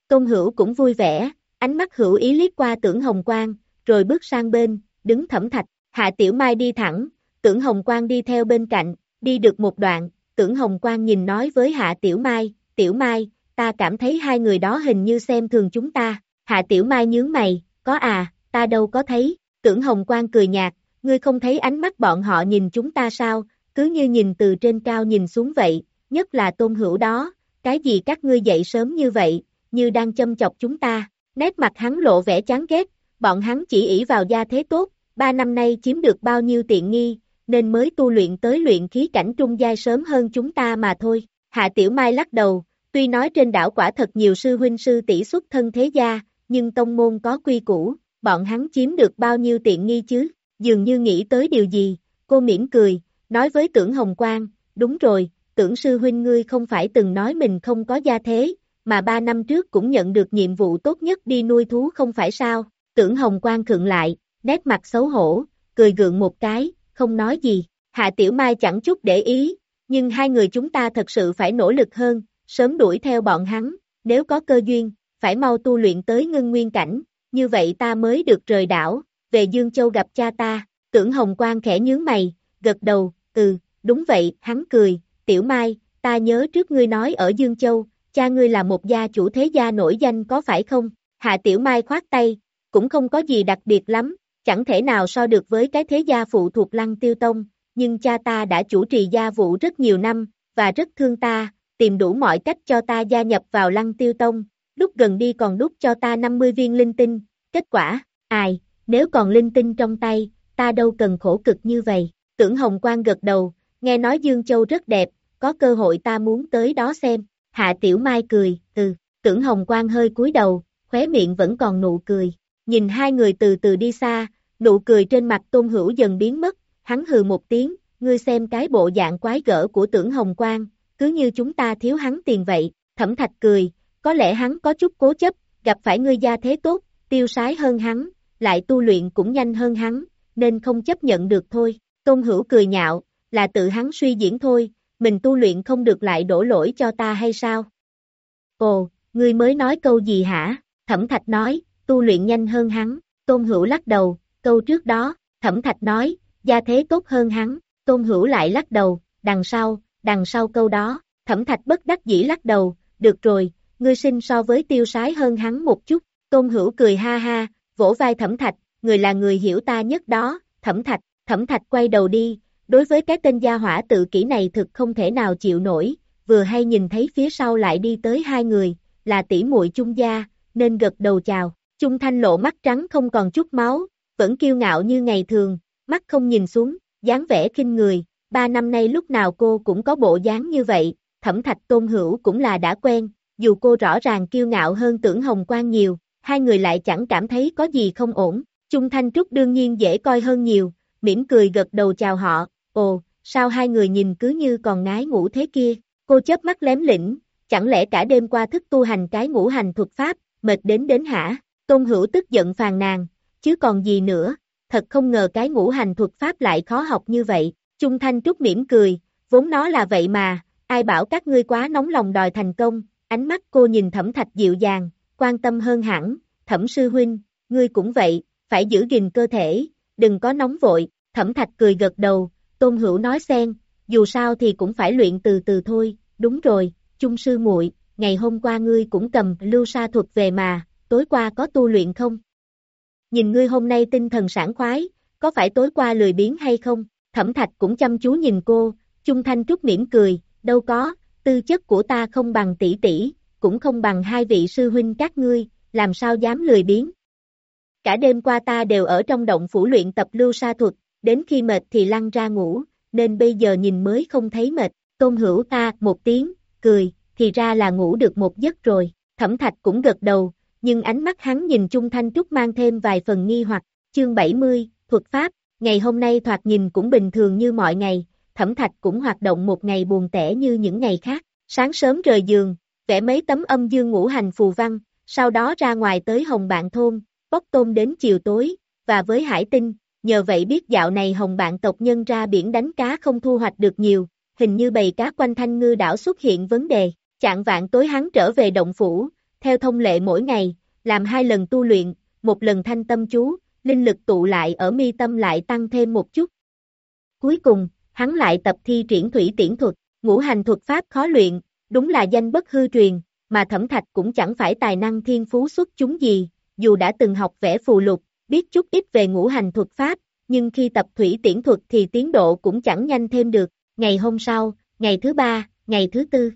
Tôn Hữu cũng vui vẻ, ánh mắt hữu ý liếc qua Tưởng Hồng Quang, rồi bước sang bên, đứng Thẩm Thạch, Hạ Tiểu Mai đi thẳng, Tưởng Hồng Quang đi theo bên cạnh, đi được một đoạn, Tưởng Hồng Quang nhìn nói với Hạ Tiểu Mai, Tiểu Mai, ta cảm thấy hai người đó hình như xem thường chúng ta, Hạ Tiểu Mai nhướng mày, có à, ta đâu có thấy, Tưởng Hồng Quang cười nhạt, ngươi không thấy ánh mắt bọn họ nhìn chúng ta sao, cứ như nhìn từ trên cao nhìn xuống vậy, nhất là Tôn Hữu đó, cái gì các ngươi dậy sớm như vậy, như đang châm chọc chúng ta, nét mặt hắn lộ vẻ chán ghét, bọn hắn chỉ ỷ vào gia thế tốt, ba năm nay chiếm được bao nhiêu tiện nghi, nên mới tu luyện tới luyện khí cảnh trung giai sớm hơn chúng ta mà thôi. Hạ Tiểu Mai lắc đầu, tuy nói trên đảo quả thật nhiều sư huynh sư tỷ xuất thân thế gia, nhưng tông môn có quy củ, bọn hắn chiếm được bao nhiêu tiện nghi chứ, dường như nghĩ tới điều gì, cô mỉm cười, nói với Tưởng Hồng Quang, đúng rồi, Tưởng sư huynh ngươi không phải từng nói mình không có gia thế, mà ba năm trước cũng nhận được nhiệm vụ tốt nhất đi nuôi thú không phải sao, Tưởng Hồng Quang khựng lại, nét mặt xấu hổ, cười gượng một cái, không nói gì, Hạ Tiểu Mai chẳng chút để ý, nhưng hai người chúng ta thật sự phải nỗ lực hơn, sớm đuổi theo bọn hắn, nếu có cơ duyên, phải mau tu luyện tới ngưng nguyên cảnh, như vậy ta mới được rời đảo, về Dương Châu gặp cha ta, Tưởng Hồng Quang khẽ nhướng mày, gật đầu, ừ, đúng vậy, hắn cười, Tiểu Mai, ta nhớ trước ngươi nói ở Dương Châu, cha ngươi là một gia chủ thế gia nổi danh có phải không? Hạ Tiểu Mai khoát tay, cũng không có gì đặc biệt lắm, chẳng thể nào so được với cái thế gia phụ thuộc Lăng Tiêu Tông, nhưng cha ta đã chủ trì gia vụ rất nhiều năm, và rất thương ta, tìm đủ mọi cách cho ta gia nhập vào Lăng Tiêu Tông, lúc gần đi còn đút cho ta năm mươi viên linh tinh, kết quả, ai, nếu còn linh tinh trong tay, ta đâu cần khổ cực như vậy. Tưởng Hồng Quang gật đầu, nghe nói Dương Châu rất đẹp, có cơ hội ta muốn tới đó xem. Hạ Tiểu Mai cười, ừ, Tưởng Hồng Quang hơi cúi đầu, khóe miệng vẫn còn nụ cười. Nhìn hai người từ từ đi xa, nụ cười trên mặt Tôn Hữu dần biến mất, hắn hừ một tiếng, ngươi xem cái bộ dạng quái gở của Tưởng Hồng Quang, cứ như chúng ta thiếu hắn tiền vậy. Thẩm Thạch cười, có lẽ hắn có chút cố chấp, gặp phải ngươi gia thế tốt, tiêu sái hơn hắn, lại tu luyện cũng nhanh hơn hắn, nên không chấp nhận được thôi. Tôn Hữu cười nhạo, là tự hắn suy diễn thôi, mình tu luyện không được lại đổ lỗi cho ta hay sao? Ồ, ngươi mới nói câu gì hả? Thẩm Thạch nói, tu luyện nhanh hơn hắn, Tôn Hữu lắc đầu, câu trước đó, Thẩm Thạch nói, gia thế tốt hơn hắn, Tôn Hữu lại lắc đầu, đằng sau, đằng sau câu đó, Thẩm Thạch bất đắc dĩ lắc đầu, được rồi, ngươi sinh so với tiêu sái hơn hắn một chút, Tôn Hữu cười ha ha, vỗ vai Thẩm Thạch, người là người hiểu ta nhất đó, Thẩm Thạch, Thẩm Thạch quay đầu đi, đối với cái tên gia hỏa tự kỷ này thực không thể nào chịu nổi, vừa hay nhìn thấy phía sau lại đi tới hai người, là tỷ muội Chung gia, nên gật đầu chào, Chung Thanh lộ mắt trắng không còn chút máu, vẫn kiêu ngạo như ngày thường, mắt không nhìn xuống, dáng vẻ khinh người, ba năm nay lúc nào cô cũng có bộ dáng như vậy, Thẩm Thạch Tôn Hữu cũng là đã quen, dù cô rõ ràng kiêu ngạo hơn Tưởng Hồng Quang nhiều, hai người lại chẳng cảm thấy có gì không ổn, Chung Thanh Trúc đương nhiên dễ coi hơn nhiều, mỉm cười gật đầu chào họ, ồ, sao hai người nhìn cứ như còn ngái ngủ thế kia, cô chớp mắt lém lĩnh, chẳng lẽ cả đêm qua thức tu hành cái ngũ hành thuật pháp, mệt đến đến hả, Tôn Hữu tức giận phàn nàn, chứ còn gì nữa, thật không ngờ cái ngũ hành thuật pháp lại khó học như vậy, Chung Thanh Trúc mỉm cười, vốn nó là vậy mà, ai bảo các ngươi quá nóng lòng đòi thành công, ánh mắt cô nhìn Thẩm Thạch dịu dàng, quan tâm hơn hẳn, Thẩm sư huynh, ngươi cũng vậy, phải giữ gìn cơ thể, đừng có nóng vội, Thẩm Thạch cười gật đầu, Tôn Hữu nói xen, dù sao thì cũng phải luyện từ từ thôi, đúng rồi, Chung sư muội, ngày hôm qua ngươi cũng cầm lưu sa thuật về mà, tối qua có tu luyện không? Nhìn ngươi hôm nay tinh thần sảng khoái, có phải tối qua lười biếng hay không? Thẩm Thạch cũng chăm chú nhìn cô, Chung Thanh Trúc mỉm cười, đâu có, tư chất của ta không bằng tỷ tỷ, cũng không bằng hai vị sư huynh các ngươi, làm sao dám lười biếng. Cả đêm qua ta đều ở trong động phủ luyện tập lưu sa thuật, đến khi mệt thì lăn ra ngủ, nên bây giờ nhìn mới không thấy mệt, Tôn Hữu ta một tiếng, cười, thì ra là ngủ được một giấc rồi, Thẩm Thạch cũng gật đầu, nhưng ánh mắt hắn nhìn Chung Thanh Trúc mang thêm vài phần nghi hoặc, chương bảy mươi, thuật pháp, ngày hôm nay thoạt nhìn cũng bình thường như mọi ngày, Thẩm Thạch cũng hoạt động một ngày buồn tẻ như những ngày khác, sáng sớm rời giường, vẽ mấy tấm âm dương ngũ hành phù văn, sau đó ra ngoài tới Hồng Bạn thôn, bóc tôm đến chiều tối, và với Hải Tinh, nhờ vậy biết dạo này Hồng Bạn tộc nhân ra biển đánh cá không thu hoạch được nhiều, hình như bầy cá quanh Thanh Ngư đảo xuất hiện vấn đề, chạng vạn tối hắn trở về động phủ, theo thông lệ mỗi ngày, làm hai lần tu luyện, một lần thanh tâm chú, linh lực tụ lại ở mi tâm lại tăng thêm một chút. Cuối cùng, hắn lại tập thi triển thủy tiễn thuật, ngũ hành thuật pháp khó luyện, đúng là danh bất hư truyền, mà Thẩm Thạch cũng chẳng phải tài năng thiên phú xuất chúng gì, dù đã từng học vẽ phù lục, biết chút ít về ngũ hành thuật pháp, nhưng khi tập thủy tiễn thuật thì tiến độ cũng chẳng nhanh thêm được. Ngày hôm sau, ngày thứ ba, ngày thứ tư.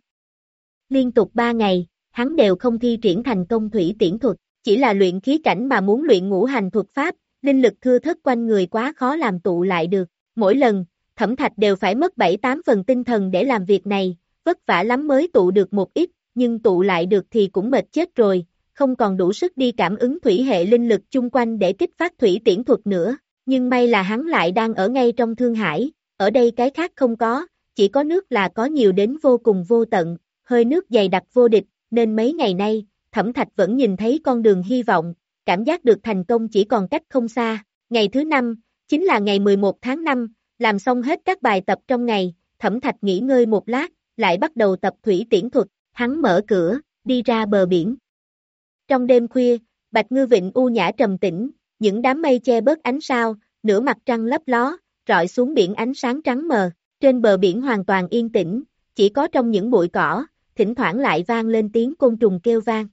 Liên tục ba ngày, hắn đều không thi triển thành công thủy tiễn thuật, chỉ là luyện khí cảnh mà muốn luyện ngũ hành thuật pháp, linh lực thưa thớt quanh người quá khó làm tụ lại được. Mỗi lần, Thẩm Thạch đều phải mất bảy tám phần tinh thần để làm việc này, vất vả lắm mới tụ được một ít, nhưng tụ lại được thì cũng mệt chết rồi, không còn đủ sức đi cảm ứng thủy hệ linh lực chung quanh để kích phát thủy tiễn thuật nữa. Nhưng may là hắn lại đang ở ngay trong Thương Hải, ở đây cái khác không có, chỉ có nước là có nhiều đến vô cùng vô tận, hơi nước dày đặc vô địch, nên mấy ngày nay, Thẩm Thạch vẫn nhìn thấy con đường hy vọng, cảm giác được thành công chỉ còn cách không xa. Ngày thứ năm, chính là ngày mười một tháng năm, làm xong hết các bài tập trong ngày, Thẩm Thạch nghỉ ngơi một lát, lại bắt đầu tập thủy tiễn thuật, hắn mở cửa, đi ra bờ biển. Trong đêm khuya, Bạch Ngư Vịnh u nhã trầm tĩnh, những đám mây che bớt ánh sao, nửa mặt trăng lấp ló, rọi xuống biển ánh sáng trắng mờ, trên bờ biển hoàn toàn yên tĩnh, chỉ có trong những bụi cỏ, thỉnh thoảng lại vang lên tiếng côn trùng kêu vang.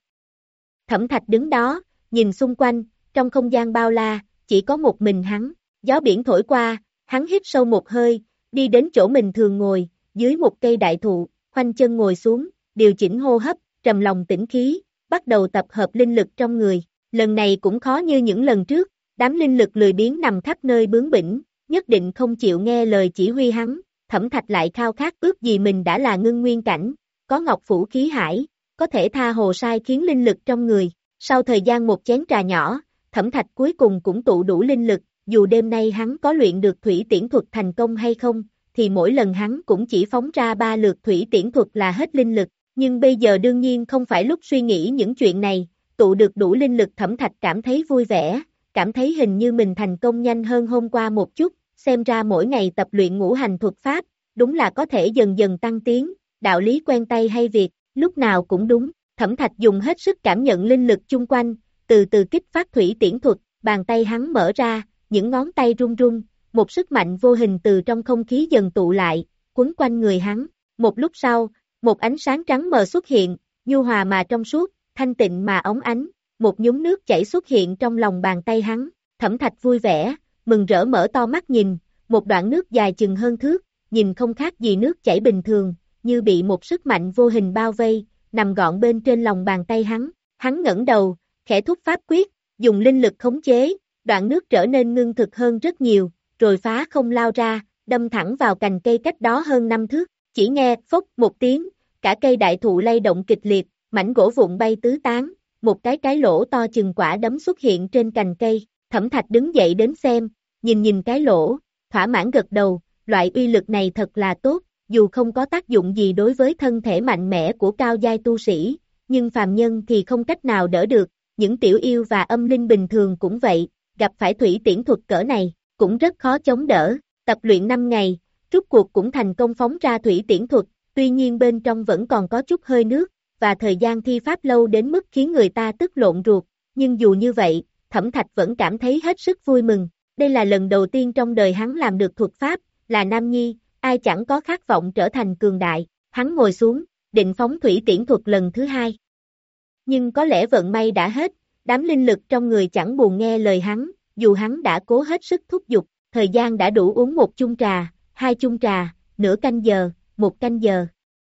Thẩm Thạch đứng đó, nhìn xung quanh, trong không gian bao la, chỉ có một mình hắn, gió biển thổi qua, hắn hít sâu một hơi, đi đến chỗ mình thường ngồi, dưới một cây đại thụ, khoanh chân ngồi xuống, điều chỉnh hô hấp, trầm lòng tĩnh khí, bắt đầu tập hợp linh lực trong người. Lần này cũng khó như những lần trước, đám linh lực lười biếng nằm khắp nơi bướng bỉnh, nhất định không chịu nghe lời chỉ huy hắn. Thẩm Thạch lại khao khát ước gì mình đã là ngưng nguyên cảnh, có ngọc phủ khí hải, có thể tha hồ sai khiến linh lực trong người. Sau thời gian một chén trà nhỏ, Thẩm Thạch cuối cùng cũng tụ đủ linh lực, dù đêm nay hắn có luyện được thủy tiễn thuật thành công hay không, thì mỗi lần hắn cũng chỉ phóng ra ba lượt thủy tiễn thuật là hết linh lực, nhưng bây giờ đương nhiên không phải lúc suy nghĩ những chuyện này, tụ được đủ linh lực Thẩm Thạch cảm thấy vui vẻ, cảm thấy hình như mình thành công nhanh hơn hôm qua một chút, xem ra mỗi ngày tập luyện ngũ hành thuật pháp, đúng là có thể dần dần tăng tiến, đạo lý quen tay hay việc, lúc nào cũng đúng. Thẩm Thạch dùng hết sức cảm nhận linh lực chung quanh, từ từ kích phát thủy tiễn thuật, bàn tay hắn mở ra, những ngón tay run run, một sức mạnh vô hình từ trong không khí dần tụ lại, quấn quanh người hắn. Một lúc sau, một ánh sáng trắng mờ xuất hiện, nhu hòa mà trong suốt, thanh tịnh mà óng ánh, một nhúm nước chảy xuất hiện trong lòng bàn tay hắn. Thẩm Thạch vui vẻ, mừng rỡ mở to mắt nhìn, một đoạn nước dài chừng hơn thước, nhìn không khác gì nước chảy bình thường, như bị một sức mạnh vô hình bao vây, nằm gọn bên trên lòng bàn tay hắn. Hắn ngẩng đầu, khẽ thúc pháp quyết, dùng linh lực khống chế, đoạn nước trở nên ngưng thực hơn rất nhiều, rồi phá không lao ra, đâm thẳng vào cành cây cách đó hơn năm thước. Chỉ nghe phốc một tiếng, cả cây đại thụ lay động kịch liệt, mảnh gỗ vụn bay tứ tán, một cái cái lỗ to chừng quả đấm xuất hiện trên cành cây. Thẩm Thạch đứng dậy đến xem, nhìn nhìn cái lỗ, thỏa mãn gật đầu, loại uy lực này thật là tốt, dù không có tác dụng gì đối với thân thể mạnh mẽ của cao giai tu sĩ, nhưng phàm nhân thì không cách nào đỡ được, những tiểu yêu và âm linh bình thường cũng vậy, gặp phải thủy tiễn thuật cỡ này, cũng rất khó chống đỡ. Tập luyện năm ngày, rút cuộc cũng thành công phóng ra thủy tiễn thuật, tuy nhiên bên trong vẫn còn có chút hơi nước, và thời gian thi pháp lâu đến mức khiến người ta tức lộn ruột, nhưng dù như vậy, Thẩm Thạch vẫn cảm thấy hết sức vui mừng. Đây là lần đầu tiên trong đời hắn làm được thuật pháp, là nam nhi, ai chẳng có khát vọng trở thành cường đại. Hắn ngồi xuống, định phóng thủy tiễn thuật lần thứ hai. Nhưng có lẽ vận may đã hết, đám linh lực trong người chẳng buồn nghe lời hắn, dù hắn đã cố hết sức thúc giục, thời gian đã đủ uống một chung trà, hai chung trà, nửa canh giờ, một canh giờ.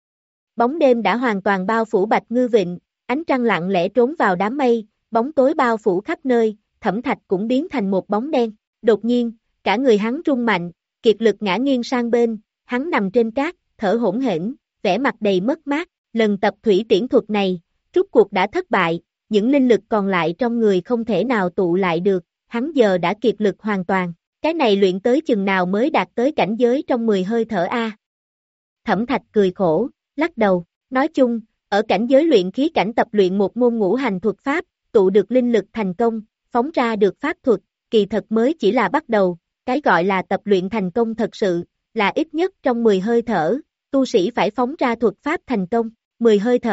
Bóng đêm đã hoàn toàn bao phủ Bạch Ngư Vịnh, ánh trăng lặng lẽ trốn vào đám mây, bóng tối bao phủ khắp nơi, Thẩm Thạch cũng biến thành một bóng đen. Đột nhiên, cả người hắn rung mạnh, kiệt lực ngã nghiêng sang bên, hắn nằm trên cát, thở hổn hển, vẻ mặt đầy mất mát. Lần tập thủy tiễn thuật này, rút cuộc đã thất bại, những linh lực còn lại trong người không thể nào tụ lại được, hắn giờ đã kiệt lực hoàn toàn. Cái này luyện tới chừng nào mới đạt tới cảnh giới trong mười hơi thở a? Thẩm Thạch cười khổ, lắc đầu, nói chung, ở cảnh giới luyện khí cảnh tập luyện một môn ngũ hành thuật pháp, tụ được linh lực thành công, phóng ra được pháp thuật, kỳ thật mới chỉ là bắt đầu, cái gọi là tập luyện thành công thật sự, là ít nhất trong mười hơi thở, tu sĩ phải phóng ra thuật pháp thành công, mười hơi thở,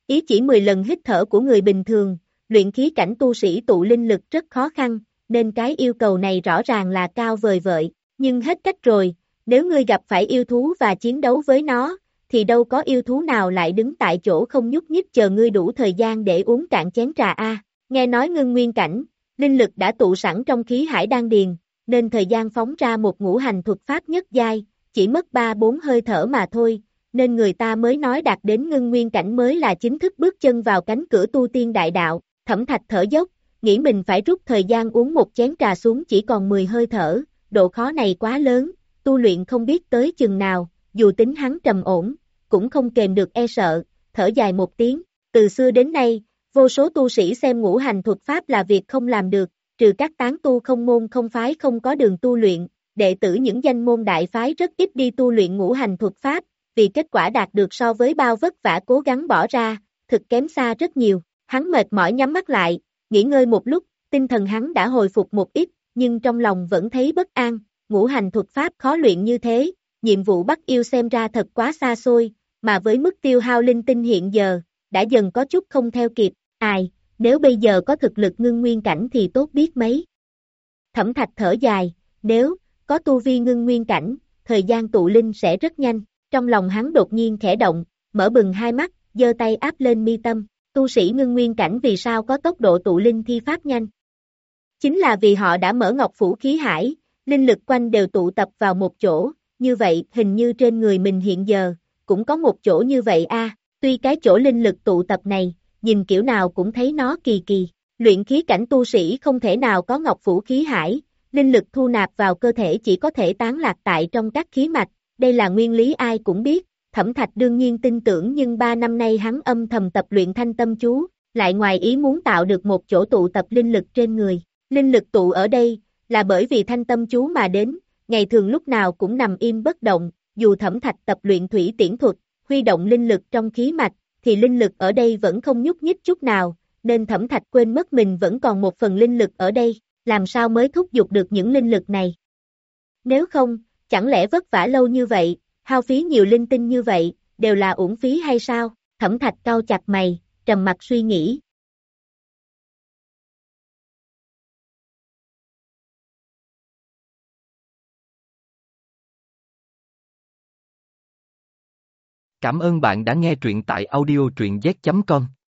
Ý chỉ mười lần hít thở của người bình thường, luyện khí cảnh tu sĩ tụ linh lực rất khó khăn, nên cái yêu cầu này rõ ràng là cao vời vợi, nhưng hết cách rồi, nếu ngươi gặp phải yêu thú và chiến đấu với nó, thì đâu có yêu thú nào lại đứng tại chỗ không nhúc nhích chờ ngươi đủ thời gian để uống cạn chén trà a. Nghe nói ngưng nguyên cảnh, linh lực đã tụ sẵn trong khí hải đan điền, nên thời gian phóng ra một ngũ hành thuật pháp nhất giai, chỉ mất ba bốn hơi thở mà thôi, nên người ta mới nói đạt đến ngưng nguyên cảnh mới là chính thức bước chân vào cánh cửa tu tiên đại đạo. Thẩm Thạch thở dốc, nghĩ mình phải rút thời gian uống một chén trà xuống chỉ còn mười hơi thở, độ khó này quá lớn, tu luyện không biết tới chừng nào, dù tính hắn trầm ổn, cũng không kềm được e sợ, thở dài một tiếng, từ xưa đến nay, vô số tu sĩ xem ngũ hành thuật pháp là việc không làm được, trừ các tán tu không môn không phái không có đường tu luyện, đệ tử những danh môn đại phái rất ít đi tu luyện ngũ hành thuật pháp, vì kết quả đạt được so với bao vất vả cố gắng bỏ ra, thực kém xa rất nhiều. Hắn mệt mỏi nhắm mắt lại, nghỉ ngơi một lúc, tinh thần hắn đã hồi phục một ít, nhưng trong lòng vẫn thấy bất an, ngũ hành thuật pháp khó luyện như thế, nhiệm vụ bắt yêu xem ra thật quá xa xôi, mà với mức tiêu hao linh tinh hiện giờ, đã dần có chút không theo kịp, ai, nếu bây giờ có thực lực ngưng nguyên cảnh thì tốt biết mấy. Thẩm Thạch thở dài, nếu có tu vi ngưng nguyên cảnh, thời gian tụ linh sẽ rất nhanh, trong lòng hắn đột nhiên khẽ động, mở bừng hai mắt, giơ tay áp lên mi tâm. Tu sĩ ngưng nguyên cảnh vì sao có tốc độ tụ linh thi pháp nhanh? Chính là vì họ đã mở ngọc phủ khí hải, linh lực quanh đều tụ tập vào một chỗ, như vậy hình như trên người mình hiện giờ, cũng có một chỗ như vậy a. Tuy cái chỗ linh lực tụ tập này, nhìn kiểu nào cũng thấy nó kỳ kỳ, luyện khí cảnh tu sĩ không thể nào có ngọc phủ khí hải, linh lực thu nạp vào cơ thể chỉ có thể tán lạc tại trong các khí mạch, đây là nguyên lý ai cũng biết. Thẩm Thạch đương nhiên tin tưởng nhưng ba năm nay hắn âm thầm tập luyện thanh tâm chú, lại ngoài ý muốn tạo được một chỗ tụ tập linh lực trên người. Linh lực tụ ở đây, là bởi vì thanh tâm chú mà đến, ngày thường lúc nào cũng nằm im bất động, dù Thẩm Thạch tập luyện thủy tiễn thuật, huy động linh lực trong khí mạch, thì linh lực ở đây vẫn không nhúc nhích chút nào, nên Thẩm Thạch quên mất mình vẫn còn một phần linh lực ở đây, làm sao mới thúc giục được những linh lực này. Nếu không, chẳng lẽ vất vả lâu như vậy, hao phí nhiều linh tinh như vậy, đều là uổng phí hay sao? Thẩm Thạch cau chặt mày, trầm mặt suy nghĩ. Cảm ơn bạn đã nghe truyện tại audio truyện z chấm com.